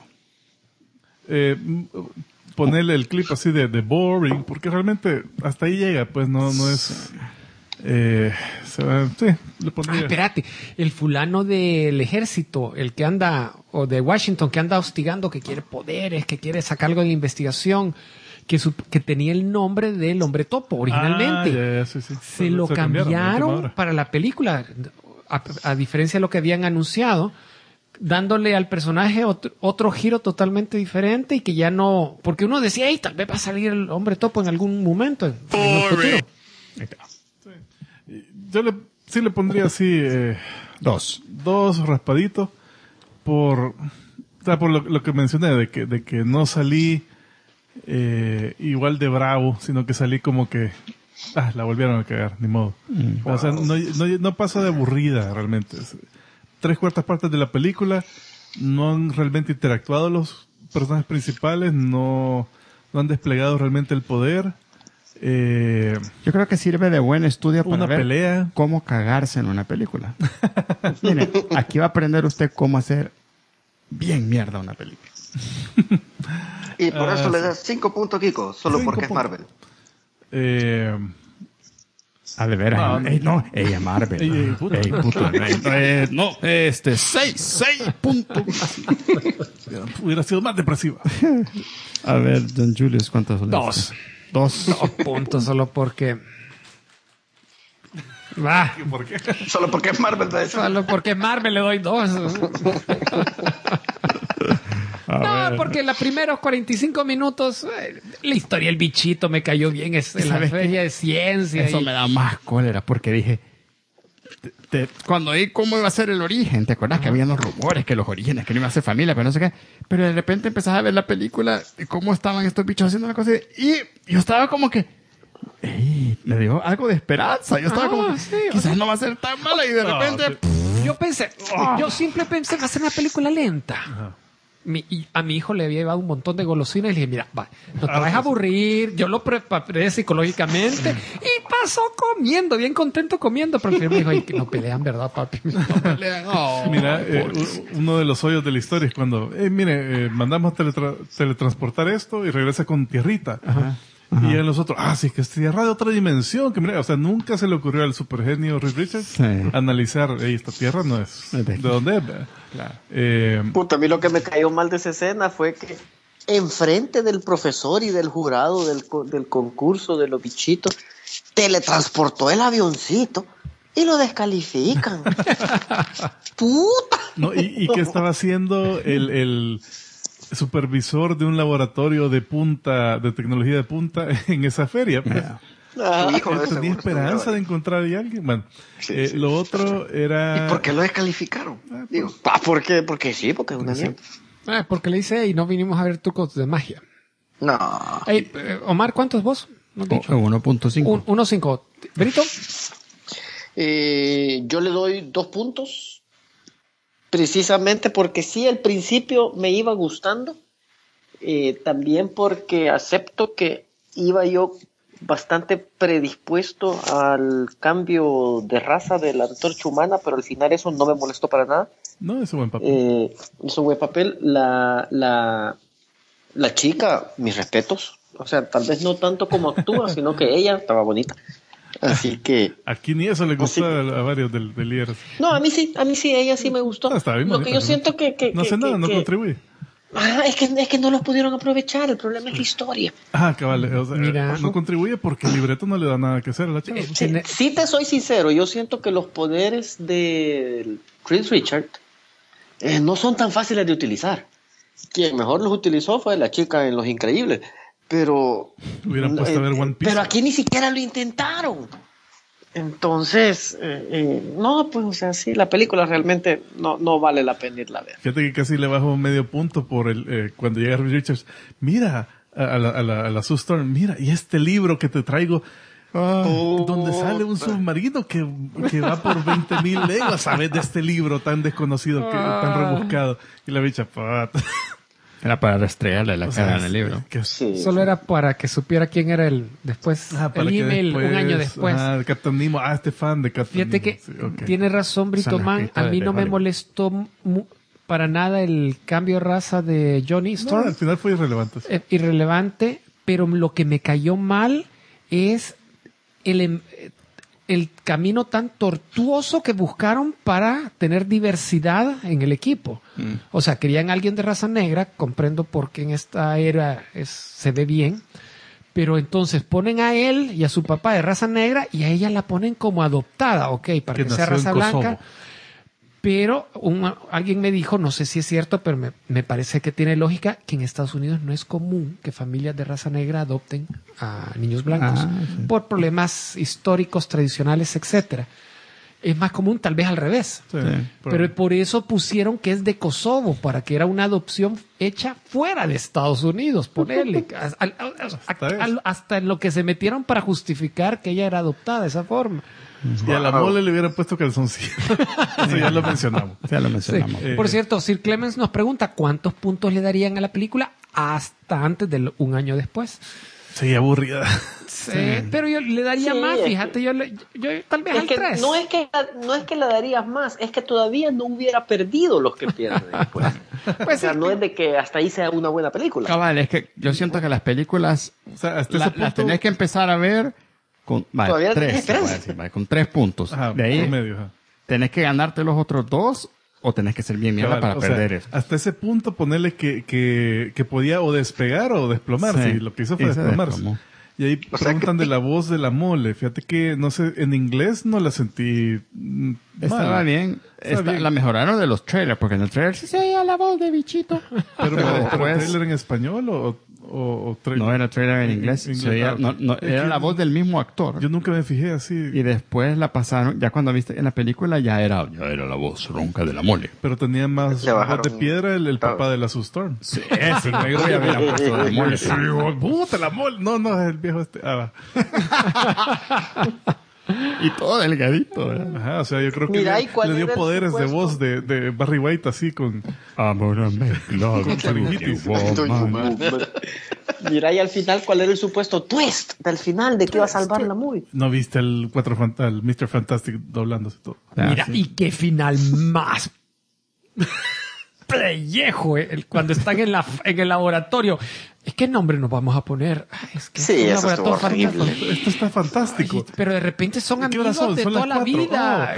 [SPEAKER 3] Ponerle el clip así de boring, porque realmente hasta ahí llega, pues no es... sí, le pondría...
[SPEAKER 4] Espérate, el fulano del ejército, el que anda, o de Washington, que anda hostigando, que quiere poderes, que quiere sacar algo de la investigación, que tenía el nombre del hombre topo originalmente.
[SPEAKER 3] Sí.
[SPEAKER 4] Se lo cambiaron para la película, a diferencia de lo que habían anunciado, dándole al personaje otro giro totalmente diferente y que ya no... Porque uno decía, hey, tal vez va a salir el hombre topo en algún momento en el futuro.
[SPEAKER 3] Yo sí le pondría así...
[SPEAKER 2] 2
[SPEAKER 3] raspaditos por lo que mencioné, de que no salí igual de bravo, sino que salí como que la volvieron a cagar, ni modo. O sea, no pasa de aburrida realmente. 3/4 partes de la película no han realmente interactuado los personajes principales, no han desplegado realmente el poder.
[SPEAKER 2] Yo creo que sirve de buen estudio para
[SPEAKER 3] una
[SPEAKER 2] ver
[SPEAKER 3] pelea.
[SPEAKER 2] cómo cagarse en una película. Mire, aquí va a aprender usted cómo hacer bien mierda una película.
[SPEAKER 6] Y por eso le das 5 puntos, Kiko, solo
[SPEAKER 3] 5
[SPEAKER 6] porque es Marvel.
[SPEAKER 2] Ah, de veras.
[SPEAKER 3] No.
[SPEAKER 2] Ella Marvel.
[SPEAKER 3] Ey, puto.
[SPEAKER 2] Ey, puto. No, 6 puntos.
[SPEAKER 3] Hubiera sido más depresiva.
[SPEAKER 2] A ver, Don Julius, ¿cuántos son?
[SPEAKER 4] 2
[SPEAKER 2] 2
[SPEAKER 4] puntos solo porque...
[SPEAKER 3] ¿Por qué?
[SPEAKER 6] Solo porque es Marvel.
[SPEAKER 4] Solo porque Marvel le doy 2. No, porque los primeros 45 minutos, la historia del bichito me cayó bien, es en la feria de ciencia.
[SPEAKER 2] Eso me da más cólera, porque dije... cuando vi cómo iba a ser el origen, ¿te acuerdas que había unos rumores que los orígenes, que no iba a ser familia, pero no sé qué? Pero de repente empezás a ver la película y cómo estaban estos bichos haciendo la cosa y yo estaba como que... me dio algo de esperanza. Yo estaba como...
[SPEAKER 4] sí,
[SPEAKER 2] quizás no va a ser tan mala y de repente...
[SPEAKER 4] Yo siempre pensé que va a ser una película lenta. Y a mi hijo le había llevado un montón de golosinas y le dije, mira, no te vas a aburrir. Yo lo preparé psicológicamente y pasó comiendo, bien contento comiendo. Pero el me dijo, ay, que no pelean, ¿verdad, papi? No pelean.
[SPEAKER 3] Mira, uno de los hoyos de la historia es cuando, mandamos teletransportar esto y regresa con tierrita.
[SPEAKER 2] Ajá.
[SPEAKER 3] Y en los otros, sí, es que es tierra de otra dimensión. Que mira, o sea, nunca se le ocurrió al supergenio Reed Richards analizar, esta tierra no es de dónde es.
[SPEAKER 2] Claro.
[SPEAKER 6] Puta, a mí lo que me cayó mal de esa escena fue que enfrente del profesor y del jurado del concurso de los bichitos, teletransportó el avioncito y lo descalifican. Puta.
[SPEAKER 3] No, ¿y qué estaba haciendo el supervisor de un laboratorio de punta, de tecnología de punta en esa feria? Pues, tenía esperanza de encontrar a alguien. Bueno, lo otro era...
[SPEAKER 6] ¿Y por qué lo descalificaron? Digo, ¿por qué? Porque sí, porque es una mierda.
[SPEAKER 4] Porque le dice, y no vinimos a ver trucos de magia.
[SPEAKER 6] No.
[SPEAKER 4] Omar, ¿cuántos vos? ¿No has dicho?
[SPEAKER 2] 1.5.
[SPEAKER 4] 1.5. ¿Berito?
[SPEAKER 6] Yo le doy 2 puntos. Precisamente porque sí, al principio me iba gustando. También porque acepto que iba yo bastante predispuesto al cambio de raza de la antorcha humana, pero al final eso no me molestó para nada.
[SPEAKER 3] No, es un buen papel.
[SPEAKER 6] Es un buen papel. La chica, mis respetos. O sea, tal vez no tanto como actúa, sino que ella estaba bonita. Así que...
[SPEAKER 3] Aquí ni eso le gustó a varios del líder.
[SPEAKER 6] No, a mí sí, ella sí me gustó.
[SPEAKER 3] Está bien,
[SPEAKER 6] lo que yo siento que
[SPEAKER 3] no hace nada, no contribuye.
[SPEAKER 6] Es que no los pudieron aprovechar, el problema es la historia.
[SPEAKER 3] Cabal, o sea,
[SPEAKER 4] Mira,
[SPEAKER 3] no contribuye porque el libreto no le da nada que hacer a la chava.
[SPEAKER 6] Sí te soy sincero, yo siento que los poderes de Chris Richard no son tan fáciles de utilizar. Quien mejor los utilizó fue la chica en Los Increíbles, pero...
[SPEAKER 3] Hubieran puesto a ver One Piece.
[SPEAKER 6] Pero aquí ni siquiera lo intentaron. Entonces, no, pues, o sea, sí, la película realmente no vale la pena irla a ver.
[SPEAKER 3] Fíjate que casi le bajo medio punto por cuando llega Reed Richards. Mira, a la Sue Storm, mira, y este libro que te traigo, donde sale un submarino que va por 20,000 leguas, ¿sabes? De este libro tan desconocido, tan rebuscado. Y la bicha,
[SPEAKER 2] Era para restregarle la cara en el libro.
[SPEAKER 6] Sí.
[SPEAKER 4] Solo era para que supiera quién era el después.
[SPEAKER 3] Para
[SPEAKER 4] el
[SPEAKER 3] que
[SPEAKER 4] email
[SPEAKER 3] después,
[SPEAKER 4] un año después.
[SPEAKER 3] Captain Nemo, este fan de Captain
[SPEAKER 4] Fíjate
[SPEAKER 3] Nemo.
[SPEAKER 4] que
[SPEAKER 3] Sí, okay.
[SPEAKER 4] tiene razón Brito Man. A mí no me molestó para nada el cambio de raza de Johnny Storm.
[SPEAKER 3] No, al final fue irrelevante.
[SPEAKER 4] Irrelevante, pero lo que me cayó mal es el camino tan tortuoso que buscaron para tener diversidad en el equipo. O sea, querían a alguien de raza negra, comprendo por qué en esta era se ve bien, pero entonces ponen a él y a su papá de raza negra y a ella la ponen como adoptada, para que sea raza blanca. Pero alguien me dijo, no sé si es cierto, pero me parece que tiene lógica, que en Estados Unidos no es común que familias de raza negra adopten a niños blancos por problemas históricos, tradicionales, etcétera. es más común tal vez al revés.
[SPEAKER 3] Sí,
[SPEAKER 4] Pero por eso pusieron que es de Kosovo, para que era una adopción hecha fuera de Estados Unidos, ponerle. Hasta en lo que se metieron para justificar que ella era adoptada de esa forma.
[SPEAKER 3] Y a la mole le hubieran puesto calzoncillo. Eso ya lo mencionamos.
[SPEAKER 2] Ya lo mencionamos.
[SPEAKER 4] Por cierto, Sir Clemens nos pregunta cuántos puntos le darían a la película hasta antes de un año después.
[SPEAKER 3] Sí, aburrida.
[SPEAKER 4] Sí, pero yo le daría más, fíjate, yo tal vez
[SPEAKER 6] Es
[SPEAKER 4] al
[SPEAKER 6] que
[SPEAKER 4] 3.
[SPEAKER 6] no es que le darías más, es que todavía no hubiera perdido los que pierde después.
[SPEAKER 4] Pues
[SPEAKER 6] O sea,
[SPEAKER 4] es
[SPEAKER 6] no
[SPEAKER 4] que-
[SPEAKER 6] es de que hasta ahí sea una buena película.
[SPEAKER 2] Cabal, es que yo siento que las películas
[SPEAKER 3] O sea, hasta ese
[SPEAKER 2] las
[SPEAKER 3] punto...
[SPEAKER 2] tenés que empezar a ver con
[SPEAKER 6] Todavía
[SPEAKER 2] tres,
[SPEAKER 6] tenés
[SPEAKER 2] te voy a
[SPEAKER 6] tres.
[SPEAKER 2] decir, vaya, con 3 puntos.
[SPEAKER 3] Ajá,
[SPEAKER 2] De ahí
[SPEAKER 3] promedio, ajá.
[SPEAKER 2] tenés que ganarte los otros 2 o tenés que ser bien mierda
[SPEAKER 3] Cabal,
[SPEAKER 2] para
[SPEAKER 3] o sea,
[SPEAKER 2] perder eso.
[SPEAKER 3] hasta ese punto ponerle que podía o despegar o desplomarse.
[SPEAKER 2] Sí.
[SPEAKER 3] Y lo que hizo fue
[SPEAKER 2] Y se
[SPEAKER 3] desplomarse.
[SPEAKER 2] desplomó.
[SPEAKER 3] Y ahí
[SPEAKER 6] O sea
[SPEAKER 3] preguntan de la voz de la mole. Fíjate que, no sé, en inglés no la sentí
[SPEAKER 2] Estaba
[SPEAKER 3] mal.
[SPEAKER 2] bien.
[SPEAKER 3] Bien.
[SPEAKER 2] La mejoraron de los trailers, porque en el trailer sí se oía la voz de bichito.
[SPEAKER 3] Pero
[SPEAKER 2] después-
[SPEAKER 3] ¿trailer en español o trailer?
[SPEAKER 2] No era trailer en inglés.
[SPEAKER 3] En
[SPEAKER 2] Se oía-
[SPEAKER 3] inglés.
[SPEAKER 2] no,
[SPEAKER 3] Es
[SPEAKER 2] era
[SPEAKER 3] que
[SPEAKER 2] la voz del mismo actor.
[SPEAKER 3] Yo nunca me fijé así.
[SPEAKER 2] Y después la pasaron, ya cuando viste en la película, ya era la voz ronca de la mole.
[SPEAKER 3] Pero tenía más
[SPEAKER 6] Le
[SPEAKER 3] voz
[SPEAKER 6] bajaron-
[SPEAKER 3] de piedra el papá de la Sustorm.
[SPEAKER 2] Sí, ese negro ya hubiera puesto la mole.
[SPEAKER 3] Sí, digo, puta, la mole. No, es el viejo este. Ah,
[SPEAKER 2] Y todo delgadito. ¿verdad?
[SPEAKER 3] va. Ajá, o sea, yo creo que
[SPEAKER 6] Mira, ¿y cuál
[SPEAKER 3] le dio
[SPEAKER 6] era el
[SPEAKER 3] poderes de
[SPEAKER 6] supuesto?
[SPEAKER 3] voz de Barry White así con...
[SPEAKER 2] Amor, mezclado
[SPEAKER 3] Con faringitis.
[SPEAKER 6] Mira, y al final, ¿cuál era el supuesto twist del final de que iba a salvar la movie?
[SPEAKER 3] ¿No viste el al Mr. Fantastic doblándose todo?
[SPEAKER 4] Mira, y qué final más pellejo, cuando están en el laboratorio. Es que nombre nos vamos a poner. Ay, es que
[SPEAKER 6] Sí,
[SPEAKER 4] es un
[SPEAKER 6] eso estuvo
[SPEAKER 4] laboratorio
[SPEAKER 6] horrible.
[SPEAKER 4] fantástico.
[SPEAKER 3] Esto está fantástico.
[SPEAKER 4] Ay, pero de repente son
[SPEAKER 3] ¿Y qué hora
[SPEAKER 4] amigos
[SPEAKER 3] son?
[SPEAKER 4] de
[SPEAKER 3] Son
[SPEAKER 4] toda
[SPEAKER 3] las
[SPEAKER 4] la
[SPEAKER 3] 4.
[SPEAKER 4] vida.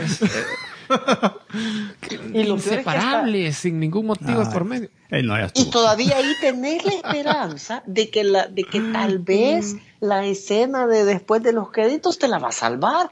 [SPEAKER 6] Y lo peor es que
[SPEAKER 4] Inseparables, sin ningún motivo por medio.
[SPEAKER 2] No, ya
[SPEAKER 6] Y
[SPEAKER 2] estuvo.
[SPEAKER 6] todavía ahí tenés la esperanza de que tal vez la escena de después de los créditos te la va a salvar.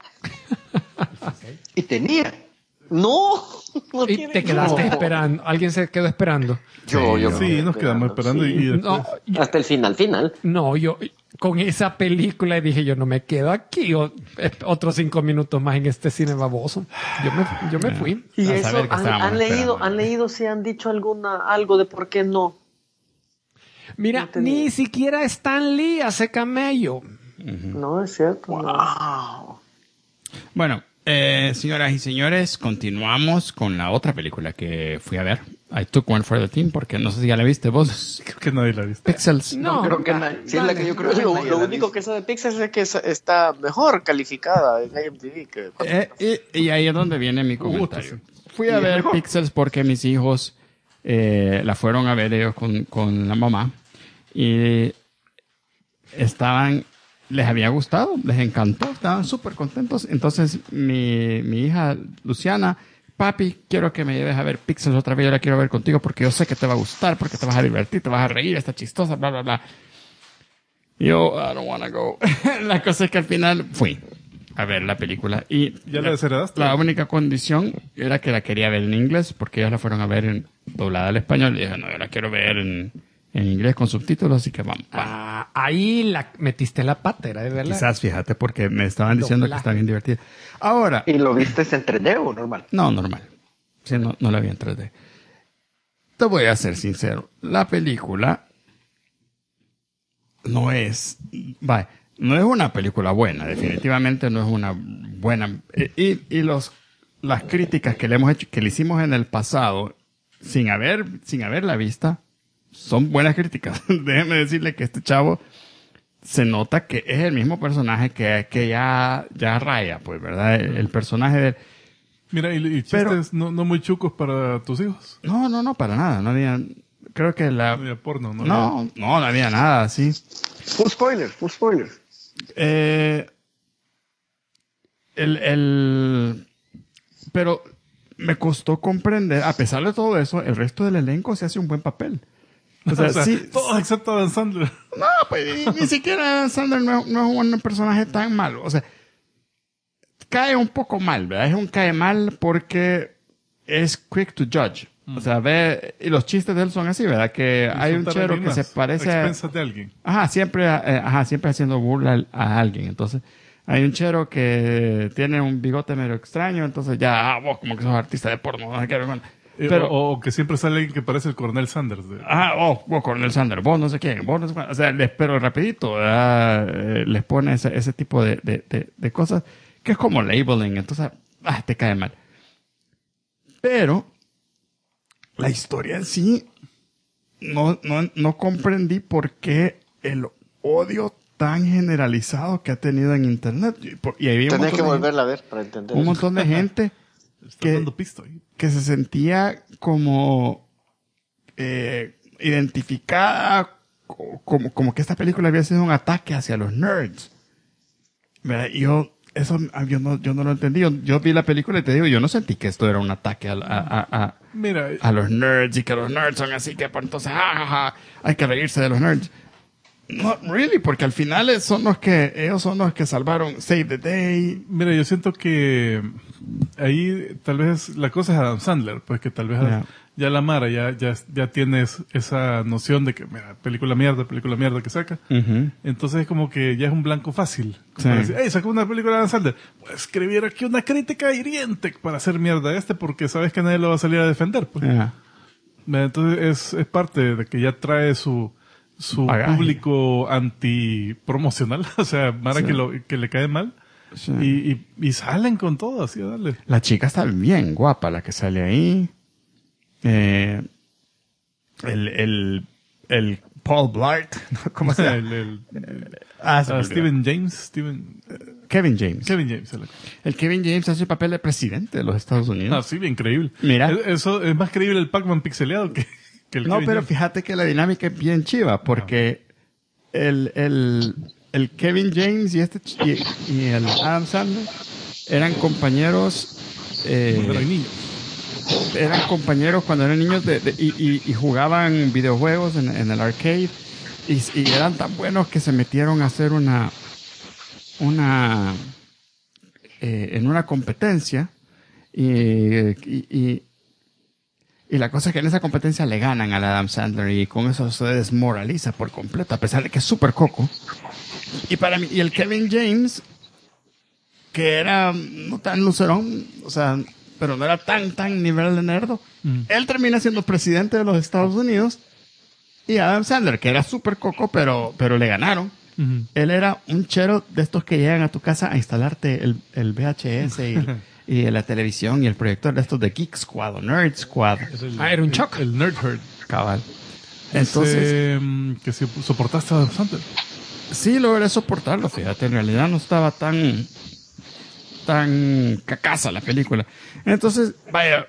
[SPEAKER 6] Y tenía. No
[SPEAKER 4] Y
[SPEAKER 6] tiene-
[SPEAKER 4] te quedaste
[SPEAKER 6] no.
[SPEAKER 4] esperando. Alguien se quedó esperando.
[SPEAKER 6] Yo
[SPEAKER 3] Sí, nos quedamos esperando
[SPEAKER 6] sí.
[SPEAKER 3] y después...
[SPEAKER 4] No,
[SPEAKER 6] Hasta el final.
[SPEAKER 4] no, yo con esa película dije, yo no me quedo aquí otros 5 minutos más en este cine baboso. Yo me fui.
[SPEAKER 6] Y
[SPEAKER 2] A
[SPEAKER 6] eso,
[SPEAKER 2] saber qué estábamos esperando.
[SPEAKER 6] han leído si han dicho algo de por qué no.
[SPEAKER 4] Mira,
[SPEAKER 6] No tenía.
[SPEAKER 4] ni siquiera Stan Lee hace camello.
[SPEAKER 6] No, es cierto. Wow.
[SPEAKER 2] Bueno, señoras y señores, continuamos con la otra película que fui a ver. I Took One for the Team, porque no sé si ya la viste vos.
[SPEAKER 3] Creo que nadie la viste.
[SPEAKER 2] Pixels.
[SPEAKER 4] No,
[SPEAKER 6] Creo que sí es la que yo creo que lo único que sé de Pixar es que está mejor calificada en IMDb que
[SPEAKER 2] Y ahí es donde viene mi comentario. Fui a
[SPEAKER 6] Y es
[SPEAKER 2] ver
[SPEAKER 6] mejor.
[SPEAKER 2] Pixels porque mis hijos la fueron a ver ellos con la mamá y les había gustado, les encantó, estaban súper contentos. Entonces mi hija Luciana, papi, quiero que me lleves a ver Pixels otra vez, yo la quiero ver contigo porque yo sé que te va a gustar, porque te vas a divertir, te vas a reír, está chistosa, bla, bla, bla. Y yo, I don't wanna go. La cosa es que al final fui a ver la película y
[SPEAKER 3] ¿Ya la desheredaste?
[SPEAKER 2] la única condición era que la quería ver en inglés porque ellos la fueron a ver doblada al español y dije, no, yo la quiero ver en inglés con subtítulos, así que vamos.
[SPEAKER 4] ahí metiste la pata, era de verdad.
[SPEAKER 2] Quizás, fíjate, porque me estaban diciendo
[SPEAKER 4] Doblaje.
[SPEAKER 2] que está bien divertida. Ahora,
[SPEAKER 6] ¿Y lo viste en 3D o normal?
[SPEAKER 2] no, normal. Sí, no la vi en 3D. Te voy a ser sincero. La película no es una película buena. Definitivamente no es una buena. Y las críticas que le hemos hecho, que le hicimos en el pasado, sin haberla vista, son buenas críticas. Déjeme decirle que este chavo se nota que es el mismo personaje que ya raya, pues, ¿verdad? El personaje de...
[SPEAKER 3] Mira, y chistes no muy chucos para tus hijos.
[SPEAKER 2] No, para nada. No había... Creo que
[SPEAKER 3] No había porno, ¿no?
[SPEAKER 2] no había nada así.
[SPEAKER 6] Full spoiler.
[SPEAKER 2] Pero me costó comprender, a pesar de todo eso, el resto del elenco se hace un buen papel. O sea, sí,
[SPEAKER 3] todo excepto Adam Sandler.
[SPEAKER 2] no, pues ni siquiera Sandler no es un personaje tan malo. O sea, cae un poco mal, ¿verdad? Cae mal porque es quick to judge. O sea, y los chistes de él son así, ¿verdad? Que hay un
[SPEAKER 3] Insultar a
[SPEAKER 2] chero
[SPEAKER 3] alguien
[SPEAKER 2] que se
[SPEAKER 3] más,
[SPEAKER 2] parece
[SPEAKER 3] a
[SPEAKER 2] a...
[SPEAKER 3] expensas de alguien.
[SPEAKER 2] siempre haciendo burla a alguien. Entonces, Hay un chero que tiene un bigote medio extraño, entonces ya, vos como que sos artista de porno, no sé qué ver con... Pero,
[SPEAKER 3] o que siempre sale alguien que parece el Coronel Sanders.
[SPEAKER 2] vos Coronel Sanders, vos no sé quién, vos no sé cuál. O sea, pero rapidito, les pone ese tipo de cosas que es como labeling, entonces, te cae mal. Pero, la historia en sí, no comprendí por qué el odio tan generalizado que ha tenido en internet. Y había
[SPEAKER 6] Tenés que volverla a ver para entender.
[SPEAKER 2] Un montón de gente que se sentía como identificada como que esta película había sido un ataque hacia los nerds. ¿Verdad? Y yo no lo entendí. Yo vi la película y te digo, yo no sentí que esto era un ataque a los nerds y que los nerds son así que por entonces hay que reírse de los nerds. Not really, porque al final ellos son los que salvaron Save the Day.
[SPEAKER 3] Mira, yo siento que ahí tal vez la cosa es Adam Sandler, pues que tal vez ya la Mara ya tienes esa noción de que, mira, película mierda que saca. Uh-huh. Entonces es como que ya es un blanco fácil. Como decir, hey, sacó una película de Adam Sandler. Voy a escribir aquí una crítica hiriente para hacer mierda porque sabes que nadie lo va a salir a defender. Pues. Yeah. Entonces es parte de que ya trae su público antipromocional, o sea, Mara que le cae mal, y salen con todo, así, dale.
[SPEAKER 2] La chica está bien guapa, la que sale ahí. El Paul Blart, ¿cómo se llama? Kevin James. El Kevin James hace el papel de presidente de los Estados Unidos.
[SPEAKER 3] Sí, bien creíble.
[SPEAKER 2] Mira.
[SPEAKER 3] Eso es más creíble el Pac-Man pixeleado que el
[SPEAKER 2] no,
[SPEAKER 3] Kevin
[SPEAKER 2] pero
[SPEAKER 3] James.
[SPEAKER 2] fíjate que la dinámica es bien chiva, porque el Kevin James y el Adam Sandler eran compañeros. Eran compañeros cuando eran niños y jugaban videojuegos en el arcade y eran tan buenos que se metieron a hacer en una competencia y la cosa es que en esa competencia le ganan al Adam Sandler y con eso se desmoraliza por completo, a pesar de que es súper coco. Y para mí, y el Kevin James, que era no tan lucerón, o sea, pero no era tan nivel de nerdo, él termina siendo presidente de los Estados Unidos y Adam Sandler, que era súper coco, pero le ganaron. Uh-huh. Él era un chero de estos que llegan a tu casa a instalarte el VHS y la televisión y el proyector de estos de Geek Squad o Nerd Squad.
[SPEAKER 4] Era un Chuck.
[SPEAKER 3] El Nerd Herd.
[SPEAKER 2] Cabal. Entonces...
[SPEAKER 3] que si soportaste a Adam Sandler.
[SPEAKER 2] Sí, logré soportarlo, fíjate. En realidad no estaba tan cacaza la película. Entonces, vaya,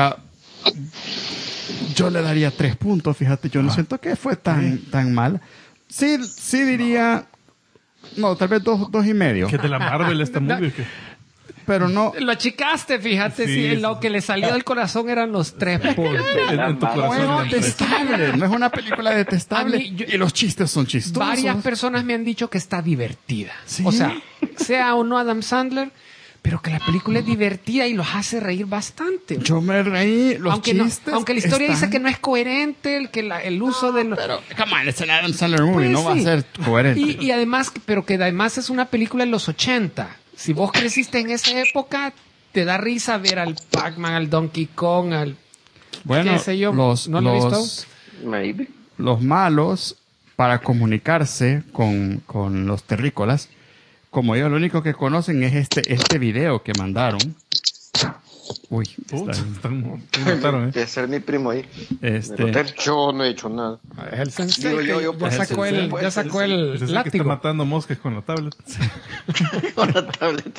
[SPEAKER 2] yo le daría 3 puntos, fíjate. Yo no siento que fue tan mal. Sí diría... No, tal vez 2.5.
[SPEAKER 3] Que de la Marvel esta movie.
[SPEAKER 2] Pero no...
[SPEAKER 4] Lo achicaste, fíjate. Sí, lo que le salió del corazón eran los 3 puntos.
[SPEAKER 3] En tu corazón
[SPEAKER 2] no es detestable. No es una película detestable. Y los chistes son chistosos.
[SPEAKER 4] Varias personas me han dicho que está divertida. ¿Sí? O sea o no Adam Sandler, pero que la película es divertida y los hace reír bastante.
[SPEAKER 2] Yo me reí, chistes.
[SPEAKER 4] Aunque la historia dice que no es coherente, el uso de los...
[SPEAKER 2] Pero, come on, es un Adam Sandler movie, no va a ser coherente.
[SPEAKER 4] Y además, pero que además es una película de los 80. Si vos creciste en esa época, te da risa ver al Pac-Man, al Donkey Kong,
[SPEAKER 2] bueno,
[SPEAKER 4] qué sé yo.
[SPEAKER 2] ¿No lo he visto?
[SPEAKER 6] Maybe.
[SPEAKER 2] Los malos, para comunicarse con los terrícolas, como ellos lo único que conocen es este video que mandaron. Uy,
[SPEAKER 3] mataron,
[SPEAKER 6] de ser mi primo ahí. Yo no he hecho nada.
[SPEAKER 4] Es el sensei.
[SPEAKER 6] Yo
[SPEAKER 4] ya sacó el
[SPEAKER 3] látigo. Que está matando moscas con la tablet.
[SPEAKER 6] Con la tablet.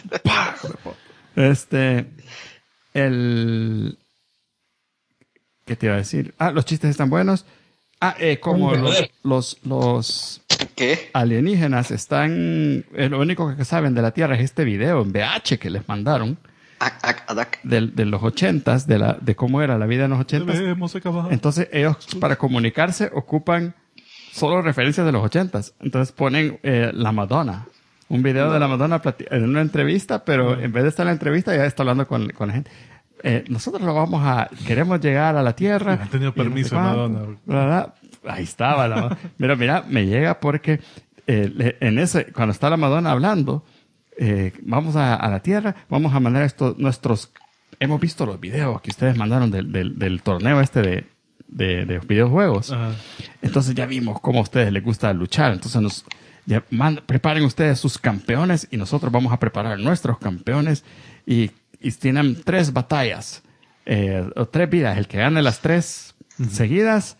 [SPEAKER 2] ¿Qué te iba a decir? Los chistes están buenos. Como los
[SPEAKER 6] ¿qué?
[SPEAKER 2] Alienígenas están... lo único que saben de la Tierra es este video en VH que les mandaron. De los 80s, de cómo era la vida en los 80s. Entonces ellos para comunicarse ocupan solo referencias de los 80s. Entonces ponen la Madonna. Un video de la Madonna en una entrevista, pero en vez de estar en la entrevista ya está hablando con la gente. Nosotros queremos llegar a la Tierra.
[SPEAKER 3] Han tenido permiso Madonna.
[SPEAKER 2] Ahí estaba la Madonna. Mira, me llega porque cuando está la Madonna hablando, vamos a la Tierra, vamos a mandar hemos visto los videos que ustedes mandaron del torneo de videojuegos.
[SPEAKER 3] Ajá.
[SPEAKER 2] Entonces ya vimos cómo a ustedes les gusta luchar. Entonces preparen ustedes sus campeones y nosotros vamos a preparar nuestros campeones y tienen 3 batallas o 3 vidas. El que gane las 3 seguidas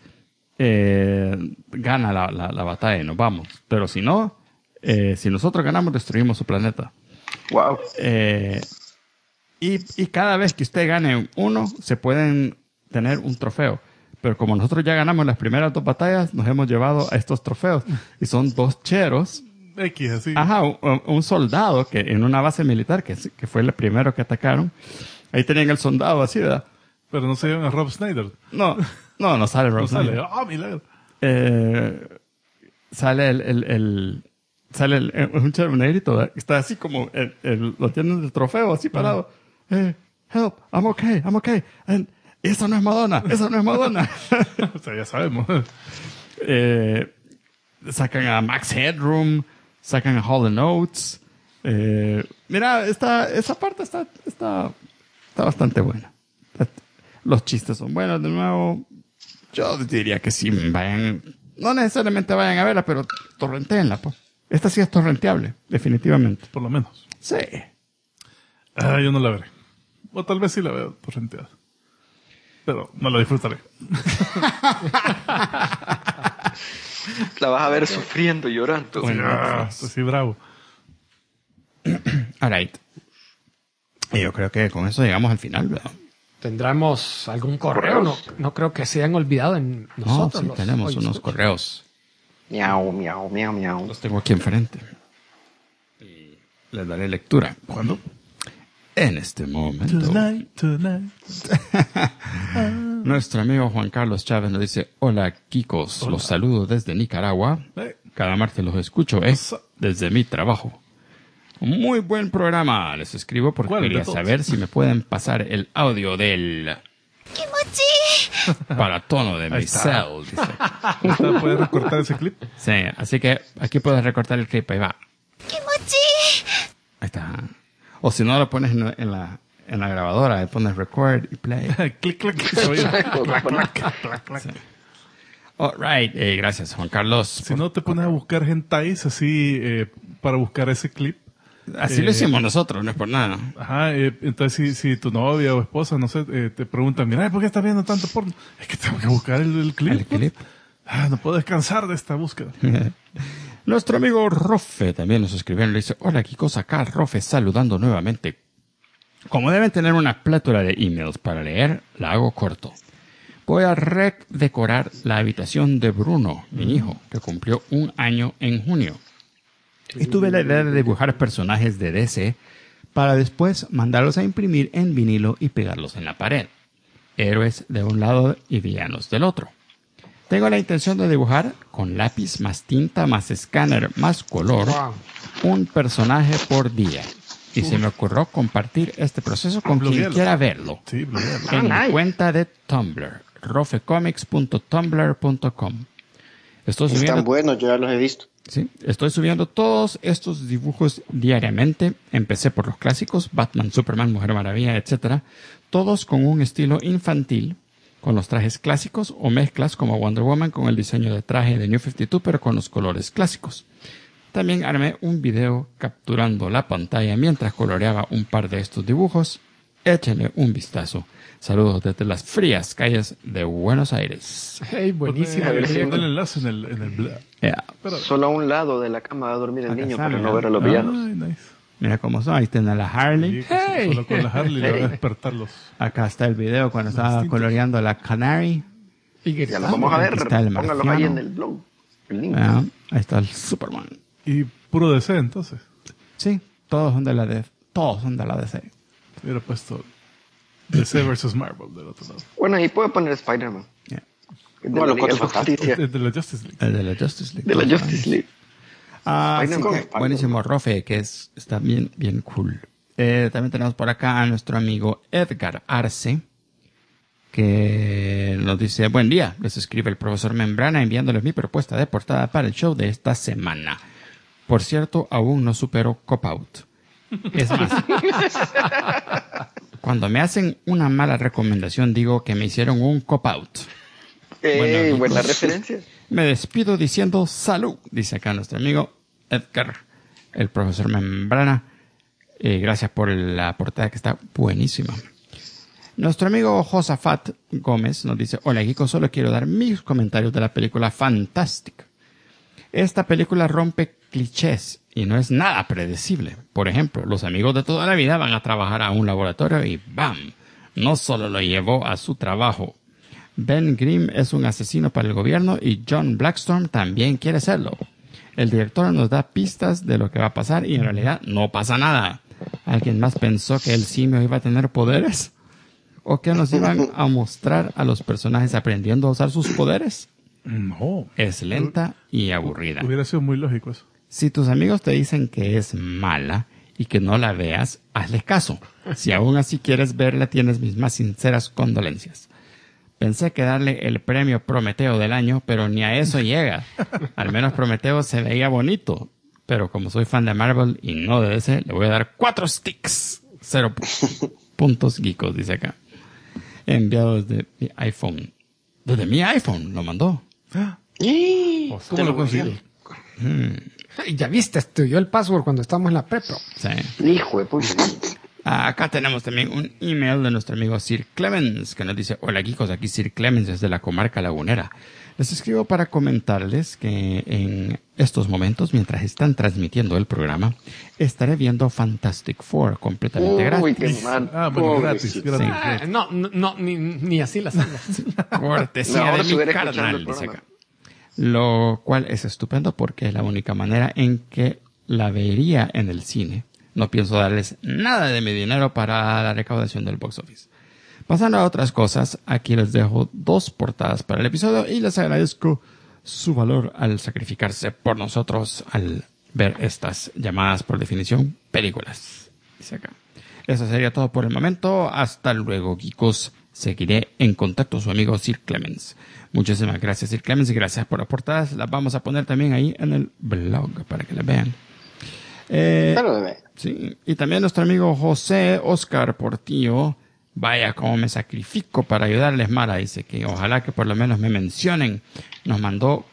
[SPEAKER 2] gana la batalla y nos vamos. Pero si no, si nosotros ganamos, destruimos su planeta.
[SPEAKER 6] Wow.
[SPEAKER 2] Y cada vez que usted gane uno, se pueden tener un trofeo. Pero como nosotros ya ganamos las primeras 2 batallas, nos hemos llevado a estos trofeos. Y son 2 cheros.
[SPEAKER 3] X, así.
[SPEAKER 2] Ajá, un soldado que en una base militar, que fue el primero que atacaron. Ahí tenían el soldado así, ¿verdad?
[SPEAKER 3] Pero no se llevan a Rob Snyder.
[SPEAKER 2] No sale Rob
[SPEAKER 3] No sale.
[SPEAKER 2] Snyder.
[SPEAKER 3] ¡Ah, milagro!
[SPEAKER 2] Sale un chero negrito, ¿verdad? Está así como lo tienen del trofeo, así parado. Help, I'm okay. And esa no es Madonna.
[SPEAKER 3] O sea, ya sabemos.
[SPEAKER 2] Sacan a Max Headroom, sacan a Hall & Oates. Mira, esa parte está bastante buena. Los chistes son buenos. De nuevo, yo diría que sí, no necesariamente vayan a verla, pero torrentéenla, pues. Esta sí es torrenteable, definitivamente.
[SPEAKER 3] Por lo menos.
[SPEAKER 2] Sí.
[SPEAKER 3] Yo no la veré. O tal vez sí la veo torrenteada. Pero no la disfrutaré.
[SPEAKER 6] La vas a ver sufriendo, llorando.
[SPEAKER 2] Bueno,
[SPEAKER 3] Sí, bravo.
[SPEAKER 2] All right. Y yo creo que con eso llegamos al final, ¿verdad?
[SPEAKER 4] ¿Tendremos algún correo? No creo que se hayan olvidado en nosotros.
[SPEAKER 2] No, sí, tenemos unos correos.
[SPEAKER 6] Miau, miau, miau, miau.
[SPEAKER 2] Los tengo aquí enfrente. Y les daré lectura.
[SPEAKER 3] ¿Cuándo?
[SPEAKER 2] En este momento.
[SPEAKER 3] Tonight.
[SPEAKER 2] Nuestro amigo Juan Carlos Chávez nos dice: hola, Kikos.
[SPEAKER 3] Hola.
[SPEAKER 2] Los saludo desde Nicaragua. Cada martes los escucho, desde mi trabajo. Un muy buen programa. Les escribo porque
[SPEAKER 3] ¿Cuál de
[SPEAKER 2] quería
[SPEAKER 3] todos?
[SPEAKER 2] saber si me pueden pasar el audio del paratono de
[SPEAKER 3] Ahí está.
[SPEAKER 2] Maisel, dice.
[SPEAKER 3] ¿Puedes recortar ese clip?
[SPEAKER 2] Sí, así que aquí puedes recortar el clip. Ahí va. Ahí está. O si no, lo pones en la grabadora, le pones record y play.
[SPEAKER 3] Clic, clic. Se oye.
[SPEAKER 2] Sí. All right. Gracias, Juan Carlos.
[SPEAKER 3] Si no te pones a buscar hentais así para buscar ese clip.
[SPEAKER 2] Así lo hicimos nosotros, no es por nada.
[SPEAKER 3] Ajá, entonces si tu novia o esposa, no sé, te preguntan, mira, ¿por qué estás viendo tanto porno? Es que tengo que buscar el clip.
[SPEAKER 2] El clip.
[SPEAKER 3] No puedo descansar de esta búsqueda.
[SPEAKER 2] Nuestro amigo Rofe también nos escribió y le dice: hola, Kikos, acá Rofe saludando nuevamente. Como deben tener una plétora de emails para leer, la hago corto. Voy a redecorar la habitación de Bruno, mi hijo, que cumplió 1 año en junio. Y tuve la idea de dibujar personajes de DC para después mandarlos a imprimir en vinilo y pegarlos en la pared. Héroes de un lado y villanos del otro. Tengo la intención de dibujar con lápiz más tinta más escáner más color un personaje por día. Y se me ocurrió compartir este proceso con quien
[SPEAKER 3] Bloguealo.
[SPEAKER 2] quiera verlo.
[SPEAKER 3] Sí, bloguealo.
[SPEAKER 2] En mi
[SPEAKER 6] nice.
[SPEAKER 2] cuenta de Tumblr, rofecomics.tumblr.com. Estoy
[SPEAKER 6] Están
[SPEAKER 2] subiendo,
[SPEAKER 6] buenos, yo ya los he visto.
[SPEAKER 2] sí, estoy subiendo todos estos dibujos diariamente. Empecé por los clásicos, Batman, Superman, Mujer Maravilla, etc. Todos con un estilo infantil, con los trajes clásicos o mezclas como Wonder Woman con el diseño de traje de New 52, pero con los colores clásicos. También armé un video capturando la pantalla mientras coloreaba un par de estos dibujos. Échenle un vistazo. Saludos desde las frías calles de Buenos Aires.
[SPEAKER 4] Hey, buenísimo.
[SPEAKER 3] Pon
[SPEAKER 6] ver si-
[SPEAKER 3] el enlace en el blog.
[SPEAKER 2] Yeah.
[SPEAKER 6] Solo a un lado de la cama va a dormir el
[SPEAKER 2] Acá
[SPEAKER 6] niño
[SPEAKER 2] está,
[SPEAKER 6] para
[SPEAKER 2] mira.
[SPEAKER 6] no ver a los
[SPEAKER 2] Ah.
[SPEAKER 6] villanos.
[SPEAKER 3] Ay, nice.
[SPEAKER 2] Mira cómo son. Ahí tiene la Harley.
[SPEAKER 3] Sí, que solo con la Harley le va a despertarlos.
[SPEAKER 2] Acá está el video cuando estaba coloreando la Canary.
[SPEAKER 6] Ya lo vamos a ver.
[SPEAKER 2] Aquí está el
[SPEAKER 6] Póngalos
[SPEAKER 2] marciano.
[SPEAKER 6] ahí en el blog. El link.
[SPEAKER 2] Ah, ahí está el Superman.
[SPEAKER 3] Y puro DC, entonces.
[SPEAKER 2] Sí, todos son de la DC. Todos son de la DC.
[SPEAKER 3] Hubiera puesto DC versus Marvel del otro lado.
[SPEAKER 6] Bueno, ahí puede poner Spider-Man.
[SPEAKER 2] Yeah.
[SPEAKER 6] De
[SPEAKER 5] No,
[SPEAKER 6] la
[SPEAKER 5] los
[SPEAKER 6] Liga de
[SPEAKER 5] Cuatro
[SPEAKER 6] Justicia.
[SPEAKER 3] De la Justice League.
[SPEAKER 2] El de la Justice League.
[SPEAKER 6] De la Justice League.
[SPEAKER 2] Así
[SPEAKER 6] Spider-Man.
[SPEAKER 2] que, buenísimo, Rofe, que está bien, bien cool. También tenemos por acá a nuestro amigo Edgar Arce, que nos dice: buen día, les escribe el profesor Membrana enviándoles mi propuesta de portada para el show de esta semana. Por cierto, aún no supero Cop Out. Es más, cuando me hacen una mala recomendación, digo que me hicieron un cop-out. Bueno,
[SPEAKER 6] buena referencia.
[SPEAKER 2] Me despido diciendo salud, dice acá nuestro amigo Edgar, el profesor Membrana. Gracias por la portada que está buenísima. Nuestro amigo Josafat Gómez nos dice: hola, Geeko, solo quiero dar mis comentarios de la película Fantastic. Esta película rompe clichés y no es nada predecible. Por ejemplo, los amigos de toda la vida van a trabajar a un laboratorio y ¡bam! No solo lo llevó a su trabajo. Ben Grimm es un asesino para el gobierno y John Blackstorm también quiere serlo. El director nos da pistas de lo que va a pasar y en realidad no pasa nada. ¿Alguien más pensó que el simio iba a tener poderes? ¿O que nos iban a mostrar a los personajes aprendiendo a usar sus poderes?
[SPEAKER 3] No.
[SPEAKER 2] Es lenta y aburrida.
[SPEAKER 3] Hubiera sido muy lógico eso.
[SPEAKER 2] Si tus amigos te dicen que es mala y que no la veas, hazles caso. Si aún así quieres verla, tienes mis más sinceras condolencias. Pensé que darle el premio Prometeo del año, pero ni a eso llega. Al menos Prometeo se veía bonito. Pero como soy fan de Marvel y no de DC, le voy a dar 4 sticks. 0 puntos geekos, dice acá. Enviado desde mi iPhone. Desde mi iPhone lo mandó.
[SPEAKER 3] ¿Cómo lo consiguió?
[SPEAKER 4] Ya viste, estudió el password cuando estábamos en la prepro.
[SPEAKER 2] Sí.
[SPEAKER 6] Hijo de puta.
[SPEAKER 2] Acá tenemos también un email de nuestro amigo Sir Clemens, que nos dice: hola, geekos, aquí Sir Clemens desde la comarca lagunera. Les escribo para comentarles que en estos momentos, mientras están transmitiendo el programa, estaré viendo Fantastic Four completamente gratis.
[SPEAKER 6] Uy, qué mal.
[SPEAKER 3] Bueno, gratis.
[SPEAKER 2] Sí.
[SPEAKER 4] No, ni así las hagas.
[SPEAKER 2] Cortesía
[SPEAKER 6] ahora
[SPEAKER 2] de mi
[SPEAKER 6] estuviera escuchando
[SPEAKER 2] carnal,
[SPEAKER 6] el
[SPEAKER 2] dice
[SPEAKER 6] programa.
[SPEAKER 2] acá. Lo cual es estupendo porque es la única manera en que la vería en el cine. No pienso darles nada de mi dinero para la recaudación del box office. Pasando a otras cosas, aquí les dejo 2 portadas para el episodio y les agradezco su valor al sacrificarse por nosotros al ver estas llamadas por definición películas. Dice acá. Eso sería todo por el momento. Hasta luego, geekos. Seguiré en contacto su amigo Sir Clemens. Muchísimas gracias, Sir Clemens, y gracias por las portadas. Las vamos a poner también ahí en el blog para que las vean. Sí, y también nuestro amigo José Oscar Portillo. Vaya, cómo me sacrifico para ayudarles, Mara. Dice que ojalá que por lo menos me mencionen. Nos mandó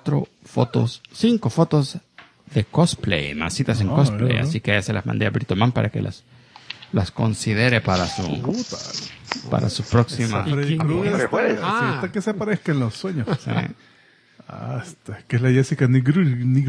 [SPEAKER 2] 5 fotos de cosplay, más citas en cosplay. Así que ya se las mandé a Britoman para que las considere para su próxima.
[SPEAKER 3] Freddy Krueger
[SPEAKER 6] Pues.
[SPEAKER 3] hasta que se aparezca en los sueños.
[SPEAKER 2] Sí.
[SPEAKER 3] Hasta que es la Jessica Nigru.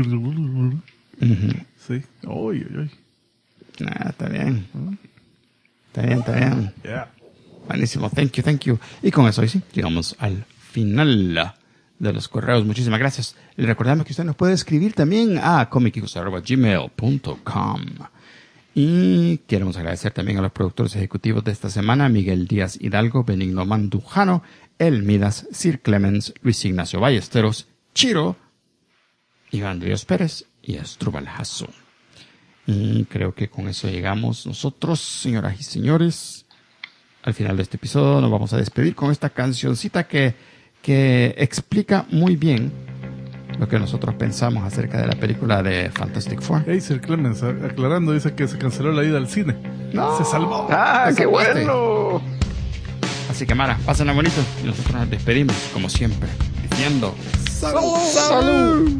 [SPEAKER 3] Sí. Uy.
[SPEAKER 2] Está bien. Está bien.
[SPEAKER 3] Yeah.
[SPEAKER 2] Buenísimo. Thank you. Y con eso, sí, llegamos al final de los correos. Muchísimas gracias. Le recordamos que usted nos puede escribir también a comicgeekos@gmail.com. Y queremos agradecer también a los productores ejecutivos de esta semana: Miguel Díaz Hidalgo, Benigno Mandujano, El Midas, Sir Clemens, Luis Ignacio Ballesteros, Chiro, Iván Ríos Pérez y Astrubal Hasso. Y creo que con eso llegamos nosotros, señoras y señores, al final de este episodio. Nos vamos a despedir con esta cancioncita que explica muy bien lo que nosotros pensamos acerca de la película de Fantastic Four.
[SPEAKER 3] Hey, Sir Clemens, aclarando, dice que se canceló la ida al cine.
[SPEAKER 2] No.
[SPEAKER 3] Se salvó.
[SPEAKER 6] ¡Ah, qué
[SPEAKER 2] salvaste.
[SPEAKER 6] bueno!
[SPEAKER 2] Así que, Mara, pásenla bonito y nosotros nos despedimos, como siempre, diciendo
[SPEAKER 6] ¡Salud!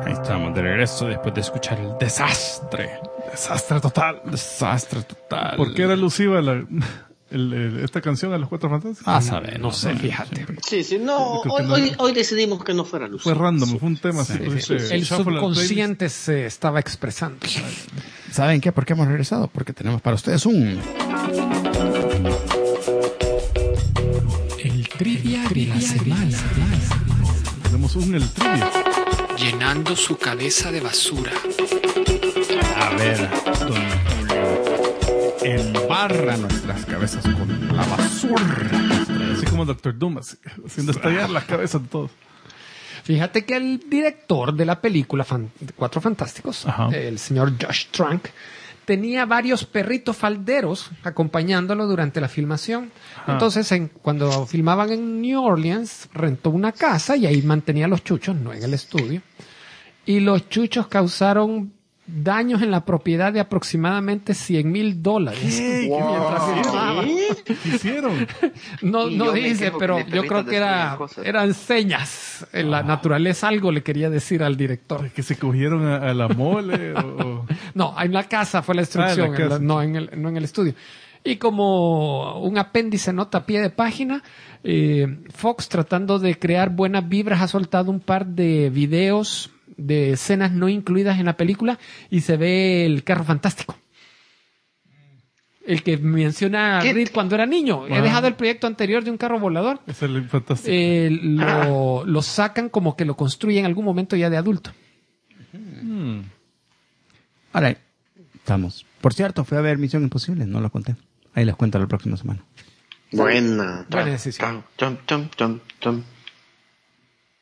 [SPEAKER 2] Ahí estamos de regreso después de escuchar el desastre.
[SPEAKER 3] Desastre total.
[SPEAKER 2] Desastre total.
[SPEAKER 3] ¿Por qué era alusiva esta canción a los Cuatro Fantásticos?
[SPEAKER 2] Ah, saber,
[SPEAKER 4] No sé, fíjate.
[SPEAKER 6] Sí, no,
[SPEAKER 3] Creo que
[SPEAKER 6] hoy decidimos que no fuera luz.
[SPEAKER 3] Fue random, fue un tema así. pues,
[SPEAKER 4] El
[SPEAKER 3] shuffle al
[SPEAKER 4] subconsciente se estaba expresando.
[SPEAKER 2] ¿Saben qué? ¿Por qué hemos regresado? Porque tenemos para ustedes
[SPEAKER 4] El trivia de la semana.
[SPEAKER 3] playlist. Tenemos el trivia.
[SPEAKER 4] Llenando su cabeza de basura.
[SPEAKER 2] A ver, don Julio, embarra nuestras cabezas con la basura.
[SPEAKER 3] Así como Doctor Doom, haciendo estallar las cabezas de todos.
[SPEAKER 4] Fíjate que el director de la película Cuatro Fantásticos,
[SPEAKER 3] Ajá.
[SPEAKER 4] el señor Josh Trank, tenía varios perritos falderos acompañándolo durante la filmación.
[SPEAKER 3] Ajá.
[SPEAKER 4] Entonces, cuando filmaban en New Orleans, rentó una casa y ahí mantenía a los chuchos, no en el estudio. Y los chuchos causaron daños en la propiedad de aproximadamente $100,000. Mientras filmaba.
[SPEAKER 3] ¿Qué hicieron?
[SPEAKER 4] No,
[SPEAKER 6] Y
[SPEAKER 4] no
[SPEAKER 6] yo me
[SPEAKER 4] dice,
[SPEAKER 6] quejo
[SPEAKER 4] pero
[SPEAKER 6] que mis
[SPEAKER 4] yo creo
[SPEAKER 6] perritos
[SPEAKER 4] que
[SPEAKER 6] destruyen cosas.
[SPEAKER 4] eran señas. En la naturaleza algo le quería decir al director.
[SPEAKER 3] ¿Que se cogieron a la mole? o...
[SPEAKER 4] No, en la casa fue la instrucción,
[SPEAKER 3] Ah, en la casa.
[SPEAKER 4] no en el estudio. Y como un apéndice nota a pie de página, Fox, tratando de crear buenas vibras, ha soltado un par de videos de escenas no incluidas en la película y se ve el carro fantástico. El que menciona
[SPEAKER 6] ¿Qué?
[SPEAKER 4] Reed cuando era niño. He
[SPEAKER 3] Wow.
[SPEAKER 4] dejado el proyecto anterior de un carro volador.
[SPEAKER 3] Es el fantástico.
[SPEAKER 4] Lo sacan como que lo construyen en algún momento ya de adulto.
[SPEAKER 2] Ahora, estamos. Por cierto, fui a ver Misión Imposible, no lo conté. Ahí les cuento la próxima semana.
[SPEAKER 6] Buena.
[SPEAKER 4] Buena decisión.
[SPEAKER 6] Chum, chum, chum, chum.